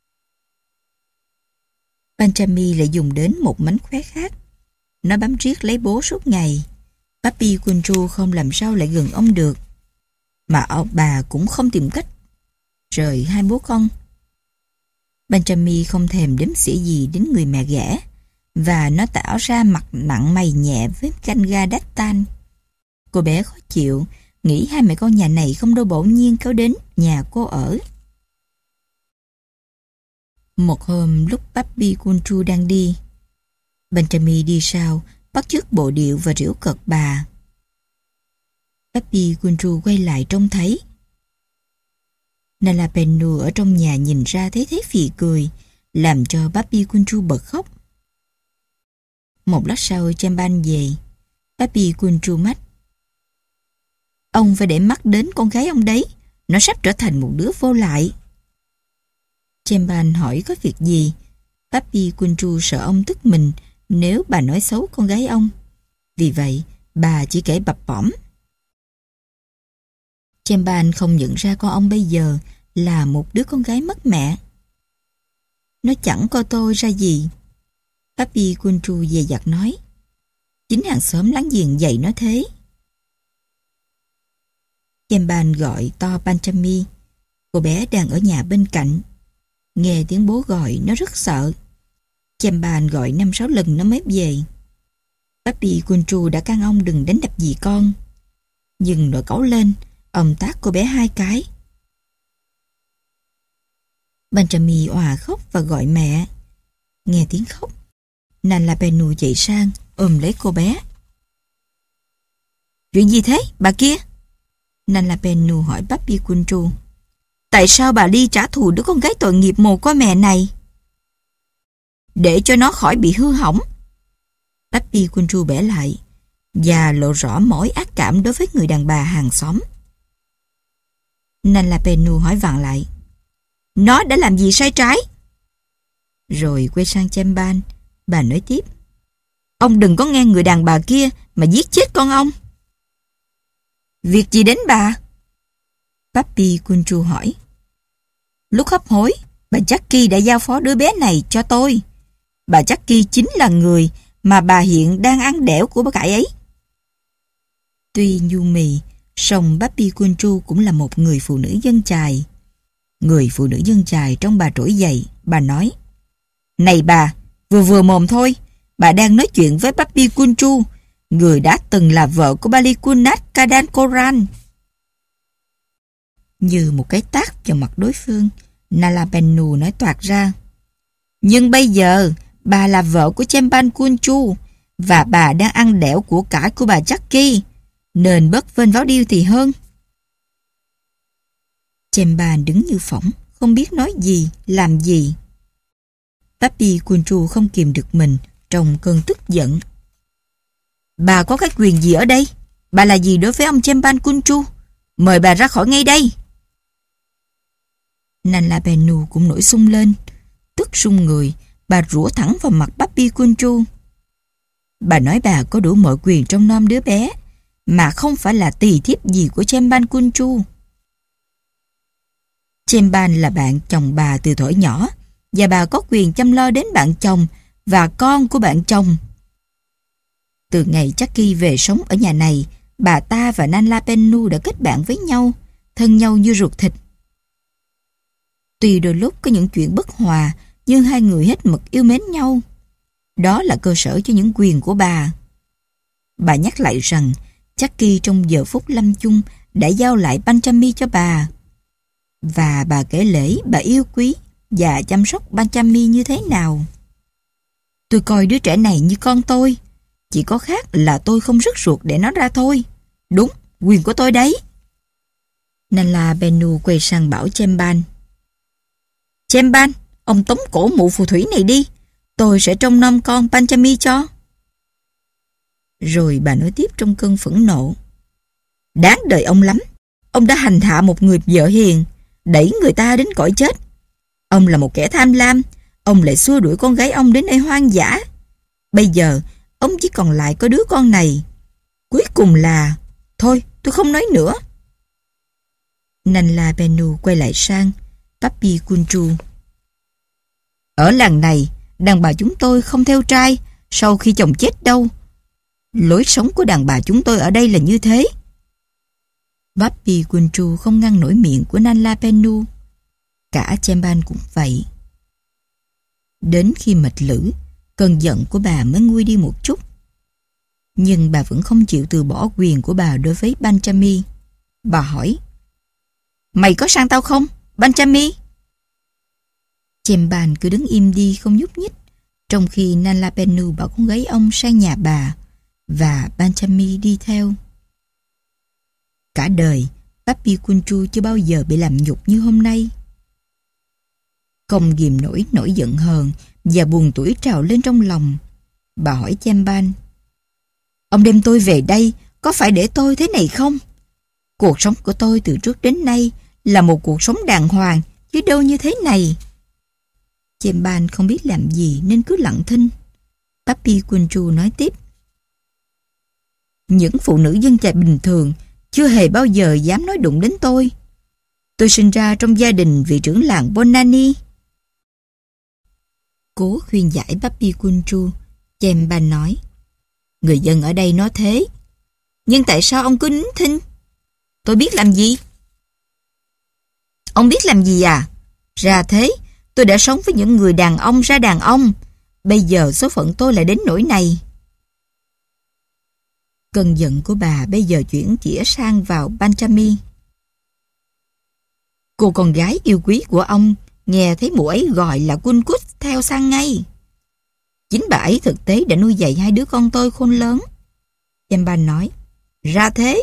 Panchami lại dùng đến một mánh khóe khác. Nó bám riết lấy bố suốt ngày. Papi Kunchu không làm sao lại gần ông được, mà ông bà cũng không tìm cách rời hai bố con. Panchami không thèm đếm xỉa gì đến người mẹ ghẻ, và nó tỏ ra mặt nặng mày nhẹ với Ganga Dattan. Cô bé khó chịu, nghĩ hai mẹ con nhà này không đâu bỗng nhiên kéo đến nhà cô ở. Một hôm lúc Papi Kunchu đang đi, Panchami đi sau, bắt chước bộ điệu và giễu cợt bà. Papi Kunchu quay lại trông thấy Nalapenu ở trong nhà nhìn ra thấy thế phì cười, làm cho Papi Kunchu bật khóc. Một lát sau Chemban về, Papi Kunchu mách, ông phải để mắt đến con gái ông đấy, nó sắp trở thành một đứa vô lại. Chemban hỏi có việc gì. Papi Kunchu sợ ông tức mình nếu bà nói xấu con gái ông. Vì vậy, bà chỉ kể bập bõm. Chemban không nhận ra con ông bây giờ là một đứa con gái mất mẹ. Nó chẳng coi tôi ra gì. Papi Kunchu dè dặt nói. Chính hàng xóm láng giềng dạy nó thế. Chemban gọi to Panchami. Cô bé đang ở nhà bên cạnh. Nghe tiếng bố gọi nó rất sợ. Chemban gọi năm sáu lần nó mới về. Papi Kunchu đã can ông đừng đánh đập gì con. Nhưng nổi cáu lên, ông tát cô bé hai cái. Panchami òa khóc và gọi mẹ. Nghe tiếng khóc, Nalapenu chạy sang ôm lấy cô bé. Chuyện gì thế, bà kia? Nalapenu hỏi Papi Kunchu. Tại sao bà đi trả thù đứa con gái tội nghiệp mồ côi mẹ này? Để cho nó khỏi bị hư hỏng. Papi Kunchu bẻ lại và lộ rõ mối ác cảm đối với người đàn bà hàng xóm. Nalapenu hỏi vặn lại. Nó đã làm gì sai trái? Rồi quay sang Chemban, bà nói tiếp. Ông đừng có nghe người đàn bà kia mà giết chết con ông. Việc gì đến bà? Papi Kunchu hỏi. Lúc hấp hối, bà Jackie đã giao phó đứa bé này cho tôi. Bà Jackie chính là người mà bà hiện đang ăn đẻo của bà cải ấy. Tuy nhu mì, song Papi Kunchu cũng là một người phụ nữ dân chài. Người phụ nữ dân chài trong bà trỗi dậy, bà nói. Này bà, vừa vừa mồm thôi, bà đang nói chuyện với Papi Kunchu, người đã từng là vợ của Balikunas Kadankoran. Như một cái tát vào mặt đối phương, Nalapenu nói toạc ra. Nhưng bây giờ, bà là vợ của Chemban Kunchu, và bà đang ăn đẻo của cải của bà Jackie, nên bớt vênh váo điêu thì hơn. Chemban đứng như phỏng, không biết nói gì, làm gì. Papi Kunchu không kìm được mình trong cơn tức giận. Bà có cái quyền gì ở đây? Bà là gì đối với ông Chemban Kunchu? Mời bà ra khỏi ngay đây. Nalapenu cũng nổi sung lên. Tức sung người, bà rủa thẳng vào mặt Papi Kunchu. Bà nói bà có đủ mọi quyền trong nom đứa bé, mà không phải là tỳ thiếp gì của Chemban Kunchu. Chemban là bạn chồng bà từ thuở nhỏ, và bà có quyền chăm lo đến bạn chồng và con của bạn chồng. Từ ngày Jackie về sống ở nhà này, bà ta và Nalapenu đã kết bạn với nhau, thân nhau như ruột thịt. Tuy đôi lúc có những chuyện bất hòa, nhưng hai người hết mực yêu mến nhau. Đó là cơ sở cho những quyền của bà. Bà nhắc lại rằng Jackie trong giờ phút lâm chung đã giao lại Benjamin cho bà. Và bà kể lễ bà yêu quý và chăm sóc Benjamin như thế nào. Tôi coi đứa trẻ này như con tôi. Chỉ có khác là tôi không rứt ruột để nó ra thôi. Đúng, quyền của tôi đấy. Nalapenu quay sang bảo Chemban. Chemban, ông tống cổ mụ phù thủy này đi. Tôi sẽ trông nom con Benjamin cho. Rồi bà nói tiếp trong cơn phẫn nộ. Đáng đời ông lắm. Ông đã hành hạ một người vợ hiền, đẩy người ta đến cõi chết. Ông là một kẻ tham lam. Ông lại xua đuổi con gái ông đến nơi hoang dã. Bây giờ ông chỉ còn lại có đứa con này. Cuối cùng là... Thôi, tôi không nói nữa. Nalapenu quay lại sang Papi Kunchu. Ở làng này, đàn bà chúng tôi không theo trai sau khi chồng chết đâu. Lối sống của đàn bà chúng tôi ở đây là như thế. Papi Kunchu không ngăn nổi miệng của Nalapenu. Cả Chemban cũng vậy. Đến khi mệt lử, cơn giận của bà mới nguôi đi một chút. Nhưng bà vẫn không chịu từ bỏ quyền của bà đối với Benjamin. Bà hỏi, mày có sang tao không, Benjamin? Chemban cứ đứng im đi không nhúc nhích, trong khi Nalapenu bảo con gái ông sang nhà bà, và Benjamin đi theo. Cả đời, Papi Kunchu chưa bao giờ bị làm nhục như hôm nay. Không ghìm nổi nỗi giận hờn và buồn tủi trào lên trong lòng, bà hỏi Chemban, ông đem tôi về đây có phải để tôi thế này không? Cuộc sống của tôi từ trước đến nay là một cuộc sống đàng hoàng, chứ đâu như thế này. Chemban không biết làm gì nên cứ lặng thinh. Papi Kunchu nói tiếp, những phụ nữ dân chài bình thường chưa hề bao giờ dám nói đụng đến tôi. Tôi sinh ra trong gia đình vị trưởng làng Bonani. Cố khuyên giải Papi Kunchu, Chemban nói, người dân ở đây nói thế, nhưng tại sao ông cứ nín thinh? Tôi biết làm gì? Ông biết làm gì à? Ra thế, tôi đã sống với những người đàn ông ra đàn ông. Bây giờ số phận tôi lại đến nỗi này. Cơn giận của bà bây giờ chuyển chĩa sang vào Benjamin. Cô con gái yêu quý của ông nghe thấy mụ ấy gọi là Quân Cút theo sang ngay. Chính bà ấy thực tế đã nuôi dạy hai đứa con tôi khôn lớn. Chemban nói, ra thế.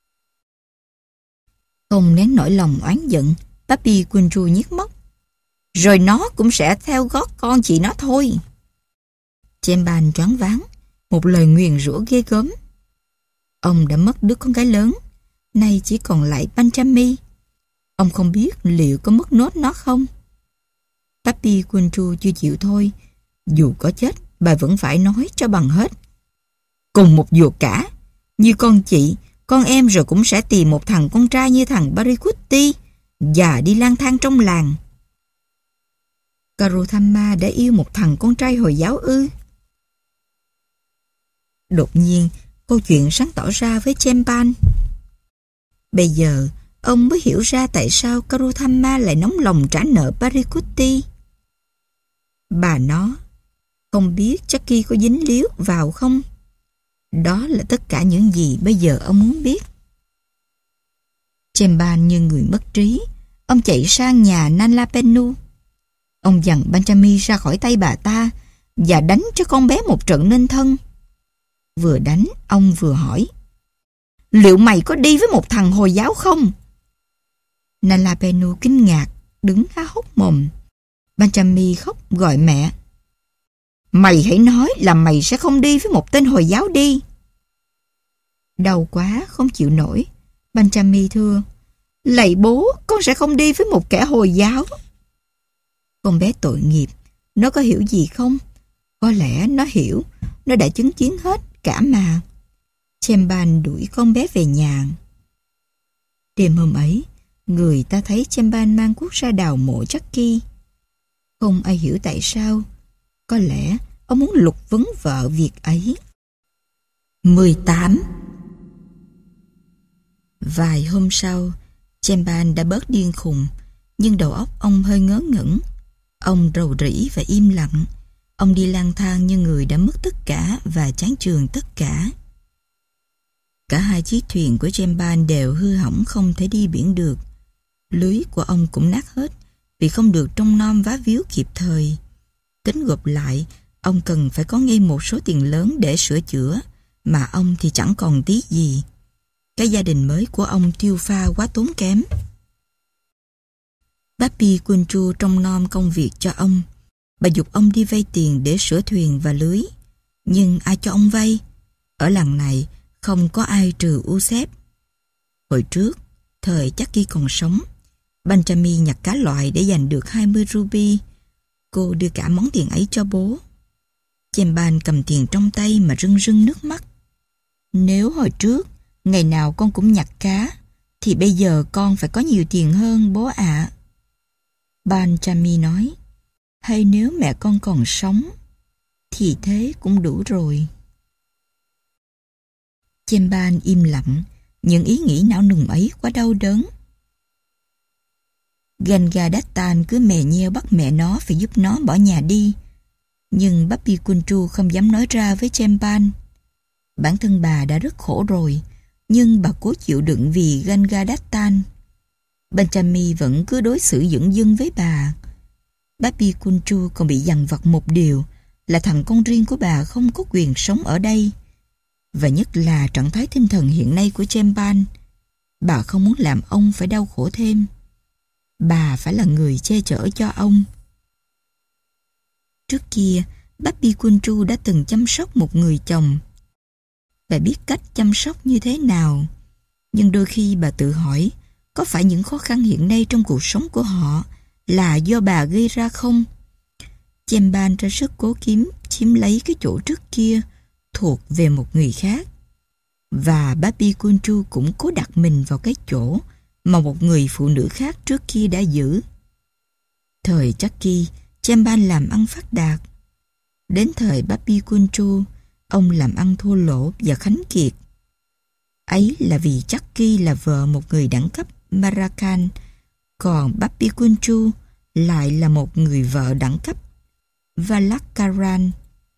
Không nén nổi lòng oán giận, Papi Kunchu nhiếc móc. Rồi nó cũng sẽ theo gót con chị nó thôi. Chemban choáng váng, một lời nguyền rủa ghê gớm. Ông đã mất đứa con gái lớn, nay chỉ còn lại Benjamin. Ông không biết liệu có mất nốt nó không. Papi Kunchu chưa chịu thôi. Dù có chết, bà vẫn phải nói cho bằng hết. Cùng một ruột cả, như con chị, con em rồi cũng sẽ tìm một thằng con trai như thằng Parinkuti và đi lang thang trong làng. Gautama đã yêu một thằng con trai Hồi giáo ư? Đột nhiên, câu chuyện sáng tỏ ra với Chempan. Bây giờ, ông mới hiểu ra tại sao Gautama lại nóng lòng trả nợ Parinkuti. Bà nó, không biết Jackie có dính líu vào không? Đó là tất cả những gì bây giờ ông muốn biết. Chempan như người mất trí, ông chạy sang nhà Nanlapenu. Ông giằng Benjamin ra khỏi tay bà ta và đánh cho con bé một trận nên thân. Vừa đánh, ông vừa hỏi: liệu mày có đi với một thằng Hồi giáo không? Nanlapenu kinh ngạc, đứng há hốc mồm. Benjamin khóc gọi mẹ. Mày hãy nói là mày sẽ không đi với một tên Hồi giáo đi. Đau quá, không chịu nổi. Benjamin thưa: lạy bố, con sẽ không đi với một kẻ Hồi giáo. Con bé tội nghiệp, nó có hiểu gì không? Có lẽ nó hiểu, nó đã chứng kiến hết cả mà. Chempan đuổi con bé về nhà. Đêm hôm ấy, người ta thấy Chempan mang cuốc ra đào mộ Jackie. Không ai hiểu tại sao. Có lẽ ông muốn lục vấn vợ việc ấy. mười tám. Vài hôm sau, Chempan đã bớt điên khùng, nhưng đầu óc ông hơi ngớ ngẩn. Ông rầu rĩ và im lặng. Ông đi lang thang như người đã mất tất cả và chán chường tất cả. Cả hai chiếc thuyền của Chempan đều hư hỏng không thể đi biển được. Lưới của ông cũng nát hết vì không được trông nom vá víu kịp thời. Tính gộp lại, ông cần phải có ngay một số tiền lớn để sửa chữa, mà ông thì chẳng còn tí gì. Cái gia đình mới của ông tiêu pha quá tốn kém. Papi Kunchu trông nom công việc cho ông. Bà giục ông đi vay tiền để sửa thuyền và lưới. Nhưng ai cho ông vay? Ở làng này không có ai trừ Usep. Hồi trước, thời Jackie còn sống, Benjamin nhặt cá loại để giành được hai mươi ruby. Cô đưa cả món tiền ấy cho bố. Chempan cầm tiền trong tay mà rưng rưng nước mắt. Nếu hồi trước, ngày nào con cũng nhặt cá, thì bây giờ con phải có nhiều tiền hơn bố ạ. À. Benjamin nói, hay nếu mẹ con còn sống, thì thế cũng đủ rồi. Chempan im lặng, những ý nghĩ não nùng ấy quá đau đớn. Gangadatan cứ mè nheo bắt mẹ nó phải giúp nó bỏ nhà đi. Nhưng Papi Kunchu không dám nói ra với Chempan. Bản thân bà đã rất khổ rồi, nhưng bà cố chịu đựng vì Gangadatan. Benjamin vẫn cứ đối xử dửng dưng với bà. Papi Kunchu còn bị dằn vặt một điều là thằng con riêng của bà không có quyền sống ở đây. Và nhất là trạng thái tinh thần hiện nay của Chempan. Bà không muốn làm ông phải đau khổ thêm. Bà phải là người che chở cho ông. Trước kia, Papi Kunchu đã từng chăm sóc một người chồng. Bà biết cách chăm sóc như thế nào. Nhưng đôi khi bà tự hỏi, có phải những khó khăn hiện nay trong cuộc sống của họ là do bà gây ra không? Chempan ra sức cố kiếm chiếm lấy cái chỗ trước kia thuộc về một người khác. Và Papi Kunchu cũng cố đặt mình vào cái chỗ mà một người phụ nữ khác trước kia đã giữ. Thời Jackie, Chempan làm ăn phát đạt. Đến thời Papi Kunchu, ông làm ăn thua lỗ và khánh kiệt. Ấy là vì Jackie là vợ một người đẳng cấp Maracan, còn Papi Kunchu lại là một người vợ đẳng cấp Valakaran.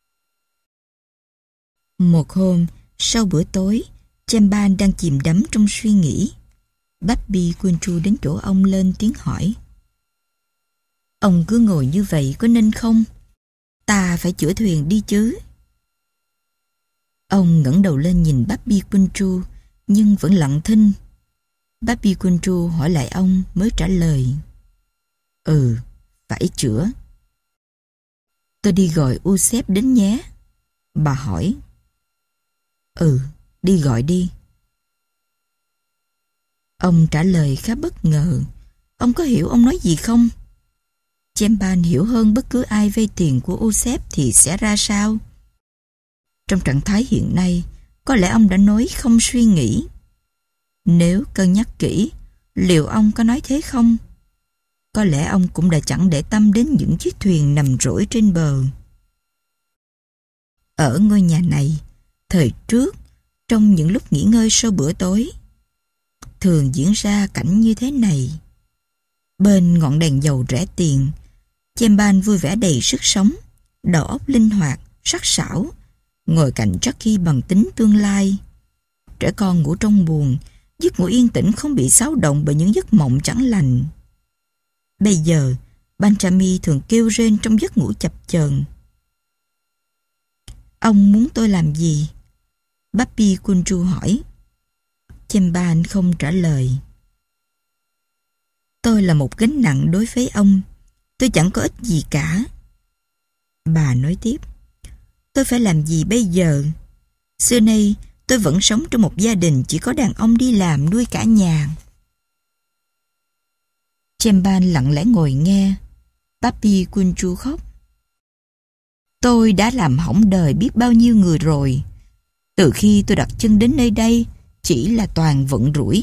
Một hôm, sau bữa tối, Chempan đang chìm đắm trong suy nghĩ. Papi Kunchu đến chỗ ông lên tiếng hỏi. Ông cứ ngồi như vậy có nên không? Ta phải chữa thuyền đi chứ. Ông ngẩng đầu lên nhìn Papi Kunchu, nhưng vẫn lặng thinh. Papi Kunchu hỏi lại ông mới trả lời. Ừ, phải chữa. Tôi đi gọi Usep đến nhé. Bà hỏi. Ừ, đi gọi đi. Ông trả lời khá bất ngờ. Ông có hiểu ông nói gì không? Chempan hiểu hơn bất cứ ai vay tiền của Usep thì sẽ ra sao. Trong trạng thái hiện nay, có lẽ ông đã nói không suy nghĩ. Nếu cân nhắc kỹ, liệu ông có nói thế không? Có lẽ ông cũng đã chẳng để tâm đến những chiếc thuyền nằm rỗi trên bờ. Ở ngôi nhà này, thời trước, trong những lúc nghỉ ngơi sau bữa tối, thường diễn ra cảnh như thế này. Bên ngọn đèn dầu rẻ tiền, Chemban vui vẻ đầy sức sống, đầu óc linh hoạt, sắc sảo, ngồi cạnh Jackie bằng tính tương lai. Trẻ con ngủ trong buồng, giấc ngủ yên tĩnh không bị xáo động bởi những giấc mộng chẳng lành. Bây giờ, Benjamin thường kêu rên trong giấc ngủ chập chờn. Ông muốn tôi làm gì? Papi Kunchu hỏi. Chemban không trả lời. Tôi là một gánh nặng đối với ông. Tôi chẳng có ích gì cả. Bà nói tiếp. Tôi phải làm gì bây giờ? Xưa nay tôi vẫn sống trong một gia đình chỉ có đàn ông đi làm nuôi cả nhà. Chemban lặng lẽ ngồi nghe. Papi Kunchu khóc. Tôi đã làm hỏng đời biết bao nhiêu người rồi. Từ khi tôi đặt chân đến nơi đây, chỉ là toàn vận rủi.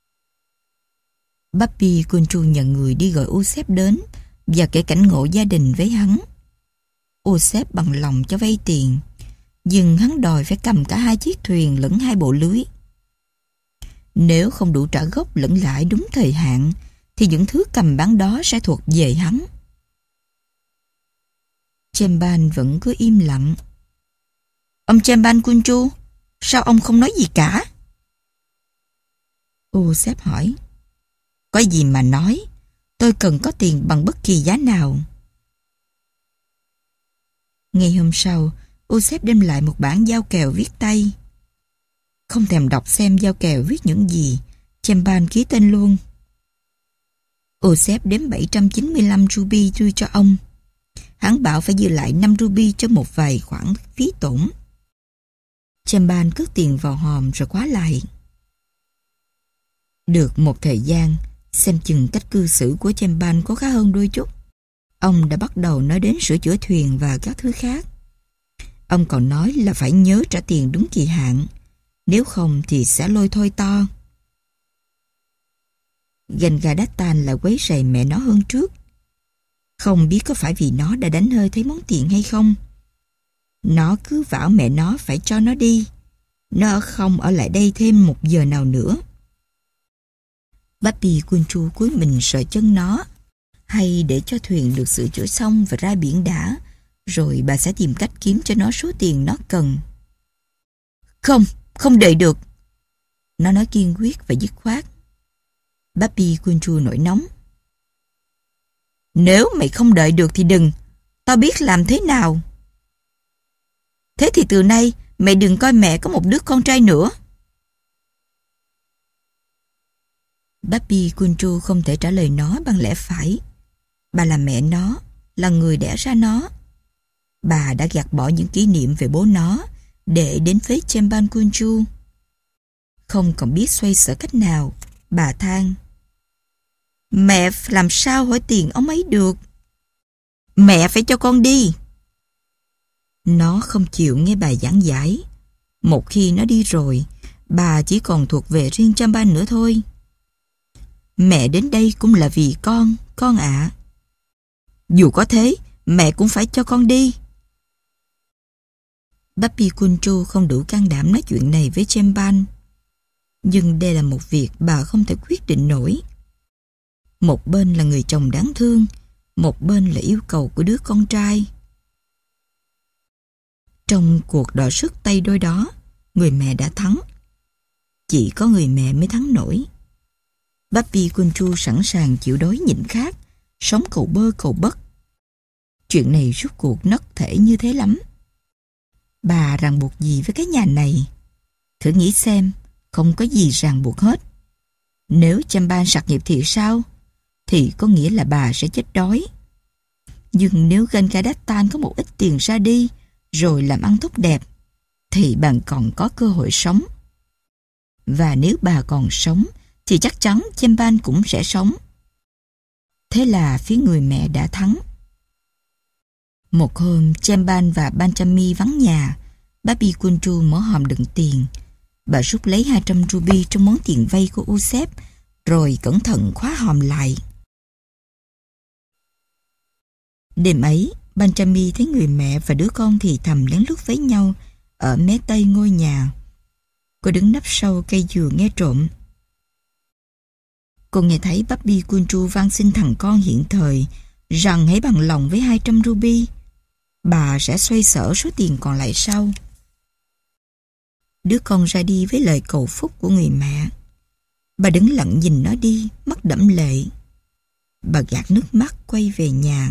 Papi Kunchu nhận người đi gọi Usep đến và kể cảnh ngộ gia đình với hắn. Usep bằng lòng cho vay tiền, nhưng hắn đòi phải cầm cả hai chiếc thuyền lẫn hai bộ lưới. Nếu không đủ trả gốc lẫn lãi đúng thời hạn, thì những thứ cầm bán đó sẽ thuộc về hắn. Chemban vẫn cứ im lặng. Ông Chemban Kunchu, sao ông không nói gì cả? Usep hỏi. Có gì mà nói, tôi cần có tiền bằng bất kỳ giá nào. Ngày hôm sau, Usep đem lại một bản giao kèo viết tay. Không thèm đọc xem giao kèo viết những gì, Chemban ký tên luôn. Usep đếm bảy trăm chín mươi lăm ruby đưa cho ông. Hắn bảo phải dư lại năm ruby cho một vài khoản phí tổn. Chemban cất tiền vào hòm rồi khóa lại. Được một thời gian, xem chừng cách cư xử của Chemban có khá hơn đôi chút. Ông đã bắt đầu nói đến sửa chữa thuyền và các thứ khác. Ông còn nói là phải nhớ trả tiền đúng kỳ hạn, nếu không thì sẽ lôi thôi to. Gengadatan lại quấy rầy mẹ nó hơn trước. Không biết có phải vì nó đã đánh hơi thấy món tiền hay không. Nó cứ bảo mẹ nó phải cho nó đi. Nó không ở lại đây thêm một giờ nào nữa. Papi Kunchu cúi mình sờ chân nó. Hay để cho thuyền được sửa chữa xong và ra biển đã, rồi bà sẽ tìm cách kiếm cho nó số tiền nó cần. Không, không đợi được. Nó nói kiên quyết và dứt khoát. Papi Kunchu nổi nóng. Nếu mày không đợi được thì đừng. Tao biết làm thế nào. Thế thì từ nay mày đừng coi mẹ có một đứa con trai nữa. Papi Kunchu không thể trả lời nó bằng lẽ phải. Bà là mẹ nó, là người đẻ ra nó. Bà đã gạt bỏ những kỷ niệm về bố nó để đến với Chemban Kunchu. Không còn biết xoay sở cách nào, bà than. Mẹ làm sao hỏi tiền ông ấy được? Mẹ phải cho con đi. Nó không chịu nghe bà giảng giải. Một khi nó đi rồi, bà chỉ còn thuộc về riêng Chemban nữa thôi. Mẹ đến đây cũng là vì con, con ạ. Dù có thế, mẹ cũng phải cho con đi. Papi Kunchu không đủ can đảm nói chuyện này với Chemban. Nhưng đây là một việc bà không thể quyết định nổi. Một bên là người chồng đáng thương, một bên là yêu cầu của đứa con trai. Trong cuộc đọ sức tay đôi đó, người mẹ đã thắng. Chỉ có người mẹ mới thắng nổi. Papi Kunchu sẵn sàng chịu đói nhịn khát, sống cầu bơ cầu bất. Chuyện này rốt cuộc nấc thể như thế lắm. Bà ràng buộc gì với cái nhà này? Thử nghĩ xem, không có gì ràng buộc hết. Nếu Chemban sạc nghiệp thì sao? Thì có nghĩa là bà sẽ chết đói. Nhưng nếu Gengadatan có một ít tiền ra đi, rồi làm ăn tốt đẹp, thì bà còn có cơ hội sống. Và nếu bà còn sống, thì chắc chắn Chemban cũng sẽ sống. Thế là phía người mẹ đã thắng. Một hôm, Chemban và Benjamin vắng nhà. Papi Kunchu mở hòm đựng tiền. Bà rút lấy hai trăm ruby trong món tiền vay của Usep, rồi cẩn thận khóa hòm lại. Đêm ấy, Benjamin thấy người mẹ và đứa con thì thầm lén lút với nhau ở mé tây ngôi nhà. Cô đứng nấp sau cây dừa nghe trộm. Cô nghe thấy Bobby Kunchu van xin thằng con hiện thời rằng hãy bằng lòng với hai trăm ruby. Bà sẽ xoay sở số tiền còn lại sau. Đứa con ra đi với lời cầu phúc của người mẹ. Bà đứng lặng nhìn nó đi, mắt đẫm lệ. Bà gạt nước mắt quay về nhà.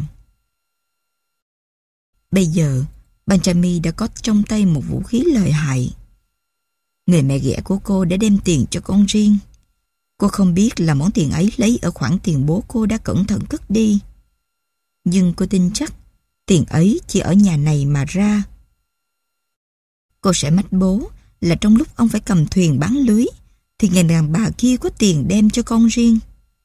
Bây giờ, Benjamin đã có trong tay một vũ khí lợi hại. Người mẹ ghẻ của cô đã đem tiền cho con riêng. Cô không biết là món tiền ấy lấy ở khoản tiền bố cô đã cẩn thận cất đi. Nhưng cô tin chắc tiền ấy chỉ ở nhà này mà ra. Cô sẽ mách bố là trong lúc ông phải cầm thuyền bán lưới thì người đàn bà kia có tiền đem cho con riêng.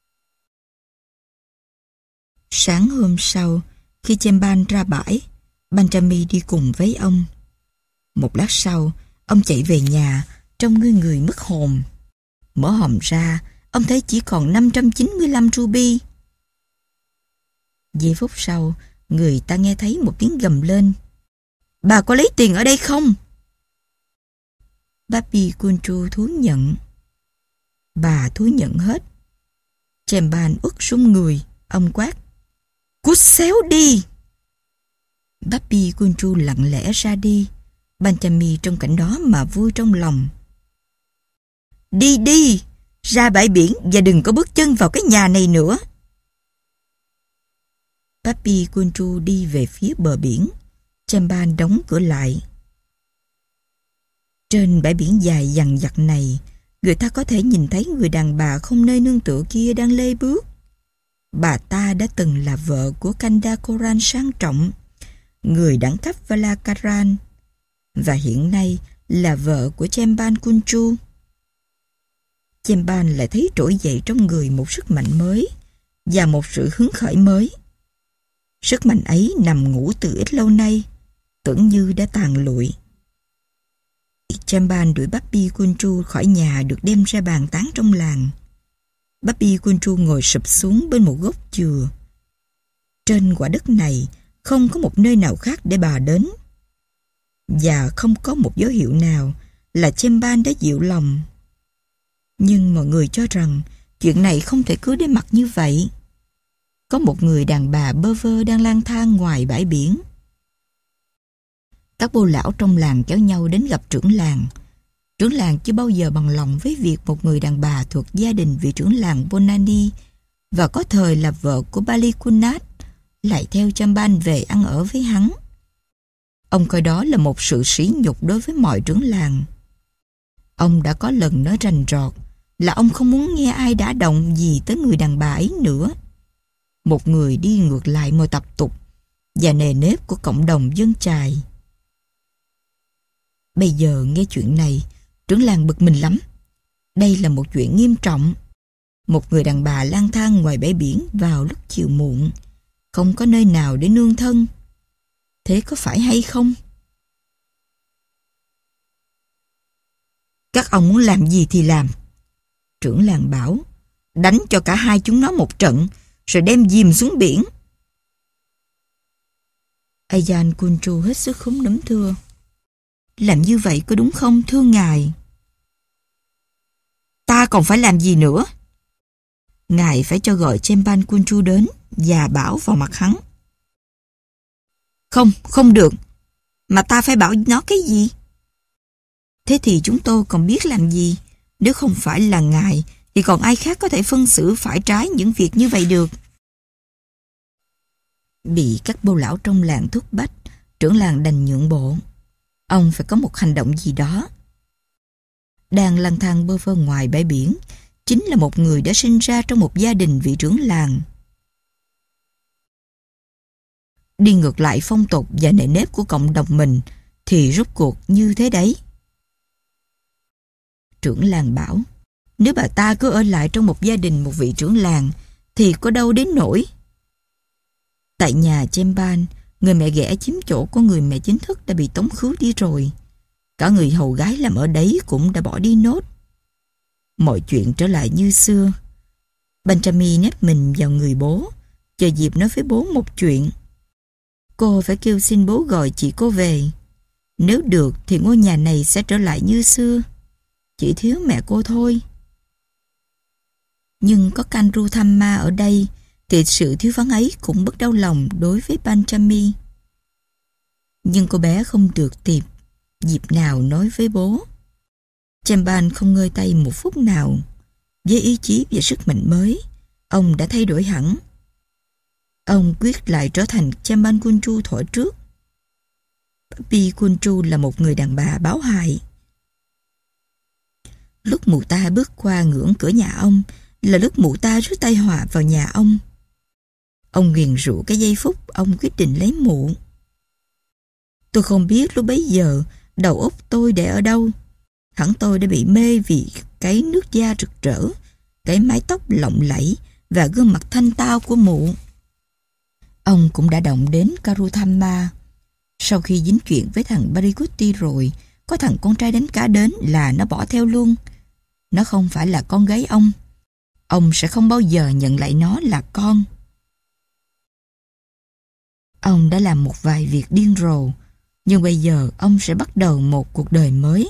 Sáng hôm sau, khi Chemban ra bãi, Benjamin đi cùng với ông. Một lát sau, ông chạy về nhà trong người người mất hồn. Mở hòm ra, ông thấy chỉ còn năm trăm chín mươi lăm ruby. Giây phút sau, người ta nghe thấy một tiếng gầm lên. Bà có lấy tiền ở đây không? Bobby Kunchu thú nhận. Bà thú nhận hết. Chemban uất súng người, ông quát. Cút xéo đi! Bobby Kunchu lặng lẽ ra đi. Benjamin trong cảnh đó mà vui trong lòng. Đi đi! Ra bãi biển và đừng có bước chân vào cái nhà này nữa. Bobby Kunchu đi về phía bờ biển. Chemban đóng cửa lại. Trên bãi biển dài dằng dặc này, người ta có thể nhìn thấy người đàn bà không nơi nương tựa kia đang lê bước. Bà ta đã từng là vợ của Kanda Koran sang trọng, người đẳng cấp Valakaran, và hiện nay là vợ của Chemban Kunchu. Chemban lại thấy trỗi dậy trong người một sức mạnh mới và một sự hứng khởi mới. Sức mạnh ấy nằm ngủ từ ít lâu nay, tưởng như đã tàn lụi. Chemban đuổi Bobby Kunchu khỏi nhà được đem ra bàn tán trong làng. Bobby Kunchu ngồi sụp xuống bên một gốc dừa. Trên quả đất này không có một nơi nào khác để bà đến, và không có một dấu hiệu nào là Chemban đã dịu lòng. Nhưng mọi người cho rằng chuyện này không thể cứ để mặc như vậy. Có một người đàn bà bơ vơ đang lang thang ngoài bãi biển. Các bô lão trong làng kéo nhau đến gặp trưởng làng. Trưởng làng chưa bao giờ bằng lòng với việc một người đàn bà thuộc gia đình vị trưởng làng Bonani và có thời là vợ của Balikunat lại theo Chemban về ăn ở với hắn. Ông coi đó là một sự sỉ nhục đối với mọi trưởng làng. Ông đã có lần nói rành rọt là ông không muốn nghe ai đả động gì tới người đàn bà ấy nữa. Một người đi ngược lại mọi tập tục và nề nếp của cộng đồng dân chài. Bây giờ nghe chuyện này, trưởng làng bực mình lắm. Đây là một chuyện nghiêm trọng. Một người đàn bà lang thang ngoài bãi biển vào lúc chiều muộn, không có nơi nào để nương thân. Thế có phải hay không? Các ông muốn làm gì thì làm. Trưởng làng bảo, đánh cho cả hai chúng nó một trận, rồi đem dìm xuống biển. Ayan Kunchu hết sức khúm núm thưa. Làm như vậy có đúng không thưa ngài? Ta còn phải làm gì nữa? Ngài phải cho gọi Chemban Kunchu đến và bảo vào mặt hắn. Không, không được. Mà ta phải bảo nó cái gì? Thế thì chúng tôi còn biết làm gì? Nếu không phải là ngài thì còn ai khác có thể phân xử phải trái những việc như vậy được? Bị các bô lão trong làng thúc bách, trưởng làng đành nhượng bộ. Ông phải có một hành động gì đó. Đang lang thang bơ vơ ngoài bãi biển chính là một người đã sinh ra trong một gia đình vị trưởng làng. Đi ngược lại phong tục và nề nếp của cộng đồng mình thì rốt cuộc như thế đấy. Trưởng làng bảo, nếu bà ta cứ ở lại trong một gia đình một vị trưởng làng thì có đâu đến nỗi. Tại nhà Chemban, người mẹ ghẻ chiếm chỗ của người mẹ chính thức đã bị tống khứ đi rồi. Cả người hầu gái làm ở đấy cũng đã bỏ đi nốt. Mọi chuyện trở lại như xưa. Benjamin nép mình vào người bố, chờ dịp nói với bố một chuyện. Cô phải kêu xin bố gọi chị cô về. Nếu được thì ngôi nhà này sẽ trở lại như xưa. Chỉ thiếu mẹ cô thôi. Nhưng có Karuthama ở đây thì sự thiếu vắng ấy cũng bất đau lòng đối với Benjamin. Nhưng cô bé không được tìm dịp nào nói với bố. Chamban không ngơi tay một phút nào. Với ý chí và sức mạnh mới, ông đã thay đổi hẳn. Ông quyết lại trở thành Chamban Kunchu thuở trước. Papi Kunchu là một người đàn bà báo hại. Lúc mụ ta bước qua ngưỡng cửa nhà ông là lúc mụ ta rước tai họa vào nhà ông. Ông nguyền rủa cái giây phút ông quyết định lấy mụ. Tôi không biết lúc bấy giờ đầu óc tôi để ở đâu. Hẳn tôi đã bị mê vì cái nước da rực rỡ, cái mái tóc lộng lẫy và gương mặt thanh tao của mụ. Ông cũng đã động đến Karuthama. Sau khi dính chuyện với thằng Barikuti rồi, có thằng con trai đánh cá đến là nó bỏ theo luôn. Nó không phải là con gái ông. Ông sẽ không bao giờ nhận lại nó là con. Ông đã làm một vài việc điên rồ, nhưng bây giờ ông sẽ bắt đầu một cuộc đời mới.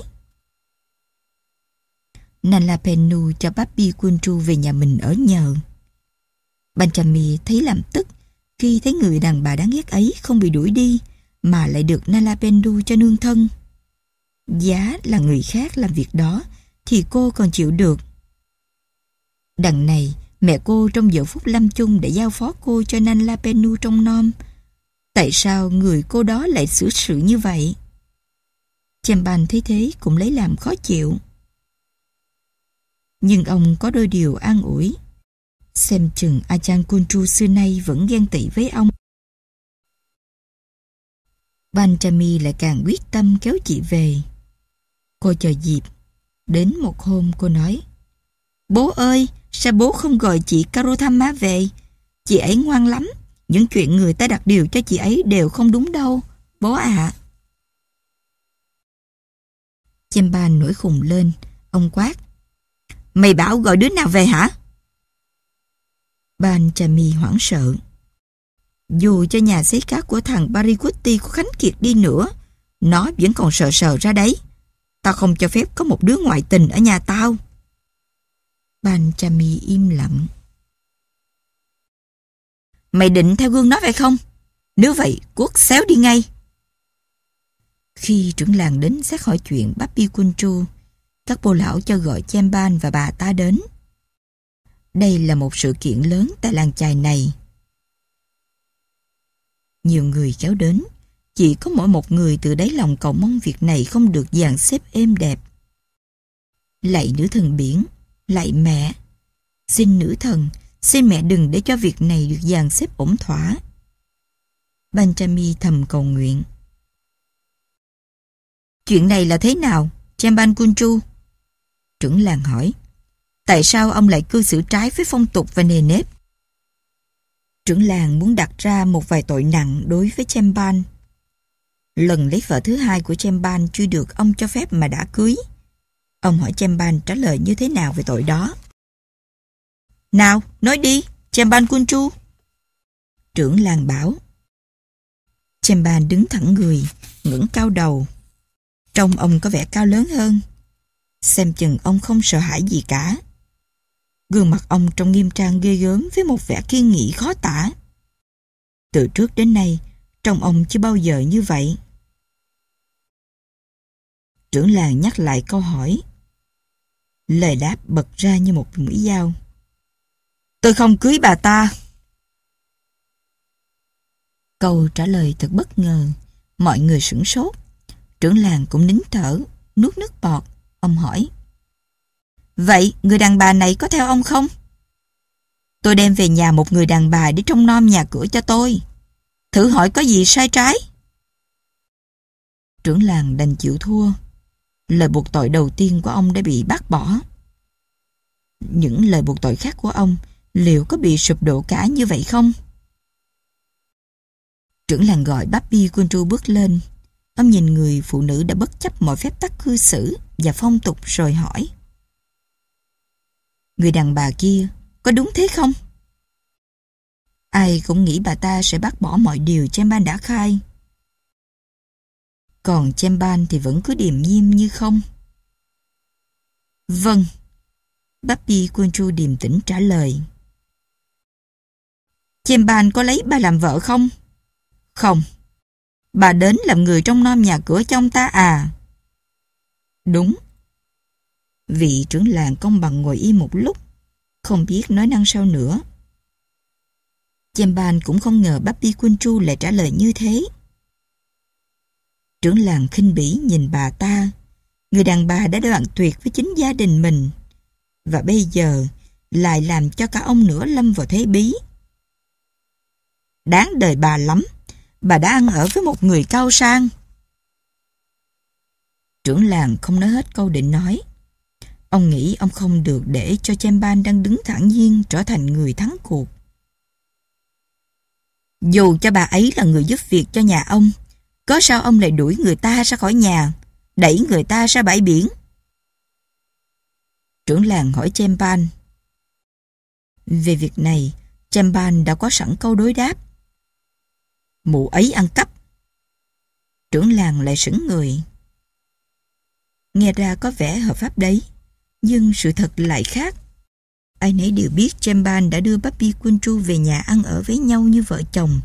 Nalapenu cho Papi Kunchu về nhà mình ở nhờ. Benjamin thấy làm tức khi thấy người đàn bà đáng ghét ấy không bị đuổi đi mà lại được Nalapenu cho nương thân. Giá là người khác làm việc đó thì cô còn chịu được. Đằng này mẹ cô trong giờ phút lâm chung đã giao phó cô cho Nalapenu trông nom. Tại sao người cô đó lại xử sự như vậy? Chamban thấy thế cũng lấy làm khó chịu. Nhưng ông có đôi điều an ủi. Xem chừng Achan Kunchu xưa nay vẫn ghen tị với ông. Benjamin lại càng quyết tâm kéo chị về. Cô chờ dịp. Đến một hôm cô nói: Bố ơi, sao bố không gọi chị Karuthama về? Chị ấy ngoan lắm. Những chuyện người ta đặt điều cho chị ấy đều không đúng đâu, bố ạ. À. Chamban nổi khùng lên. Ông quát: Mày bảo gọi đứa nào về hả? Benjamin hoảng sợ. Dù cho nhà xấy cát của thằng Barikuti có khánh kiệt đi nữa, nó vẫn còn sợ sờ ra đấy. Tao không cho phép có một đứa ngoại tình ở nhà tao. Benjamin im lặng. Mày định theo gương nó phải không? Nếu vậy, cuốc xéo đi ngay. Khi trưởng làng đến xét hỏi chuyện Papi Kunchu, các bô lão cho gọi Chamban và bà ta đến. Đây là một sự kiện lớn tại làng chài này. Nhiều người kéo đến, chỉ có mỗi một người từ đáy lòng cầu mong việc này không được dàn xếp êm đẹp. Lạy nữ thần biển, lạy mẹ, xin nữ thần, xin mẹ đừng để cho việc này được dàn xếp ổn thỏa. Benjamin thầm cầu nguyện. Chuyện này là thế nào, Chamban Kunchu? Trưởng làng hỏi. Tại sao ông lại cư xử trái với phong tục và nề nếp? Trưởng làng muốn đặt ra một vài tội nặng đối với Chamban. Lần lấy vợ thứ hai của Chamban chưa được ông cho phép mà đã cưới. Ông hỏi Chamban trả lời như thế nào về tội đó. Nào, nói đi, Chamban Kunchu. Trưởng làng bảo. Chamban đứng thẳng người, ngẩng cao đầu. Trông ông có vẻ cao lớn hơn. Xem chừng ông không sợ hãi gì cả. Gương mặt ông trông nghiêm trang ghê gớm với một vẻ kiên nghị khó tả. Từ trước đến nay, trông ông chưa bao giờ như vậy. Trưởng làng nhắc lại câu hỏi. Lời đáp bật ra như một mũi dao. Tôi không cưới bà ta. Câu trả lời thật bất ngờ. Mọi người sửng sốt. Trưởng làng cũng nín thở, nuốt nước bọt. Ông hỏi. Vậy người đàn bà này có theo ông không? Tôi đem về nhà một người đàn bà để trông nom nhà cửa cho tôi. Thử hỏi có gì sai trái? Trưởng làng đành chịu thua. Lời buộc tội đầu tiên của ông đã bị bác bỏ. Những lời buộc tội khác của ông liệu có bị sụp đổ cả như vậy không? Trưởng làng gọi Papi Kunchu bước lên. Ông nhìn người phụ nữ đã bất chấp mọi phép tắc cư xử và phong tục rồi hỏi. Người đàn bà kia, có đúng thế không? Ai cũng nghĩ bà ta sẽ bác bỏ mọi điều Chemban đã khai. Còn Chemban thì vẫn cứ điềm nhiên như không. Vâng, Bapi Kunchu điềm tĩnh trả lời. Chemban có lấy bà làm vợ không? Không. Bà đến làm người trông nom nhà cửa cho ông ta à? Đúng. Vị trưởng làng công bằng ngồi im một lúc, không biết nói năng sao nữa. Chemban cũng không ngờ Bapi Kunchu lại trả lời như thế. Trưởng làng khinh bỉ nhìn bà ta, người đàn bà đã đoạn tuyệt với chính gia đình mình, và bây giờ lại làm cho cả ông nữa lâm vào thế bí. Đáng đời bà lắm, bà đã ăn ở với một người cao sang. Trưởng làng không nói hết câu định nói. Ông nghĩ ông không được để cho Chemban đang đứng thản nhiên trở thành người thắng cuộc. Dù cho bà ấy là người giúp việc cho nhà ông, có sao ông lại đuổi người ta ra khỏi nhà, đẩy người ta ra bãi biển? Trưởng làng hỏi Chemban. Về việc này, Chemban đã có sẵn câu đối đáp. Mụ ấy ăn cắp. Trưởng làng lại sững người. Nghe ra có vẻ hợp pháp đấy, nhưng sự thật lại khác. Ai nấy đều biết Chemban đã đưa Bapi Kunchu về nhà ăn ở với nhau như vợ chồng.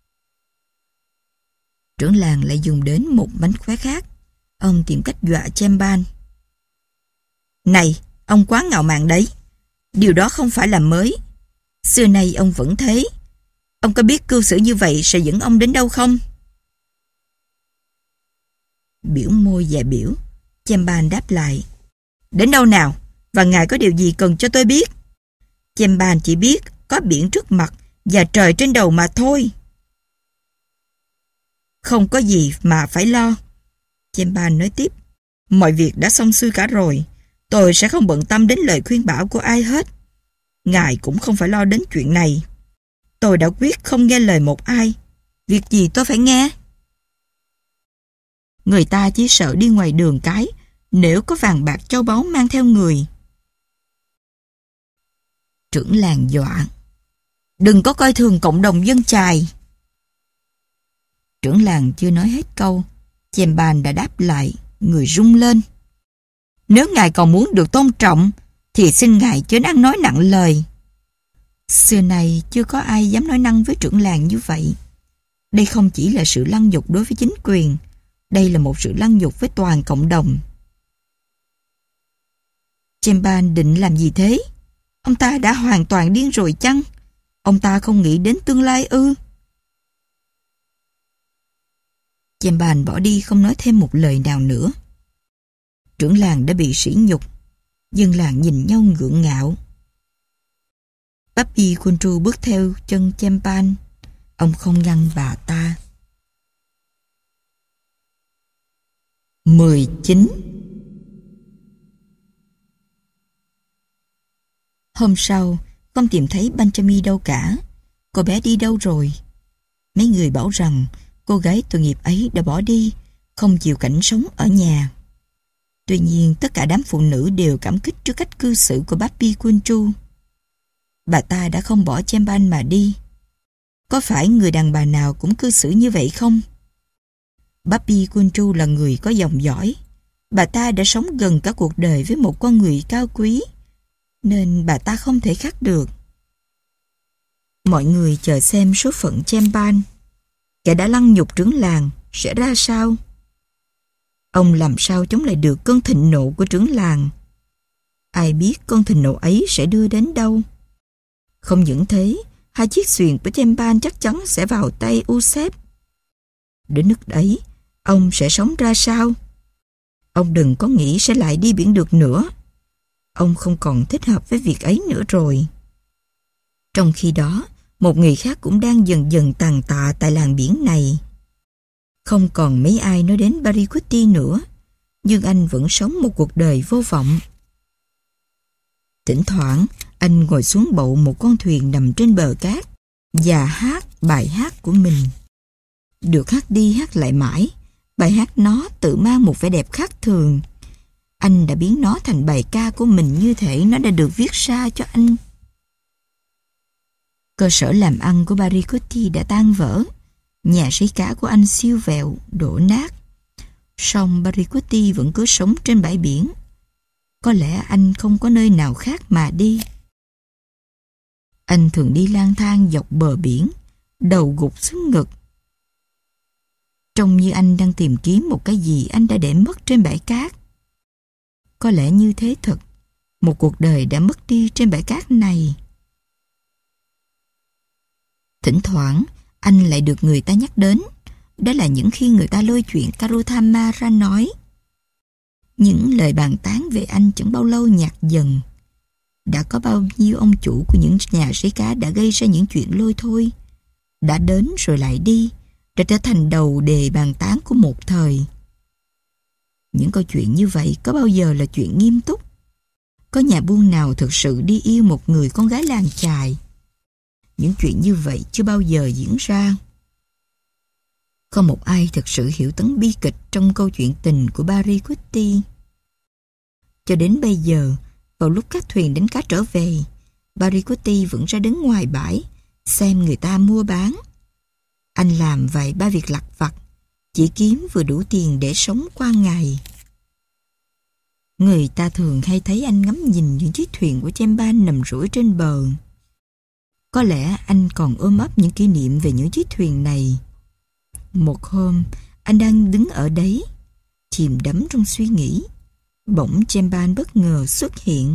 Trưởng làng lại dùng đến một mánh khóe khác. Ông tìm cách dọa Chemban. Này, ông quá ngạo mạn đấy. Điều đó không phải là mới. Xưa nay ông vẫn thế. Ông có biết cư xử như vậy sẽ dẫn ông đến đâu không? Biểu môi và biểu, Chemban đáp lại. Đến đâu nào? Và ngài có điều gì cần cho tôi biết? Chemban chỉ biết có biển trước mặt và trời trên đầu mà thôi. Không có gì mà phải lo. Chemban nói tiếp. Mọi việc đã xong xuôi cả rồi. Tôi sẽ không bận tâm đến lời khuyên bảo của ai hết. Ngài cũng không phải lo đến chuyện này. Tôi đã quyết không nghe lời một ai. Việc gì tôi phải nghe? Người ta chỉ sợ đi ngoài đường cái nếu có vàng bạc châu báu mang theo người. Trưởng làng dọa. Đừng có coi thường cộng đồng dân chài. Trưởng làng chưa nói hết câu, Chemban đã đáp lại, người rung lên. Nếu ngài còn muốn được tôn trọng, thì xin ngài chớ ăn nói nặng lời. Xưa nay chưa có ai dám nói năng với trưởng làng như vậy. Đây không chỉ là sự lăng nhục đối với chính quyền, đây là một sự lăng nhục với toàn cộng đồng. Chemban định làm gì thế? Ông ta đã hoàn toàn điên rồi chăng? Ông ta không nghĩ đến tương lai ư? Chemban bỏ đi không nói thêm một lời nào nữa. Trưởng làng đã bị sỉ nhục. Dân làng nhìn nhau ngượng ngạo. Bapi Kunchu bước theo chân Chemban. Ông không ngăn bà ta. mười chín. Hôm sau, không tìm thấy Benjamin đâu cả. Cô bé đi đâu rồi? Mấy người bảo rằng cô gái tội nghiệp ấy đã bỏ đi, không chịu cảnh sống ở nhà. Tuy nhiên, tất cả đám phụ nữ đều cảm kích trước cách cư xử của Bapi Kunchu. Bà ta đã không bỏ Chemban mà đi. Có phải người đàn bà nào cũng cư xử như vậy không? Bapi Kunchu là người có dòng dõi. Bà ta đã sống gần cả cuộc đời với một con người cao quý, nên bà ta không thể khác được. Mọi người chờ xem số phận Chemban, kẻ đã lăng nhục trưởng làng, sẽ ra sao? Ông làm sao chống lại được cơn thịnh nộ của trưởng làng? Ai biết cơn thịnh nộ ấy sẽ đưa đến đâu? Không những thế, hai chiếc thuyền của Chemban chắc chắn sẽ vào tay Usep. Đến nước ấy, ông sẽ sống ra sao? Ông đừng có nghĩ sẽ lại đi biển được nữa. Ông không còn thích hợp với việc ấy nữa rồi. Trong khi đó, một người khác cũng đang dần dần tàn tạ tại làng biển này. Không còn mấy ai nói đến Paricutti nữa, nhưng anh vẫn sống một cuộc đời vô vọng. Thỉnh thoảng, anh ngồi xuống bậu một con thuyền nằm trên bờ cát và hát bài hát của mình. Được hát đi hát lại mãi, Bài hát nó tự mang một vẻ đẹp khác thường. Anh đã biến nó thành bài ca của mình như thể nó đã được viết ra cho anh. Cơ sở làm ăn của Baricotti đã tan vỡ. Nhà sấy cá của anh siêu vẹo, đổ nát. Song Baricotti vẫn cứ sống trên bãi biển. Có lẽ anh không có nơi nào khác mà đi. Anh thường đi lang thang dọc bờ biển, đầu gục xuống ngực. Trông như anh đang tìm kiếm một cái gì anh đã để mất trên bãi cát. Có lẽ như thế thật, một cuộc đời đã mất đi trên bãi cát này. Thỉnh thoảng, anh lại được người ta nhắc đến. Đó là những khi người ta lôi chuyện Karuthama ra nói. Những lời bàn tán về anh chẳng bao lâu nhạt dần. Đã có bao nhiêu ông chủ của những nhà sấy cá đã gây ra những chuyện lôi thôi, đã đến rồi lại đi, đã trở thành đầu đề bàn tán của một thời. Những câu chuyện như vậy có bao giờ là chuyện nghiêm túc? Có nhà buôn nào thực sự đi yêu một người con gái làng chài? Những chuyện như vậy chưa bao giờ diễn ra. Không một ai thực sự hiểu tấn bi kịch trong câu chuyện tình của Baricotti. Cho đến bây giờ, vào lúc các thuyền đánh cá trở về, Baricotti vẫn ra đứng ngoài bãi, xem người ta mua bán. Anh làm vài ba việc lặt vặt, chỉ kiếm vừa đủ tiền để sống qua ngày. Người ta thường hay thấy anh ngắm nhìn những chiếc thuyền của Chemban nằm rũi trên bờ. Có lẽ anh còn ôm ấp những kỷ niệm về những chiếc thuyền này. Một hôm, anh đang đứng ở đấy, chìm đắm trong suy nghĩ. Bỗng Chemban bất ngờ xuất hiện.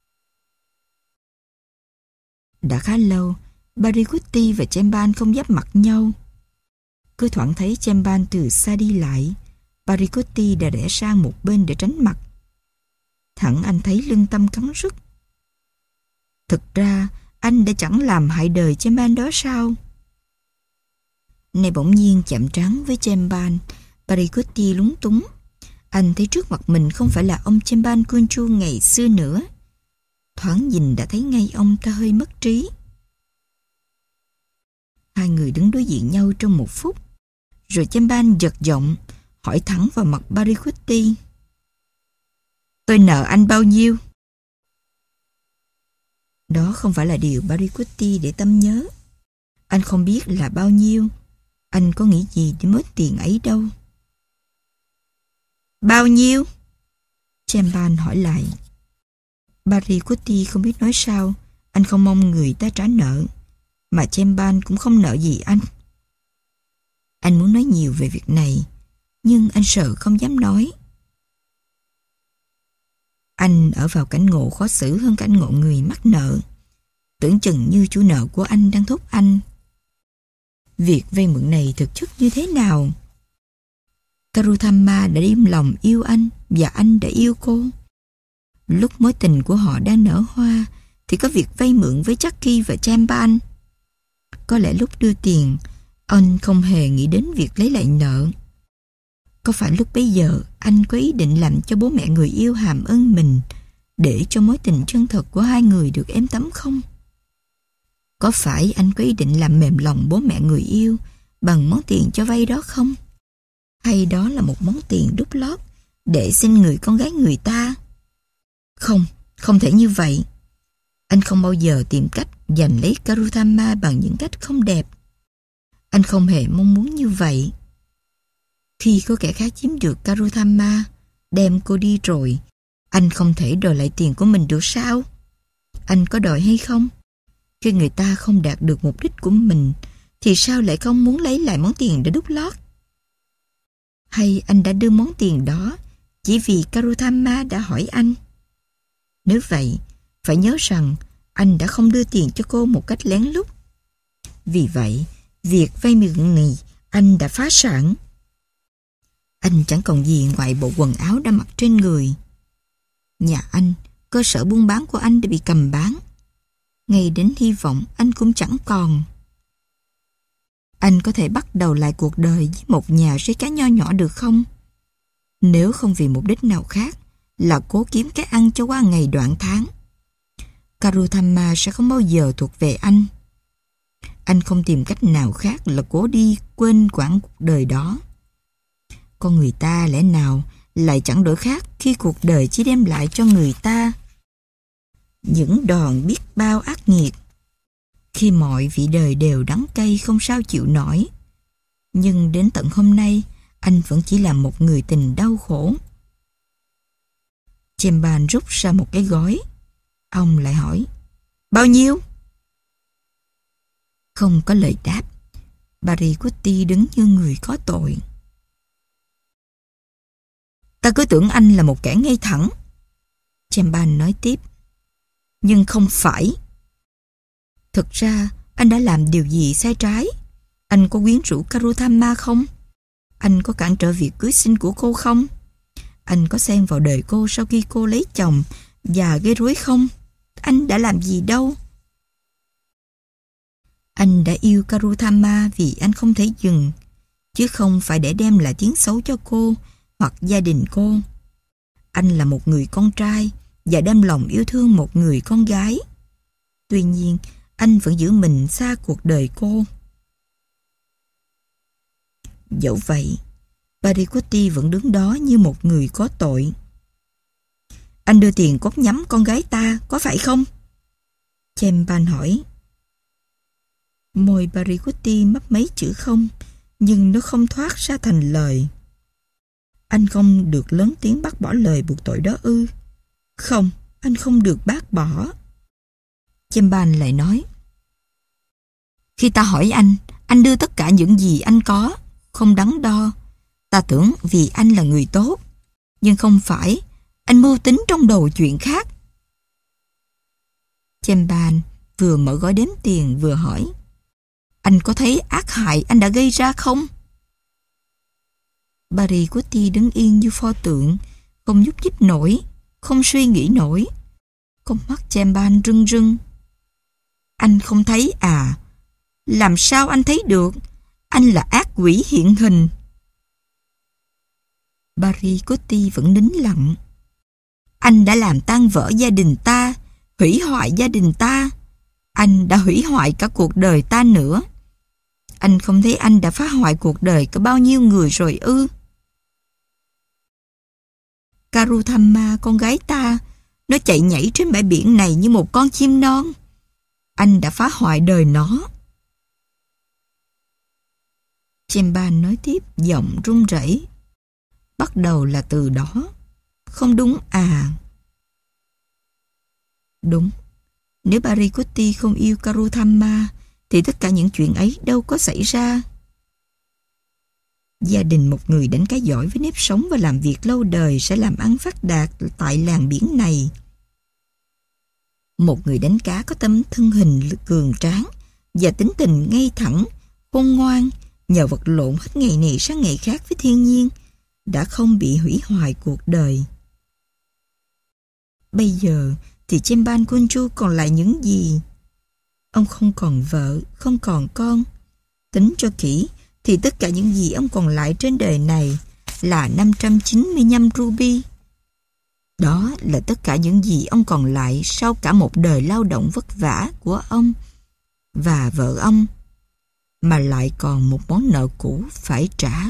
Đã khá lâu, Baricotti và Chemban không giáp mặt nhau. Cứ thoảng thấy Chemban từ xa đi lại, Baricotti đã rẽ sang một bên để tránh mặt. Thẳng anh thấy lưng tâm cắn rứt. Thực ra, anh đã chẳng làm hại đời Chemban đó sao? Này bỗng nhiên chạm trán với Chemban, Baricotti lúng túng. Anh thấy trước mặt mình không phải là ông Chemban Kunchu ngày xưa nữa. Thoáng nhìn đã thấy ngay ông ta hơi mất trí. Hai người đứng đối diện nhau trong một phút. Rồi Chemban giật giọng, hỏi thẳng vào mặt Baricotti. Tôi nợ anh bao nhiêu? Đó không phải là điều Baricotti để tâm nhớ. Anh không biết là bao nhiêu. Anh có nghĩ gì đến mớ tiền ấy đâu. Bao nhiêu? Chemban hỏi lại. Baricotti không biết nói sao. Anh không mong người ta trả nợ, mà Chemban cũng không nợ gì anh. Anh muốn nói nhiều về việc này, nhưng anh sợ không dám nói. Anh ở vào cảnh ngộ khó xử hơn cảnh ngộ người mắc nợ. Tưởng chừng như chủ nợ của anh đang thúc anh. Việc vay mượn này thực chất như thế nào? Karuthama đã im lòng yêu anh và anh đã yêu cô. Lúc mối tình của họ đang nở hoa thì có việc vay mượn với Jackie và Chemban. Có lẽ lúc đưa tiền, anh không hề nghĩ đến việc lấy lại nợ. Có phải lúc bấy giờ anh có ý định làm cho bố mẹ người yêu hàm ơn mình để cho mối tình chân thật của hai người được êm thấm không? Có phải anh có ý định làm mềm lòng bố mẹ người yêu bằng món tiền cho vay đó không? Hay đó là một món tiền đút lót để xin người con gái người ta? Không, không thể như vậy. Anh không bao giờ tìm cách giành lấy Karuthama bằng những cách không đẹp. Anh không hề mong muốn như vậy. Khi có kẻ khác chiếm được Karuthama, đem cô đi rồi, anh không thể đòi lại tiền của mình được sao? Anh có đòi hay không? Khi người ta không đạt được mục đích của mình, thì sao lại không muốn lấy lại món tiền để đút lót? Hay anh đã đưa món tiền đó chỉ vì Karuthama đã hỏi anh? Nếu vậy, phải nhớ rằng anh đã không đưa tiền cho cô một cách lén lút. Vì vậy, việc vay mượn này anh đã phá sản. Anh chẳng còn gì ngoài bộ quần áo đã mặc trên người. Nhà anh, cơ sở buôn bán của anh đã bị cầm bán. Ngay đến hy vọng anh cũng chẳng còn. Anh có thể bắt đầu lại cuộc đời với một nhà sấy cá nho nhỏ được không? Nếu không vì mục đích nào khác là cố kiếm cái ăn cho qua ngày đoạn tháng, Karuthama sẽ không bao giờ thuộc về anh. Anh không tìm cách nào khác là cố đi quên quãng cuộc đời đó. Con người ta lẽ nào lại chẳng đổi khác khi cuộc đời chỉ đem lại cho người ta những đòn biết bao ác nghiệt, khi mọi vị đời đều đắng cay không sao chịu nổi. Nhưng đến tận hôm nay, anh vẫn chỉ là một người tình đau khổ. Chemban rút ra một cái gói. Ông lại hỏi, bao nhiêu? Không có lời đáp. Barghouti đứng như người có tội. Ta cứ tưởng anh là một kẻ ngay thẳng, Chemban nói tiếp. Nhưng không phải. Thực ra, anh đã làm điều gì sai trái? Anh có quyến rũ Karuthama không? Anh có cản trở việc cưới xin của cô không? Anh có xen vào đời cô sau khi cô lấy chồng và gây rối không? Anh đã làm gì đâu? Anh đã yêu Karuthama vì anh không thể dừng, chứ không phải để đem lại tiếng xấu cho cô hoặc gia đình cô. Anh là một người con trai và đem lòng yêu thương một người con gái. Tuy nhiên, anh vẫn giữ mình xa cuộc đời cô. Dẫu vậy, Barghouti vẫn đứng đó như một người có tội. Anh đưa tiền cốt nhắm con gái ta, có phải không? Chemban hỏi. Môi Barghouti mấp mấy chữ không, nhưng nó không thoát ra thành lời. Anh không được lớn tiếng bác bỏ lời buộc tội đó ư? Không, anh không được bác bỏ. Chemban lại nói. Khi ta hỏi anh, anh đưa tất cả những gì anh có, không đắn đo. Ta tưởng vì anh là người tốt, nhưng không phải. Anh mưu tính trong đầu chuyện khác. Chemban vừa mở gói đếm tiền vừa hỏi. Anh có thấy ác hại anh đã gây ra không? Barghouti đứng yên như pho tượng, không nhúc nhích nổi, không suy nghĩ nổi. Con mắt Chemban rưng rưng. Anh không thấy à? Làm sao anh thấy được? Anh là ác quỷ hiện hình. Barghouti vẫn nín lặng. Anh đã làm tan vỡ gia đình ta, hủy hoại gia đình ta. Anh đã hủy hoại cả cuộc đời ta nữa. Anh không thấy anh đã phá hoại cuộc đời có bao nhiêu người rồi ư? Karuthama, con gái ta, nó chạy nhảy trên bãi biển này như một con chim non. Anh đã phá hoại đời nó. Chemban nói tiếp, giọng run rẩy. Bắt đầu là từ đó. Không đúng à? Đúng. Nếu Barghouti không yêu Karuthama thì tất cả những chuyện ấy đâu có xảy ra. Gia đình một người đánh cá giỏi với nếp sống và làm việc lâu đời sẽ làm ăn phát đạt tại làng biển này. Một người đánh cá có tấm thân hình cường tráng và tính tình ngay thẳng, khôn ngoan, nhờ vật lộn hết ngày này sang ngày khác với thiên nhiên, đã không bị hủy hoại cuộc đời. Bây giờ thì Chemban Kunchu còn lại những gì? Ông không còn vợ, không còn con. Tính cho kỹ thì tất cả những gì ông còn lại trên đời này là năm trăm chín mươi lăm ruby. Đó là tất cả những gì ông còn lại sau cả một đời lao động vất vả của ông và vợ ông, mà lại còn một món nợ cũ phải trả.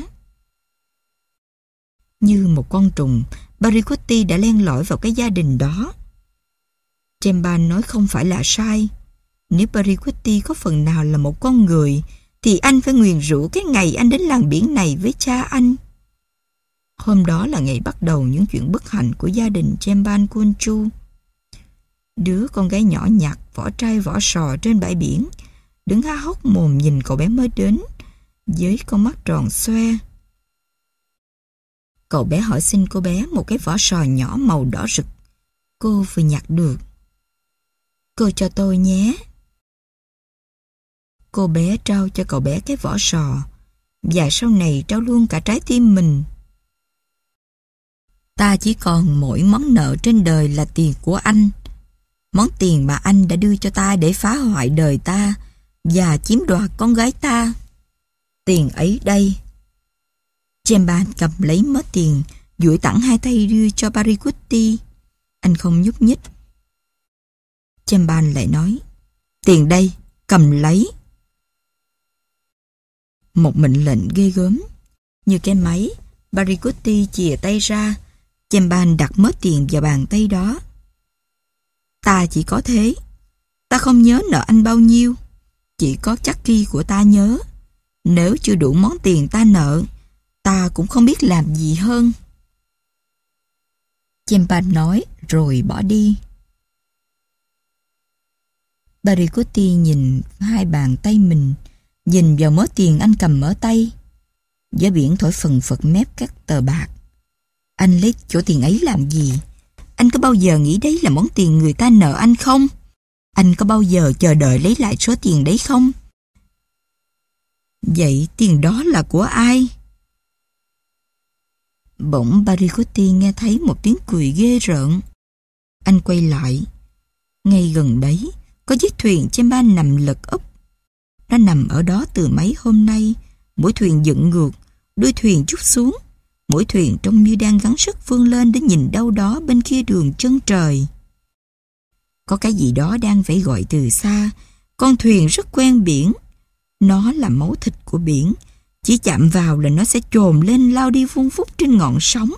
Như một con trùng, Barghouti đã len lỏi vào cái gia đình đó. Chemban nói không phải là sai. Nếu Barghouti có phần nào là một con người, thì anh phải nguyền rủa cái ngày anh đến làng biển này với cha anh. Hôm đó là ngày bắt đầu những chuyện bất hạnh của gia đình Chemban Kunchu. Đứa con gái nhỏ nhặt, vỏ trai vỏ sò trên bãi biển, đứng há hốc mồm nhìn cậu bé mới đến, với con mắt tròn xoe. Cậu bé hỏi xin cô bé một cái vỏ sò nhỏ màu đỏ rực cô vừa nhặt được. Cô cho tôi nhé. Cô bé trao cho cậu bé cái vỏ sò, và sau này trao luôn cả trái tim mình. Ta chỉ còn mỗi món nợ trên đời là tiền của anh. Món tiền mà anh đã đưa cho ta để phá hoại đời ta và chiếm đoạt con gái ta. Tiền ấy đây. Chemban cầm lấy mớ tiền, duỗi thẳng hai tay đưa cho Barghouti. Anh không nhúc nhích. Chemban lại nói, tiền đây, cầm lấy. Một mệnh lệnh ghê gớm. Như cái máy, Barghouti chìa tay ra. Chemban đặt mớ tiền vào bàn tay đó. Ta chỉ có thế. Ta không nhớ nợ anh bao nhiêu. Chỉ có Chucky của ta nhớ. Nếu chưa đủ món tiền ta nợ, ta cũng không biết làm gì hơn. Chemban nói rồi bỏ đi. Barghouti nhìn hai bàn tay mình, nhìn vào mớ tiền anh cầm ở tay. Gió biển thổi phần phật mép các tờ bạc. Anh lấy chỗ tiền ấy làm gì? Anh có bao giờ nghĩ đấy là món tiền người ta nợ anh không? Anh có bao giờ chờ đợi lấy lại số tiền đấy không? Vậy tiền đó là của ai? Bỗng Barghouti nghe thấy một tiếng cười ghê rợn. Anh quay lại. Ngay gần đấy có chiếc thuyền Chemban nằm lật úp. Nó nằm ở đó từ mấy hôm nay. Mỗi thuyền dựng ngược, đuôi thuyền chút xuống. Mỗi thuyền trông như đang gắng sức vươn lên để nhìn đâu đó bên kia đường chân trời. Có cái gì đó đang vẫy gọi từ xa. Con thuyền rất quen biển. Nó là máu thịt của biển. Chỉ chạm vào là nó sẽ chồm lên lao đi vun vút trên ngọn sóng.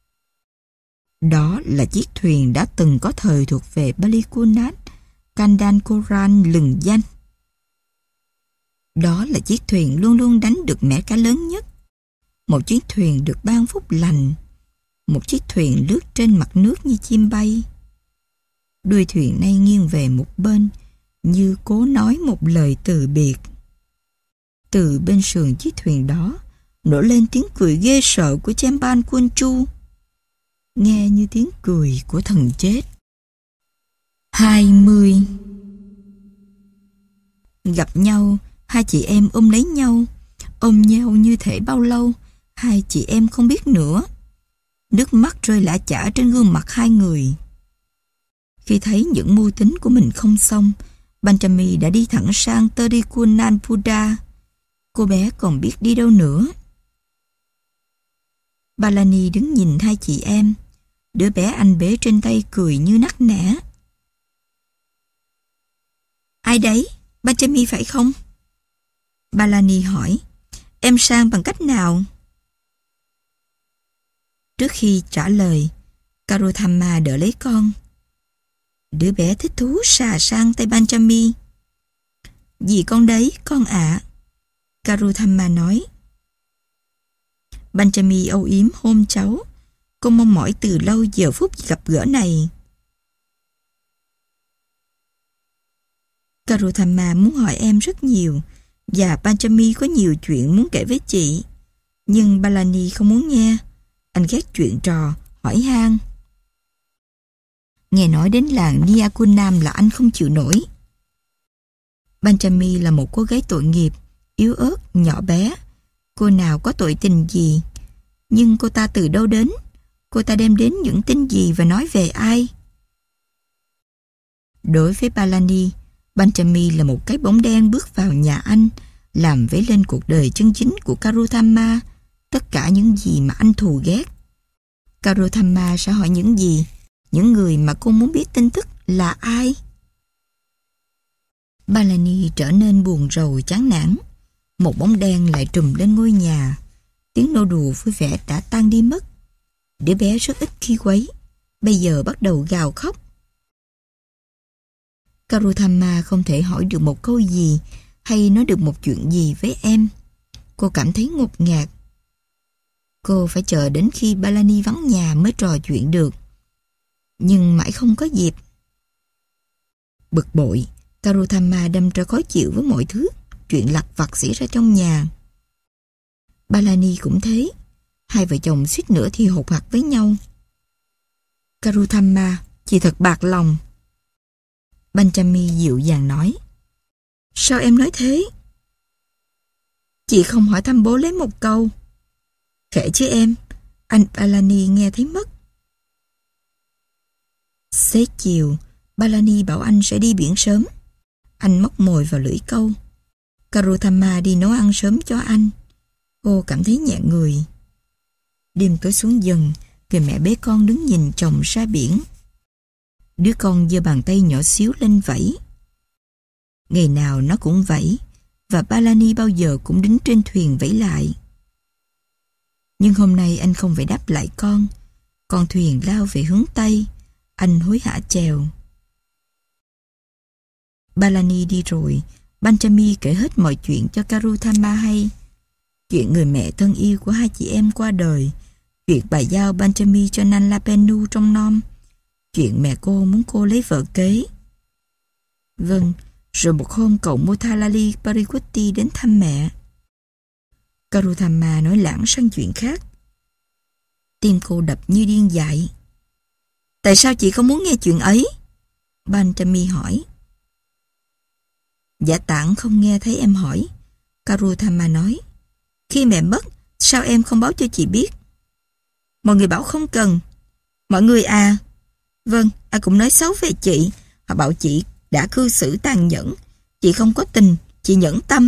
Đó là chiếc thuyền đã từng có thời thuộc về Balikunat, Kandankoran lừng danh. Đó là chiếc thuyền luôn luôn đánh được mẻ cá lớn nhất. Một chiếc thuyền được ban phúc lành. Một chiếc thuyền lướt trên mặt nước như chim bay. Đuôi thuyền nay nghiêng về một bên, như cố nói một lời từ biệt. Từ bên sườn chiếc thuyền đó nổi lên tiếng cười ghê sợ của Chemban Kunchu, nghe như tiếng cười của thần chết. Hai mươi. Gặp nhau, hai chị em ôm lấy nhau, ôm nhau như thể bao lâu, hai chị em không biết nữa. Nước mắt rơi lã chã trên gương mặt hai người. Khi thấy những mưu tính của mình không xong, Benjamin đã đi thẳng sang Tarikunanpuda. Cô bé còn biết đi đâu nữa. Balani đứng nhìn hai chị em. Đứa bé anh bế trên tay cười như nắc nẻ. Ai đấy? Benjamin phải không? Balani hỏi. Em sang bằng cách nào? Trước khi trả lời, Karuthama đỡ lấy con. Đứa bé thích thú xà sang tay Benjamin. Dì con đấy, con ạ. À. Karuthama nói. Benjamin âu yếm hôn cháu. Cô mong mỏi từ lâu giờ phút gặp gỡ này. Karuthama muốn hỏi em rất nhiều, và Benjamin có nhiều chuyện muốn kể với chị. Nhưng Balani không muốn nghe. Anh ghét chuyện trò, hỏi han. Nghe nói đến làng Nyakunam là anh không chịu nổi. Benjamin là một cô gái tội nghiệp, yếu ớt, nhỏ bé. Cô nào có tội tình gì? Nhưng cô ta từ đâu đến? Cô ta đem đến những tin gì và nói về ai? Đối với Balani, Benjamin là một cái bóng đen bước vào nhà anh, làm vấy lên cuộc đời chân chính của Karuthama, tất cả những gì mà anh thù ghét. Karuthama sẽ hỏi những gì? Những người mà cô muốn biết tin tức là ai? Balani trở nên buồn rầu chán nản. Một bóng đen lại trùm lên ngôi nhà. Tiếng nô đùa vui vẻ đã tan đi mất. Đứa bé rất ít khi quấy, bây giờ bắt đầu gào khóc. Karuthama không thể hỏi được một câu gì hay nói được một chuyện gì với em. Cô cảm thấy ngột ngạt. Cô phải chờ đến khi Balani vắng nhà mới trò chuyện được. Nhưng mãi không có dịp. Bực bội, Karuthama đâm ra khó chịu với mọi thứ chuyện lặt vặt xảy ra trong nhà. Balani cũng thế. Hai vợ chồng suýt nữa thì hột hạt với nhau. Karuthama, chị thật bạc lòng. Benjamin dịu dàng nói. Sao em nói thế? Chị không hỏi thăm bố lấy một câu. Kệ chứ em, anh Balani nghe thấy mất. Xế chiều, Balani bảo anh sẽ đi biển sớm. Anh móc mồi vào lưỡi câu. Karuthama đi nấu ăn sớm cho anh. Cô cảm thấy nhẹ người. Đêm tối xuống dần, người mẹ bế con đứng nhìn chồng ra biển. Đứa con giơ bàn tay nhỏ xíu lên vẫy. Ngày nào nó cũng vẫy, và Balani bao giờ cũng đứng trên thuyền vẫy lại. Nhưng hôm nay anh không phải đáp lại con. Con thuyền lao về hướng Tây. Anh hối hả chèo. Palani đi rồi, Panchami kể hết mọi chuyện cho Karuthama hay. Chuyện người mẹ thân yêu của hai chị em qua đời, chuyện bà giao Panchami cho Nanlapenu trong nom, chuyện mẹ cô muốn cô lấy vợ kế. Vâng, rồi một hôm cậu Mothalali Parikwati đến thăm mẹ. Karuthama nói lảng sang chuyện khác. Tim cô đập như điên dại. Tại sao chị không muốn nghe chuyện ấy? Panchami hỏi. Dạ tạng không nghe thấy em hỏi. Karuthama nói. Khi mẹ mất, sao em không báo cho chị biết? Mọi người bảo không cần. Mọi người à? Vâng, ai cũng nói xấu về chị. Họ bảo chị đã cư xử tàn nhẫn. Chị không có tình, chị nhẫn tâm.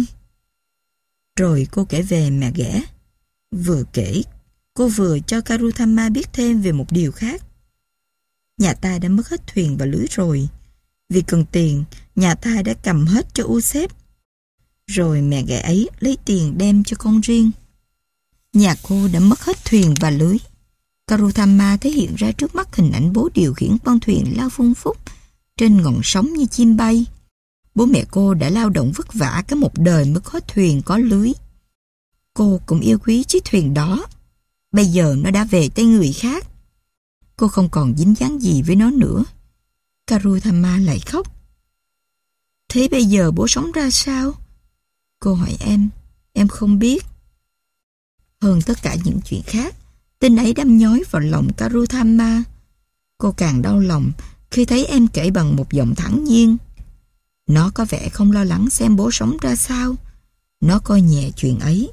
Rồi cô kể về mẹ ghẻ. Vừa kể, cô vừa cho Karuthama biết thêm về một điều khác. Nhà ta đã mất hết thuyền và lưới rồi. Vì cần tiền, nhà ta đã cầm hết cho Usep. Rồi mẹ ghẻ ấy lấy tiền đem cho con riêng. Nhà cô đã mất hết thuyền và lưới. Karuthama thấy hiện ra trước mắt hình ảnh bố điều khiển con thuyền lao phung phúc trên ngọn sóng như chim bay. Bố mẹ cô đã lao động vất vả cả một đời mới có thuyền có lưới. Cô cũng yêu quý chiếc thuyền đó. Bây giờ nó đã về tay người khác. Cô không còn dính dáng gì với nó nữa. Karuthama lại khóc. Thế bây giờ bố sống ra sao? Cô hỏi em. Em không biết. Hơn tất cả những chuyện khác, tin ấy đâm nhói vào lòng Karuthama. Cô càng đau lòng khi thấy em kể bằng một giọng thản nhiên. Nó có vẻ không lo lắng xem bố sống ra sao. Nó coi nhẹ chuyện ấy.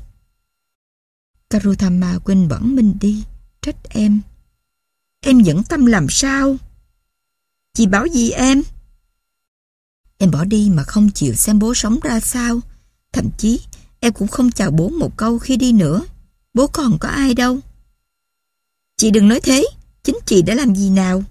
Karuthama quên bẵng mình đi, trách em. Em nhẫn tâm làm sao? Chị bảo gì em? Em bỏ đi mà không chịu xem bố sống ra sao. Thậm chí em cũng không chào bố một câu khi đi nữa. Bố còn có ai đâu. Chị đừng nói thế. Chính chị đã làm gì nào?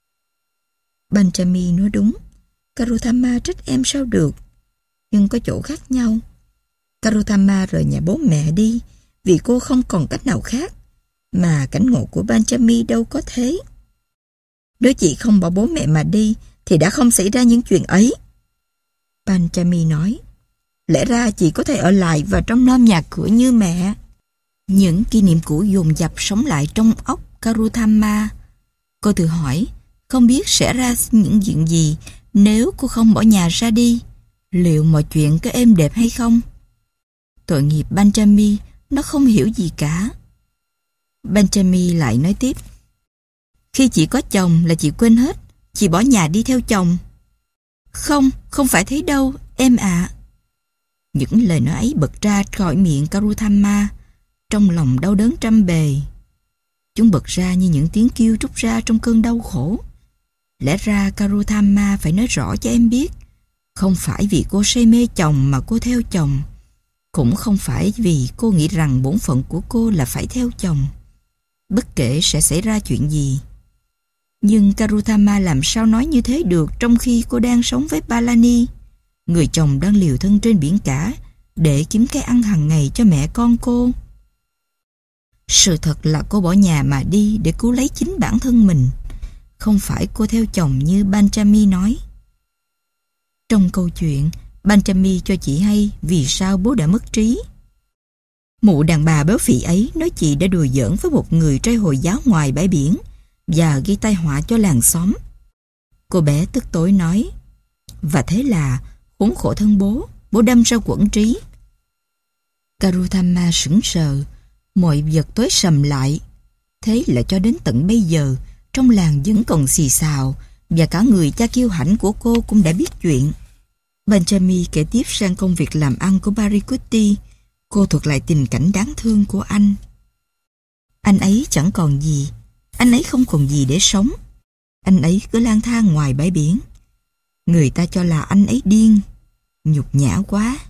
Panchami nói đúng. Karuthama trách em sao được. Nhưng có chỗ khác nhau. Karuthama rời nhà bố mẹ đi vì cô không còn cách nào khác. Mà cảnh ngộ của Panchami đâu có thế. Nếu chị không bỏ bố mẹ mà đi thì đã không xảy ra những chuyện ấy. Panchami nói. Lẽ ra chị có thể ở lại và trong nom nhà cửa như mẹ. Những kỷ niệm cũ dồn dập sống lại trong óc Karuthama. Cô tự hỏi không biết sẽ ra những chuyện gì nếu cô không bỏ nhà ra đi. Liệu mọi chuyện có êm đẹp hay không? Tội nghiệp Panchami, nó không hiểu gì cả. Panchami lại nói tiếp. Khi chị có chồng là chị quên hết. Chị bỏ nhà đi theo chồng. Không, không phải thế đâu, em ạ. À. Những lời nói ấy bật ra khỏi miệng Karuthama. Trong lòng đau đớn trăm bề. Chúng bật ra như những tiếng kêu trút ra trong cơn đau khổ. Lẽ ra Karuthama phải nói rõ cho em biết. Không phải vì cô say mê chồng mà cô theo chồng. Cũng không phải vì cô nghĩ rằng bổn phận của cô là phải theo chồng. Bất kể sẽ xảy ra chuyện gì. Nhưng Karuthama làm sao nói như thế được trong khi cô đang sống với Palani, người chồng đang liều thân trên biển cả để kiếm cái ăn hàng ngày cho mẹ con cô. Sự thật là cô bỏ nhà mà đi để cứu lấy chính bản thân mình. Không phải cô theo chồng như Panchami nói. Trong câu chuyện, Panchami cho chị hay vì sao bố đã mất trí. Mụ đàn bà béo phì ấy nói chị đã đùa giỡn với một người trai Hồi giáo ngoài bãi biển và gây tai họa cho làng xóm. Cô bé tức tối nói. Và thế là khốn khổ thân bố, bố đâm ra quẫn trí. Karuthama sững sờ, mọi vật tối sầm lại. Thế là cho đến tận bây giờ, trong làng vẫn còn xì xào và cả người cha kiêu hãnh của cô cũng đã biết chuyện. Panchami kể tiếp sang công việc làm ăn của Parikwati. Cô thuật lại tình cảnh đáng thương của anh. Anh ấy chẳng còn gì. Anh ấy không còn gì để sống. Anh ấy cứ lang thang ngoài bãi biển. Người ta cho là anh ấy điên. Nhục nhã quá.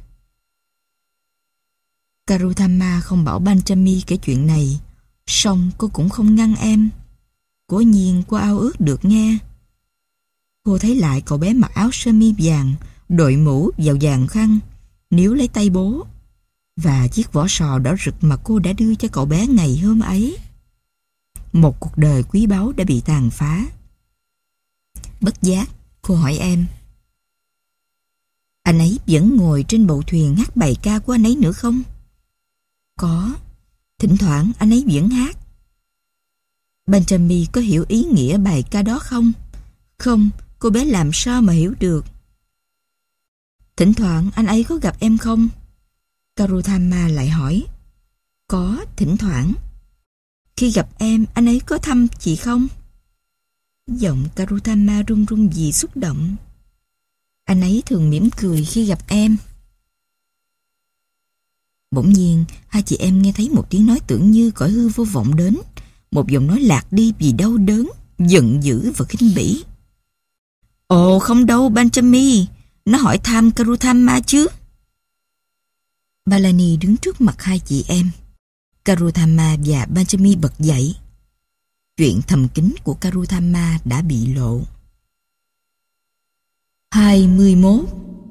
Karuthama không bảo Panchami kể chuyện này. Song cô cũng không ngăn em. Cố nhiên cô ao ước được nghe. Cô thấy lại cậu bé mặc áo sơ mi vàng, đội mũ vào vàng khăn, níu lấy tay bố. và chiếc vỏ sò đỏ rực mà cô đã đưa cho cậu bé ngày hôm ấy. Một cuộc đời quý báu đã bị tàn phá. Bất giác, cô hỏi em: anh ấy vẫn ngồi trên bậu thuyền hát bài ca của anh ấy nữa không? Có, thỉnh thoảng anh ấy vẫn hát. Benjamin có hiểu ý nghĩa bài ca đó không? Không, cô bé làm sao mà hiểu được. Thỉnh thoảng anh ấy có gặp em không? Karutama lại hỏi. Có, thỉnh thoảng. Khi gặp em, anh ấy có thăm chị không? Giọng Karutama run run vì xúc động. Anh ấy thường mỉm cười khi gặp em. Bỗng nhiên, hai chị em nghe thấy một tiếng nói tưởng như cõi hư vô vọng đến. Một giọng nói lạc đi vì đau đớn, giận dữ và khinh bỉ. Ồ không đâu Benjamin, nó hỏi thăm Karutama chứ. Balani đứng trước mặt hai chị em. Karutama và Benjamin bật dậy. Chuyện thầm kín của Karutama đã bị lộ. hai mươi mốt.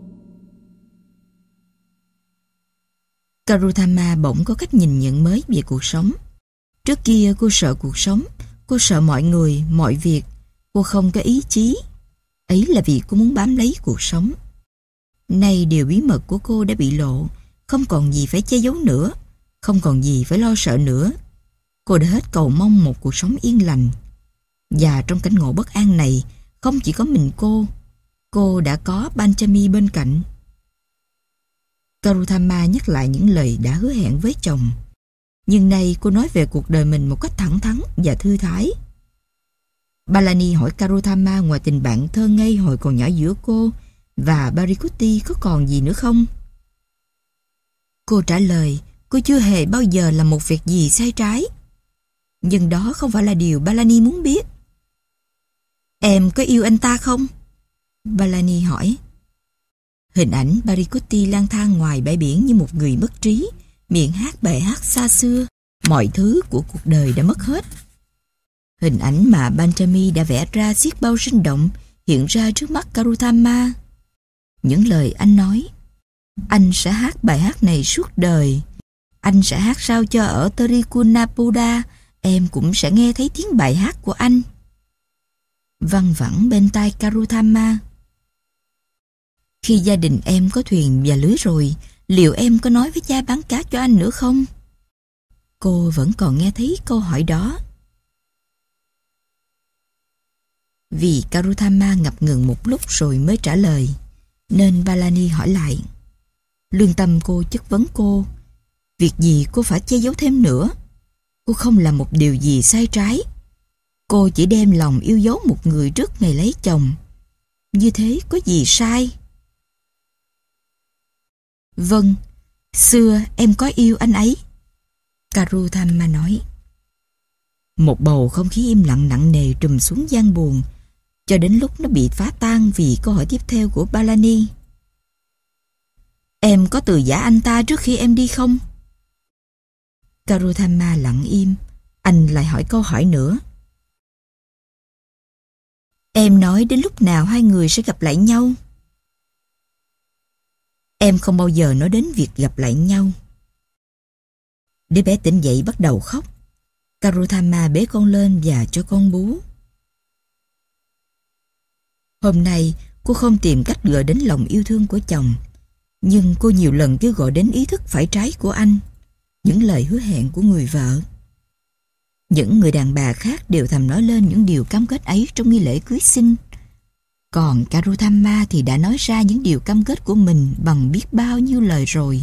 Karutama bỗng có cách nhìn nhận mới về cuộc sống. Trước kia cô sợ cuộc sống, cô sợ mọi người, mọi việc. Cô không có ý chí. Ấy là vì cô muốn bám lấy cuộc sống. Nay điều bí mật của cô đã bị lộ. Không còn gì phải che giấu nữa. Không còn gì phải lo sợ nữa. Cô đã hết cầu mong một cuộc sống yên lành. Và trong cảnh ngộ bất an này, không chỉ có mình cô. Cô đã có Benjamin bên cạnh. Karutama nhắc lại những lời đã hứa hẹn với chồng. Nhưng nay cô nói về cuộc đời mình một cách thẳng thắn và thư thái. Balani hỏi Karutama ngoài tình bạn thơ ngây hồi còn nhỏ giữa cô và Parikutti có còn gì nữa không? Cô trả lời cô chưa hề bao giờ làm một việc gì sai trái. Nhưng đó không phải là điều Balani muốn biết. Em có yêu anh ta không? Balani hỏi. Hình ảnh Parikutti lang thang ngoài bãi biển như một người mất trí, miệng hát bài hát xa xưa. Mọi thứ của cuộc đời đã mất hết. Hình ảnh mà Benjamin đã vẽ ra xiết bao sinh động hiện ra trước mắt Karutama. Những lời anh nói: anh sẽ hát bài hát này suốt đời. Anh sẽ hát sao cho ở Trichunapura em cũng sẽ nghe thấy tiếng bài hát của anh. Văng vẳng bên tai Karutama. Khi gia đình em có thuyền và lưới rồi, liệu em có nói với cha bán cá cho anh nữa không? Cô vẫn còn nghe thấy câu hỏi đó. Vì Karutama ngập ngừng một lúc rồi mới trả lời, nên Balani hỏi lại. Lương tâm cô chất vấn cô. Việc gì cô phải che giấu thêm nữa? Cô không làm một điều gì sai trái. Cô chỉ đem lòng yêu dấu một người trước ngày lấy chồng. Như thế có gì sai? Vâng, xưa em có yêu anh ấy, Karutama nói. Một bầu không khí im lặng nặng nề trùm xuống gian buồn, cho đến lúc nó bị phá tan vì câu hỏi tiếp theo của Balani. Em có từ giã anh ta trước khi em đi không? Karutama lặng im. Anh lại hỏi câu hỏi nữa. Em nói đến lúc nào hai người sẽ gặp lại nhau? Em không bao giờ nói đến việc gặp lại nhau. Đứa bé tỉnh dậy bắt đầu khóc. Karutama bế con lên và cho con bú. Hôm nay cô không tìm cách gợi đến lòng yêu thương của chồng, nhưng cô nhiều lần kêu gọi đến ý thức phải trái của anh, những lời hứa hẹn của người vợ. Những người đàn bà khác đều thầm nói lên những điều cam kết ấy trong nghi lễ cưới xin. Còn Karutama thì đã nói ra những điều cam kết của mình bằng biết bao nhiêu lời rồi.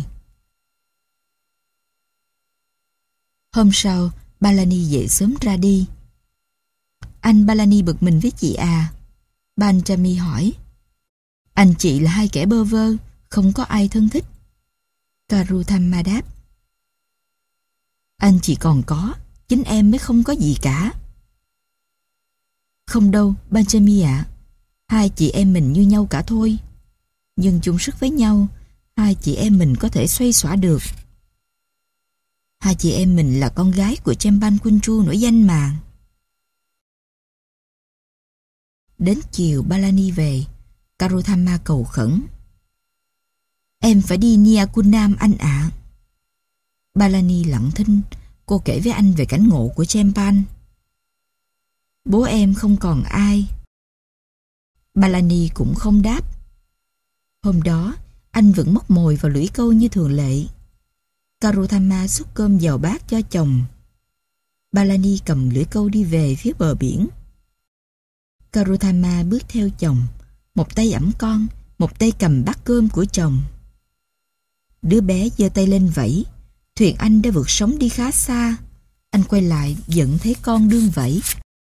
Hôm sau, Balani dậy sớm ra đi. Anh Balani bực mình với chị à? Benjamin hỏi. Anh chị là hai kẻ bơ vơ, không có ai thân thích. Karutama đáp. Anh chị còn có, chính em mới không có gì cả. Không đâu, Benjamin ạ. Hai chị em mình như nhau cả thôi. Nhưng chung sức với nhau, hai chị em mình có thể xoay xỏa được. Hai chị em mình là con gái của Chemban Kunchu nổi danh mà. Đến chiều Balani về, Karutama cầu khẩn. Em phải đi Niakunam anh ạ. Balani lặng thinh. Cô kể với anh về cảnh ngộ của Chempan. Bố em không còn ai. Balani cũng không đáp. Hôm đó, anh vẫn móc mồi vào lưỡi câu như thường lệ. Karuthama xúc cơm vào bát cho chồng. Balani cầm lưỡi câu đi về phía bờ biển. Karuthama bước theo chồng, một tay ẵm con, một tay cầm bát cơm của chồng. Đứa bé giơ tay lên vẫy. Thuyền anh đã vượt sóng đi khá xa. Anh quay lại vẫn thấy con đương vẫy.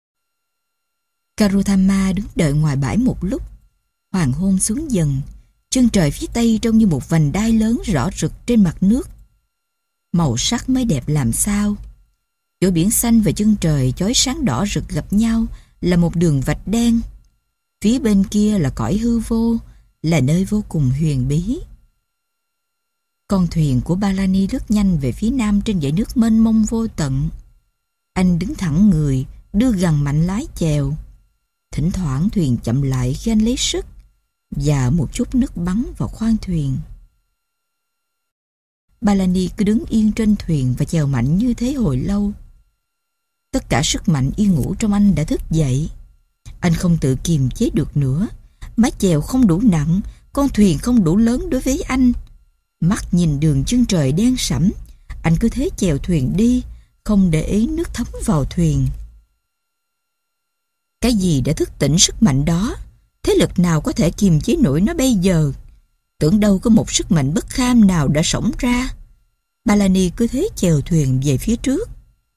Karuthama đứng đợi ngoài bãi một lúc. Hoàng hôn xuống dần. Chân trời phía tây trông như một vành đai lớn rõ rực trên mặt nước. Màu sắc mới đẹp làm sao. Chỗ biển xanh và chân trời chói sáng đỏ rực gặp nhau là một đường vạch đen. Phía bên kia là cõi hư vô, là nơi vô cùng huyền bí. Con thuyền của Balani lướt nhanh về phía nam trên dải nước mênh mông vô tận. Anh đứng thẳng người, đưa gằn mạnh lái chèo. Thỉnh thoảng thuyền chậm lại khi anh lấy sức, và một chút nước bắn vào khoang thuyền. Balani cứ đứng yên trên thuyền và chèo mạnh như thế hồi lâu. Tất cả sức mạnh yên ngủ trong anh đã thức dậy. Anh không tự kiềm chế được nữa. Mái chèo không đủ nặng, con thuyền không đủ lớn đối với anh. Mắt nhìn đường chân trời đen sẫm, anh cứ thế chèo thuyền đi, không để ý nước thấm vào thuyền. Cái gì đã thức tỉnh sức mạnh đó? Thế lực nào có thể kiềm chế nổi nó bây giờ? Tưởng đâu có một sức mạnh bất kham nào đã xổng ra. Balani cứ thế chèo thuyền về phía trước.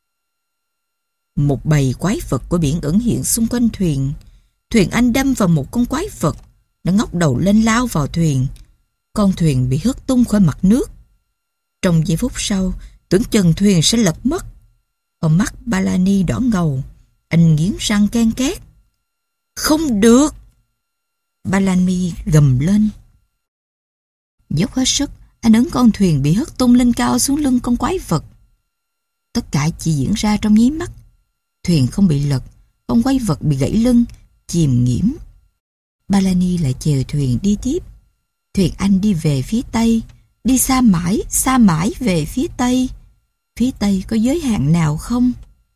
Một bầy quái vật của biển ẩn hiện xung quanh thuyền. Thuyền anh đâm vào một con quái vật. Nó ngóc đầu lên lao vào thuyền. Con thuyền bị hất tung khỏi mặt nước. Trong giây phút sau, tưởng chừng thuyền sẽ lật mất. Ở mắt Balani đỏ ngầu. Anh nghiến răng ken két. Không được! Balani gầm lên. Dốc hết sức, anh ấn con thuyền bị hất tung lên cao xuống lưng con quái vật. Tất cả chỉ diễn ra trong nháy mắt. Thuyền không bị lật, con quái vật bị gãy lưng, chìm nghiễm. Balani lại chèo thuyền đi tiếp. Thuyền anh đi về phía tây, đi xa mãi, xa mãi về phía tây. Phía tây có giới hạn nào không?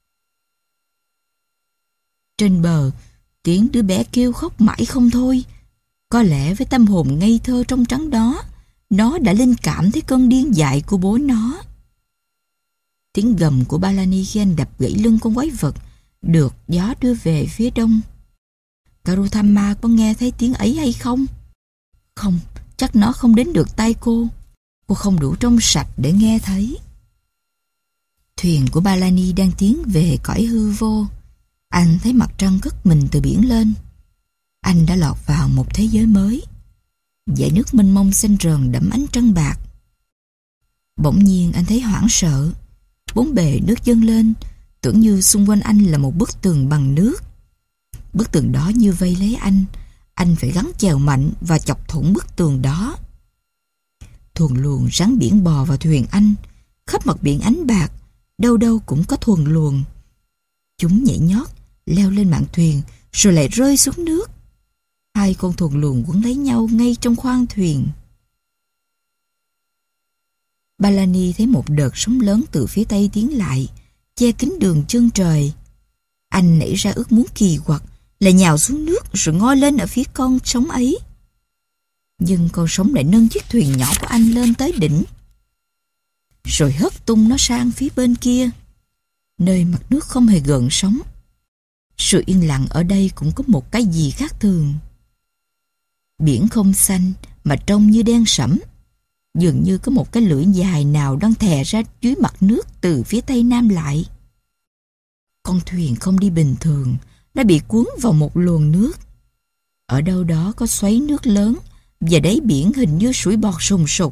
Trên bờ, tiếng đứa bé kêu khóc mãi không thôi. Có lẽ với tâm hồn ngây thơ trong trắng đó, nó đã linh cảm thấy cơn điên dại của bố nó. Tiếng gầm của Balani khi anh đập gãy lưng con quái vật được gió đưa về phía đông. Karuthama có nghe thấy tiếng ấy hay không? Không, chắc nó không đến được tai cô. Cô không đủ trong sạch để nghe thấy. Thuyền của Balani đang tiến về cõi hư vô. Anh thấy mặt trăng cất mình từ biển lên. Anh đã lọt vào một thế giới mới. Dải nước mênh mông xanh rờn đẫm ánh trăng bạc. Bỗng nhiên anh thấy hoảng sợ. Bốn bề nước dâng lên, tưởng như xung quanh anh là một bức tường bằng nước. Bức tường đó như vây lấy anh. Anh phải gắng chèo mạnh và chọc thủng bức tường đó. Thuần luồng rắn biển bò vào thuyền anh. Khắp mặt biển ánh bạc, đâu đâu cũng có thuần luồng. Chúng nhảy nhót, leo lên mạn thuyền, rồi lại rơi xuống nước. Hai con thuần luồng quấn lấy nhau ngay trong khoang thuyền. Balani thấy một đợt sóng lớn từ phía tây tiến lại, che kín đường chân trời. Anh nảy ra ước muốn kỳ quặc là nhào xuống nước rồi ngoi lên ở phía con sóng ấy. Nhưng con sóng lại nâng chiếc thuyền nhỏ của anh lên tới đỉnh, rồi hất tung nó sang phía bên kia, nơi mặt nước không hề gợn sóng. Sự yên lặng ở đây cũng có một cái gì khác thường. Biển không xanh mà trông như đen sẫm. Dường như có một cái lưỡi dài nào đang thè ra dưới mặt nước từ phía tây nam lại. Con thuyền không đi bình thường, đã bị cuốn vào một luồng nước. Ở đâu đó có xoáy nước lớn, và đáy biển hình như sủi bọt sùng sục.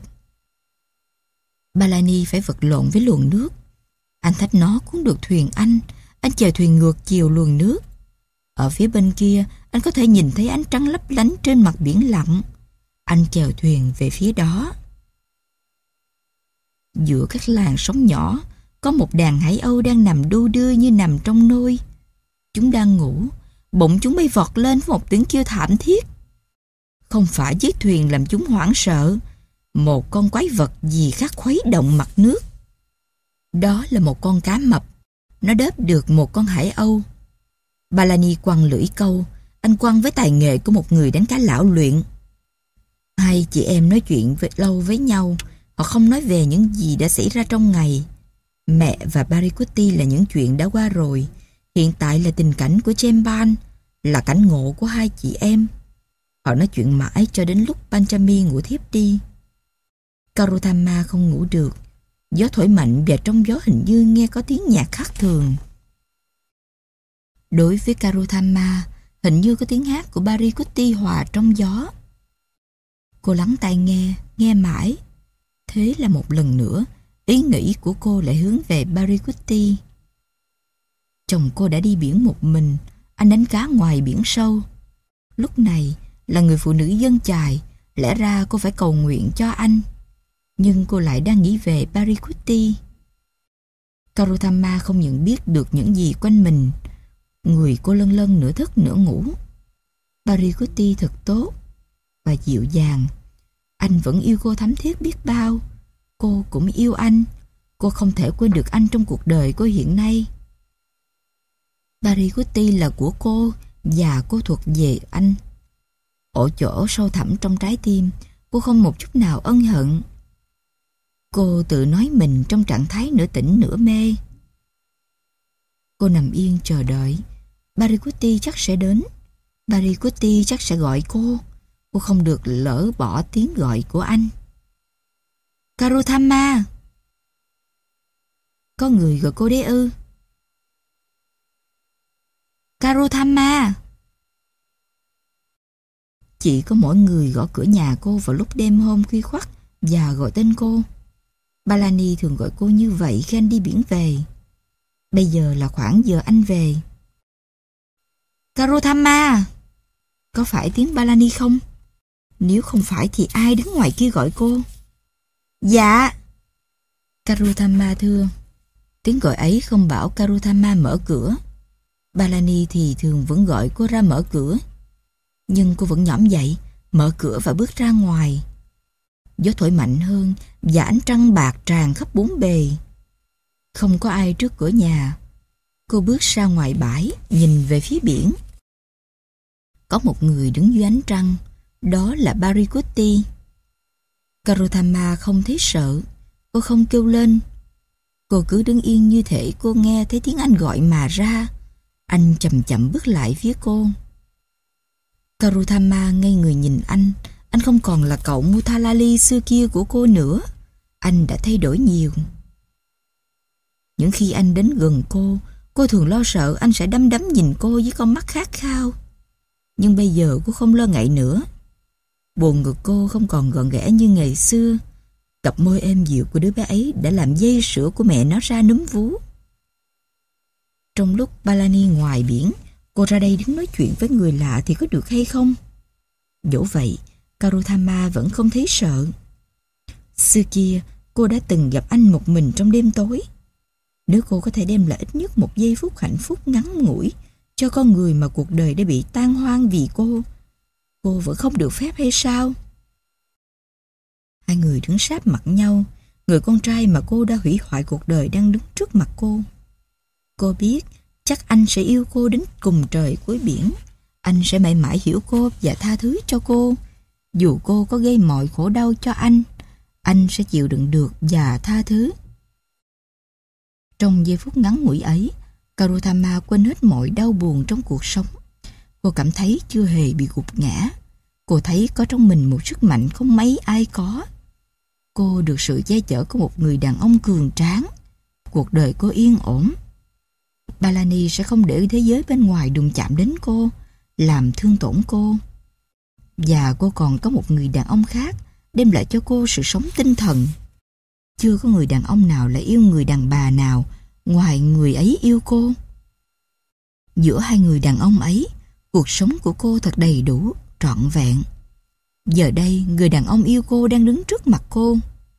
Balani phải vật lộn với luồng nước. Anh thách nó cuốn được thuyền anh. Anh chèo thuyền ngược chiều luồng nước. Ở phía bên kia, anh có thể nhìn thấy ánh trăng lấp lánh trên mặt biển lặng. Anh chèo thuyền về phía đó. Giữa các làn sóng nhỏ, có một đàn hải âu đang nằm đu đưa như nằm trong nôi. Chúng đang ngủ, bỗng chúng bay vọt lên với một tiếng kêu thảm thiết. Không phải chiếc thuyền làm chúng hoảng sợ, một con quái vật gì khác khuấy động mặt nước. Đó là một con cá mập. Nó đớp được một con hải âu. Balani quăng lưỡi câu. Anh quăng với tài nghệ của một người đánh cá lão luyện. Hai chị em nói chuyện với, lâu với nhau. Họ không nói về những gì đã xảy ra trong ngày. Mẹ và Paricutti là những chuyện đã qua rồi. Hiện tại là tình cảnh của Chemban, là cảnh ngộ của hai chị em. Họ nói chuyện mãi cho đến lúc Panchami ngủ thiếp đi. Karuthama không ngủ được. Gió thổi mạnh và trong gió hình như nghe có tiếng nhạc khác thường. Đối với Karuthama, hình như có tiếng hát của Paricutti hòa trong gió. Cô lắng tai nghe, nghe mãi. Thế là một lần nữa, ý nghĩ của cô lại hướng về Paricutti. Chồng cô đã đi biển một mình, anh đánh cá ngoài biển sâu. Lúc này, là người phụ nữ dân chài, lẽ ra cô phải cầu nguyện cho anh. Nhưng cô lại đang nghĩ về Paricutti. Karuthama không nhận biết được những gì quanh mình. Người cô lân lân nửa thức nửa ngủ. Paricutti thật tốt và dịu dàng. Anh vẫn yêu cô thắm thiết biết bao. Cô cũng yêu anh. Cô không thể quên được anh trong cuộc đời cô hiện nay. Paricutti là của cô và cô thuộc về anh. Ở chỗ sâu thẳm trong trái tim, cô không một chút nào ân hận. Cô tự nói mình trong trạng thái nửa tỉnh nửa mê. Cô nằm yên chờ đợi. Paricutti chắc sẽ đến. Paricutti chắc sẽ gọi cô. Cô không được lỡ bỏ tiếng gọi của anh. Karuthama! Có người gọi cô đấy ư? Karuthama! Chỉ có mỗi người gõ cửa nhà cô vào lúc đêm hôm khuya khoắt và gọi tên cô. Balani thường gọi cô như vậy khi anh đi biển về. Bây giờ là khoảng giờ anh về. Karuthama! Có phải tiếng Balani không? Nếu không phải thì ai đứng ngoài kia gọi cô? Dạ! Karuthama thưa. Tiếng gọi ấy không bảo Karuthama mở cửa. Balani thì thường vẫn gọi cô ra mở cửa. Nhưng cô vẫn nhõm dậy, mở cửa và bước ra ngoài. Gió thổi mạnh hơn và ánh trăng bạc tràn khắp bốn bề. Không có ai trước cửa nhà. Cô bước ra ngoài bãi, nhìn về phía biển. Có một người đứng dưới ánh trăng. Đó là Paricutti. Karuthama không thấy sợ. Cô không kêu lên. Cô cứ đứng yên như thể cô nghe thấy tiếng anh gọi mà ra. Anh chậm chậm bước lại phía cô. Karuthama ngây người nhìn anh. Anh không còn là cậu Muthalali xưa kia của cô nữa. Anh đã thay đổi nhiều. Những khi anh đến gần cô, cô thường lo sợ anh sẽ đăm đắm nhìn cô với con mắt khát khao. Nhưng bây giờ cô không lo ngại nữa. Bồ ngực cô không còn gọn ghẽ như ngày xưa. Cặp môi êm dịu của đứa bé ấy đã làm dây sữa của mẹ nó ra núm vú. Trong lúc Balani ngoài biển, cô ra đây đứng nói chuyện với người lạ thì có được hay không? Dẫu vậy, Karuthama vẫn không thấy sợ. Xưa kia, cô đã từng gặp anh một mình trong đêm tối. Nếu cô có thể đem lại ít nhất một giây phút hạnh phúc ngắn ngủi cho con người mà cuộc đời đã bị tan hoang vì cô, cô vẫn không được phép hay sao? Hai người đứng sát mặt nhau. Người con trai mà cô đã hủy hoại cuộc đời đang đứng trước mặt cô. Cô biết chắc anh sẽ yêu cô đến cùng trời cuối biển. Anh sẽ mãi mãi hiểu cô và tha thứ cho cô. Dù cô có gây mọi khổ đau cho anh, anh sẽ chịu đựng được và tha thứ. Trong giây phút ngắn ngủi ấy, Karuthama quên hết mọi đau buồn trong cuộc sống. Cô cảm thấy chưa hề bị gục ngã. Cô thấy có trong mình một sức mạnh không mấy ai có. Cô được sự che chở của một người đàn ông cường tráng. Cuộc đời cô yên ổn. Balani sẽ không để thế giới bên ngoài đụng chạm đến cô, làm thương tổn cô. Và cô còn có một người đàn ông khác đem lại cho cô sự sống tinh thần. Chưa có người đàn ông nào lại yêu người đàn bà nào ngoài người ấy yêu cô. Giữa hai người đàn ông ấy, cuộc sống của cô thật đầy đủ, trọn vẹn. Giờ đây, người đàn ông yêu cô đang đứng trước mặt cô.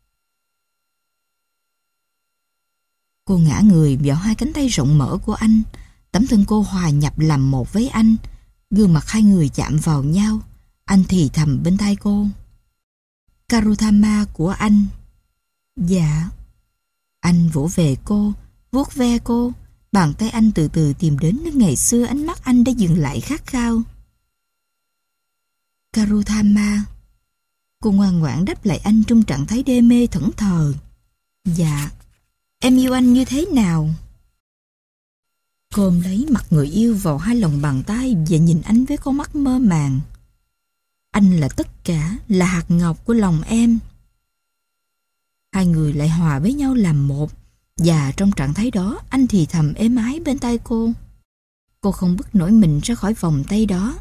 Cô ngã người vào hai cánh tay rộng mở của anh. Tấm thân cô hòa nhập làm một với anh. Gương mặt hai người chạm vào nhau. Anh thì thầm bên tai cô. Karuthama của anh. Dạ. Anh vỗ về cô, vuốt ve cô. Bàn tay anh từ từ tìm đến nơi ngày xưa ánh mắt anh đã dừng lại khát khao. Karuthama. Cô ngoan ngoãn đáp lại anh trong trạng thái đê mê thẫn thờ. Dạ, em yêu anh như thế nào? Cô ôm lấy mặt người yêu vào hai lòng bàn tay và nhìn anh với con mắt mơ màng. Anh là tất cả, là hạt ngọc của lòng em. Hai người lại hòa với nhau làm một, và trong trạng thái đó anh thì thầm êm ái bên tai cô. Cô không bứt nổi mình ra khỏi vòng tay đó.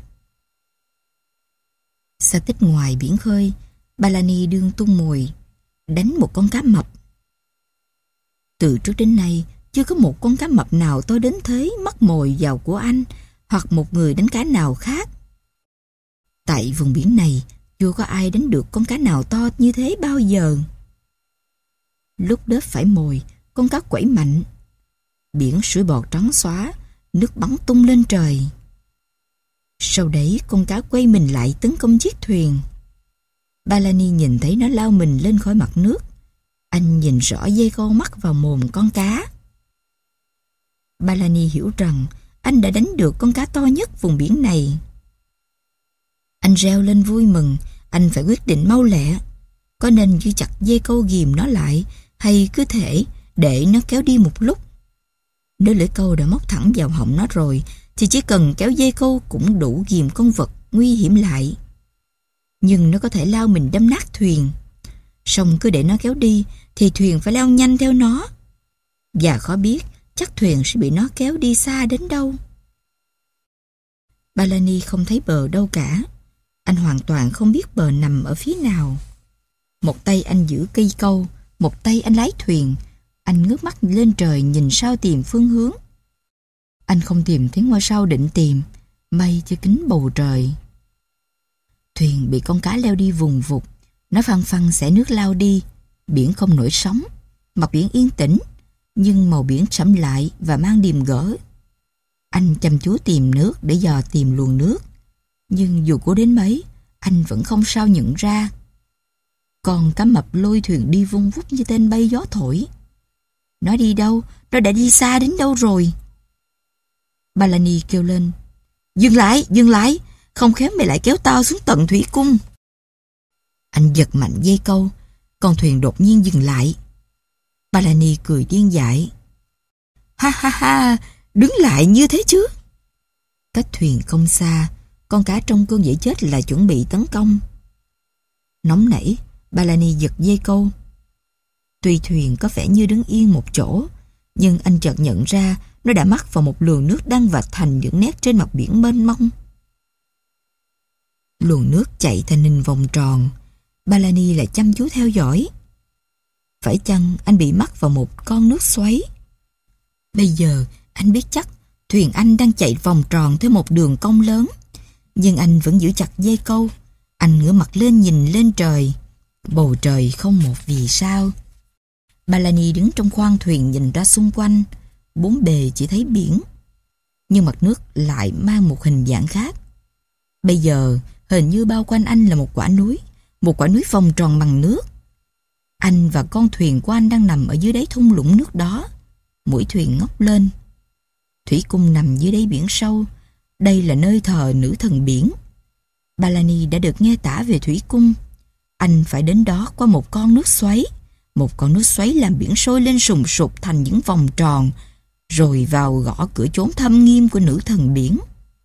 Xa tích ngoài biển khơi, Palani đương tung mồi, đánh một con cá mập. Từ trước đến nay, chưa có một con cá mập nào to đến thế mắc mồi vào của anh hoặc một người đánh cá nào khác. Tại vùng biển này, chưa có ai đánh được con cá nào to như thế bao giờ. Lúc đớp phải mồi, con cá quẩy mạnh. Biển sủi bọt trắng xóa, nước bắn tung lên trời. Sau đấy, con cá quay mình lại tấn công chiếc thuyền. Palani nhìn thấy nó lao mình lên khỏi mặt nước. Anh nhìn rõ dây câu mắc vào mồm con cá. Palani hiểu rằng anh đã đánh được con cá to nhất vùng biển này. Anh reo lên vui mừng. Anh phải quyết định mau lẹ. Có nên giữ chặt dây câu ghìm nó lại, hay cứ thể để nó kéo đi một lúc? Nếu lưỡi câu đã móc thẳng vào họng nó rồi, thì chỉ cần kéo dây câu cũng đủ ghìm con vật nguy hiểm lại. Nhưng nó có thể lao mình đâm nát thuyền. Song cứ để nó kéo đi thì thuyền phải lao nhanh theo nó. Và khó biết chắc thuyền sẽ bị nó kéo đi xa đến đâu. Palani không thấy bờ đâu cả. Anh hoàn toàn không biết bờ nằm ở phía nào. Một tay anh giữ cây câu, một tay anh lái thuyền. Anh ngước mắt lên trời nhìn sao tìm phương hướng. Anh không tìm thấy ngôi sao định tìm, mây che kín bầu trời. Thuyền bị con cá leo đi vùng vụt. Nó phăng phăng xẻ nước lao đi. Biển không nổi sóng, mặt biển yên tĩnh, nhưng màu biển sẫm lại và mang điềm gở. Anh chăm chú tìm nước để dò tìm luồng nước. Nhưng dù cố đến mấy, anh vẫn không sao nhận ra. Con cá mập lôi thuyền đi vung vút như tên bay gió thổi. Nó đi đâu? Nó đã đi xa đến đâu rồi? Palani kêu lên. Dừng lại, dừng lại, không khéo mày lại kéo tao xuống tận thủy cung. Anh giật mạnh dây câu, con thuyền đột nhiên dừng lại. Palani cười điên dại. Ha ha ha, đứng lại như thế chứ. Cách thuyền không xa, con cá trong cơn dễ chết là chuẩn bị tấn công. Nóng nảy, Palani giật dây câu. Tuy thuyền có vẻ như đứng yên một chỗ, nhưng anh chợt nhận ra nó đã mắc vào một luồng nước đang vạch thành những nét trên mặt biển mênh mông. Luồng nước chạy thành hình vòng tròn. Palani lại chăm chú theo dõi. Phải chăng anh bị mắc vào một con nước xoáy? Bây giờ anh biết chắc thuyền anh đang chạy vòng tròn theo một đường cong lớn. Nhưng anh vẫn giữ chặt dây câu. Anh ngửa mặt lên nhìn lên trời. Bầu trời không một vì sao. Palani đứng trong khoang thuyền nhìn ra xung quanh. Bốn bề chỉ thấy biển. Nhưng mặt nước lại mang một hình dạng khác. Bây giờ hình như bao quanh anh là một quả núi. Một quả núi vòng tròn bằng nước. Anh và con thuyền của anh đang nằm ở dưới đáy thung lũng nước đó. Mũi thuyền ngóc lên. Thủy cung nằm dưới đáy biển sâu. Đây là nơi thờ nữ thần biển. Palani đã được nghe tả về thủy cung. Anh phải đến đó qua một con nước xoáy. Một con nước xoáy làm biển sôi lên sùng sục thành những vòng tròn, rồi vào gõ cửa chốn thâm nghiêm của nữ thần biển.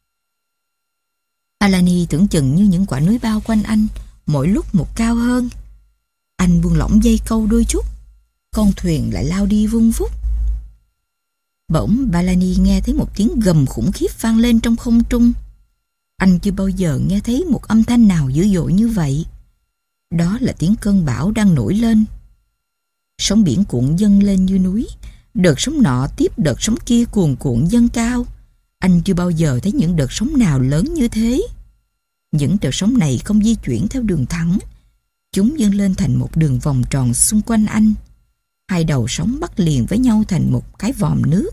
Palani tưởng chừng như những quả núi bao quanh anh, mỗi lúc một cao hơn. Anh buông lỏng dây câu đôi chút, con thuyền lại lao đi vung vút. Bỗng Palani nghe thấy một tiếng gầm khủng khiếp vang lên trong không trung. Anh chưa bao giờ nghe thấy một âm thanh nào dữ dội như vậy. Đó là tiếng cơn bão đang nổi lên. Sóng biển cuộn dâng lên như núi. Đợt sóng nọ tiếp đợt sóng kia cuồn cuộn dâng cao. Anh chưa bao giờ thấy những đợt sóng nào lớn như thế. Những đợt sóng này không di chuyển theo đường thẳng. Chúng dâng lên thành một đường vòng tròn xung quanh anh. Hai đầu sóng bắt liền với nhau thành một cái vòm nước.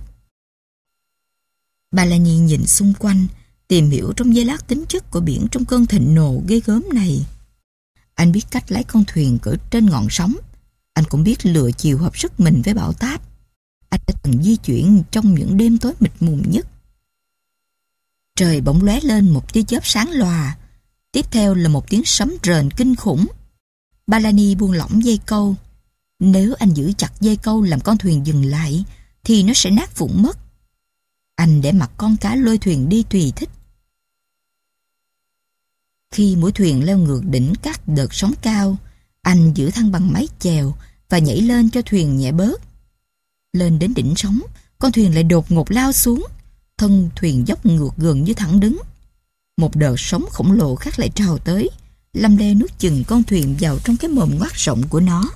Palani nhìn xung quanh, tìm hiểu trong giây lát tính chất của biển trong cơn thịnh nộ ghê gớm này. Anh biết cách lái con thuyền cỡ trên ngọn sóng. Anh cũng biết lựa chiều hợp sức mình với bão táp. Anh đã từng di chuyển trong những đêm tối mịt mùng nhất. Trời bỗng lóe lên một tia chớp sáng lòa. Tiếp theo là một tiếng sấm rền kinh khủng. Bellamy buông lỏng dây câu. Nếu anh giữ chặt dây câu làm con thuyền dừng lại, thì nó sẽ nát vụn mất. Anh để mặc con cá lôi thuyền đi tùy thích. Khi mũi thuyền leo ngược đỉnh các đợt sóng cao, anh giữ thăng bằng mái chèo và nhảy lên cho thuyền nhẹ bớt. Lên đến đỉnh sóng, con thuyền lại đột ngột lao xuống. Thân thuyền dốc ngược gần như thẳng đứng. Một đợt sóng khổng lồ khác lại trào tới, lăm le nuốt chừng con thuyền vào trong cái mồm ngoác rộng của nó.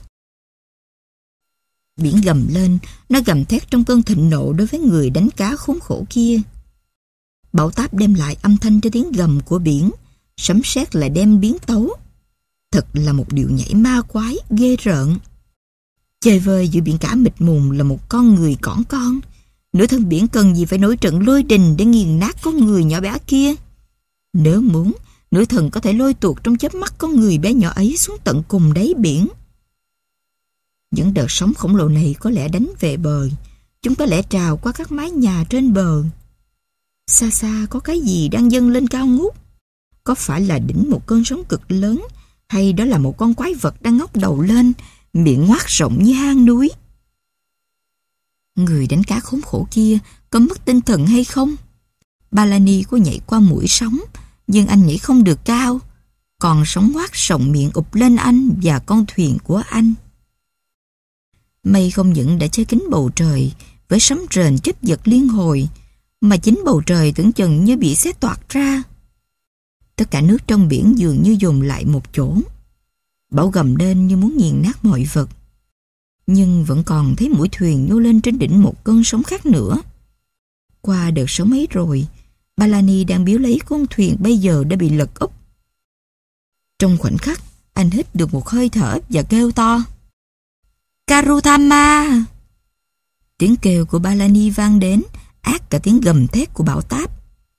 Biển gầm lên, nó gầm thét trong cơn thịnh nộ đối với người đánh cá khốn khổ kia. Bão táp đem lại âm thanh cho tiếng gầm của biển, sấm sét lại đem biến tấu. Thật là một điệu nhảy ma quái, ghê rợn. Chơi vơi giữa biển cả mịt mùng là một con người cỏn con. Nửa thân biển cần gì phải nổi trận lôi đình để nghiền nát con người nhỏ bé kia. Nếu muốn, nửa thần có thể lôi tuột trong chớp mắt con người bé nhỏ ấy xuống tận cùng đáy biển. Những đợt sóng khổng lồ này có lẽ đánh về bờ. Chúng có lẽ trào qua các mái nhà trên bờ. Xa xa có cái gì đang dâng lên cao ngút. Có phải là đỉnh một cơn sóng cực lớn, hay đó là một con quái vật đang ngóc đầu lên, miệng ngoác rộng như hang núi? Người đánh cá khốn khổ kia có mất tinh thần hay không? Bellamy có nhảy qua mũi sóng, nhưng anh nhảy không được cao. Còn sóng ngoác rộng miệng ụp lên anh và con thuyền của anh. Mây không những đã che kín bầu trời với sấm rền chớp giật liên hồi, mà chính bầu trời tưởng chừng như bị xé toạc ra. Tất cả nước trong biển dường như dồn lại một chỗ. Bão gầm lên như muốn nghiền nát mọi vật. Nhưng vẫn còn thấy mũi thuyền nhô lên trên đỉnh một cơn sóng khác nữa. Qua đợt sóng ấy rồi, Bellamy đang biếu lấy con thuyền bây giờ đã bị lật úp. Trong khoảnh khắc, anh hít được một hơi thở và kêu to: Karuthama! Tiếng kêu của Bellamy vang đến, át cả tiếng gầm thét của bão táp.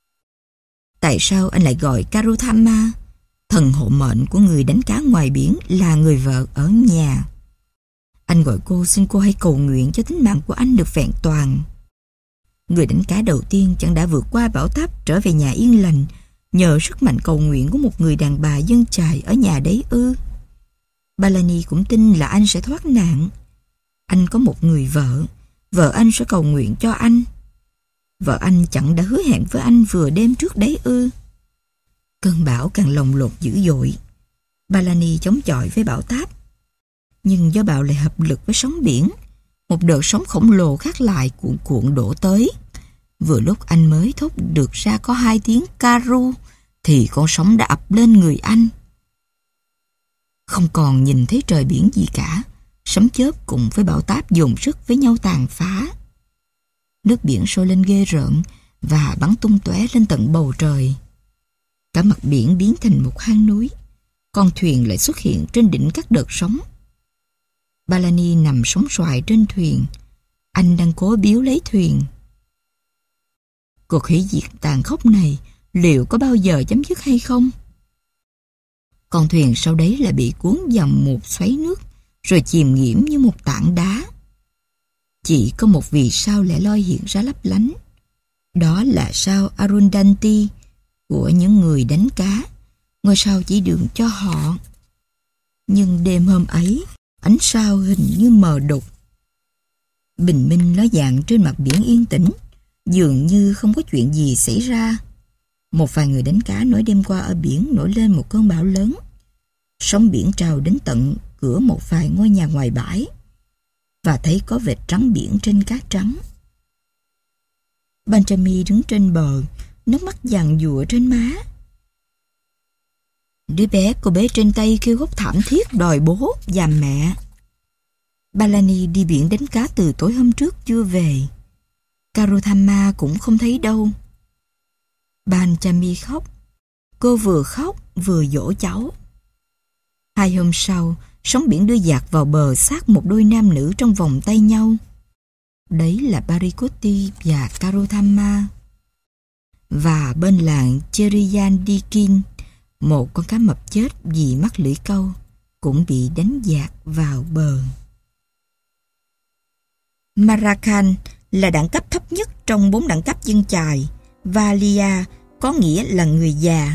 Tại sao anh lại gọi Karuthama? Thần hộ mệnh của người đánh cá ngoài biển là người vợ ở nhà. Anh gọi cô, xin cô hãy cầu nguyện cho tính mạng của anh được vẹn toàn. Người đánh cá đầu tiên chẳng đã vượt qua bão táp trở về nhà yên lành nhờ sức mạnh cầu nguyện của một người đàn bà dân chài ở nhà đấy ư? Bellamy cũng tin là anh sẽ thoát nạn. Anh có một người vợ, vợ anh sẽ cầu nguyện cho anh. Vợ anh chẳng đã hứa hẹn với anh vừa đêm trước đấy ư? Cơn bão càng lồng lột dữ dội. Bellamy chống chọi với bão táp. Nhưng do bão lại hợp lực với sóng biển, một đợt sóng khổng lồ khác lại cuộn cuộn đổ tới. Vừa lúc anh mới thốt được ra có hai tiếng Karu, thì con sóng đã ập lên người anh. Không còn nhìn thấy trời biển gì cả, sấm chớp cùng với bão táp dồn sức với nhau tàn phá. Nước biển sôi lên ghê rợn và bắn tung tóe lên tận bầu trời. Cả mặt biển biến thành một hang núi. Con thuyền lại xuất hiện trên đỉnh các đợt sóng. Bellamy nằm sóng xoài trên thuyền. Anh đang cố biếu lấy thuyền. Cuộc hủy diệt tàn khốc này liệu có bao giờ chấm dứt hay không? Con thuyền sau đấy là bị cuốn vào một xoáy nước, rồi chìm nghiễm như một tảng đá. Chỉ có một vì sao lẻ loi hiện ra lấp lánh. Đó là sao Arundhati của những người đánh cá, ngôi sao chỉ đường cho họ. Nhưng đêm hôm ấy, ánh sao hình như mờ đục. Bình minh ló dạng trên mặt biển yên tĩnh, dường như không có chuyện gì xảy ra. Một vài người đánh cá nói đêm qua ở biển nổi lên một cơn bão lớn. Sóng biển trào đến tận cửa một vài ngôi nhà ngoài bãi, và thấy có vệt trắng biển trên cát trắng. Benjamin đứng trên bờ, nước mắt giàn giụa trên má. Đứa bé cô bế trên tay kêu khóc thảm thiết đòi bố và mẹ. Bellamy đi biển đánh cá từ tối hôm trước chưa về. Karuthama cũng không thấy đâu. Benjamin khóc. Cô vừa khóc vừa dỗ cháu. Hai hôm sau, sóng biển đưa dạt vào bờ xác một đôi nam nữ trong vòng tay nhau. Đấy là Parikoti và Karuthama. Và bên làng Cheriyandikin, một con cá mập chết vì mắc lưỡi câu cũng bị đánh dạt vào bờ. Marakan là đẳng cấp thấp nhất trong bốn đẳng cấp dân chài. Valia có nghĩa là người già.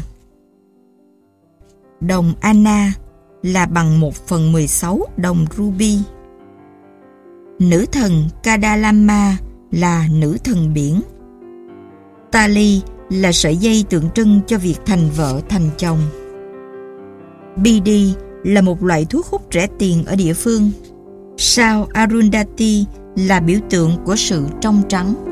Đồng Anna là bằng một phần mười sáu đồng ruby. Nữ thần Kadalama là nữ thần biển. Tali là sợi dây tượng trưng cho việc thành vợ thành chồng. Bidi là một loại thuốc hút rẻ tiền ở địa phương. Sao Arundhati là biểu tượng của sự trong trắng.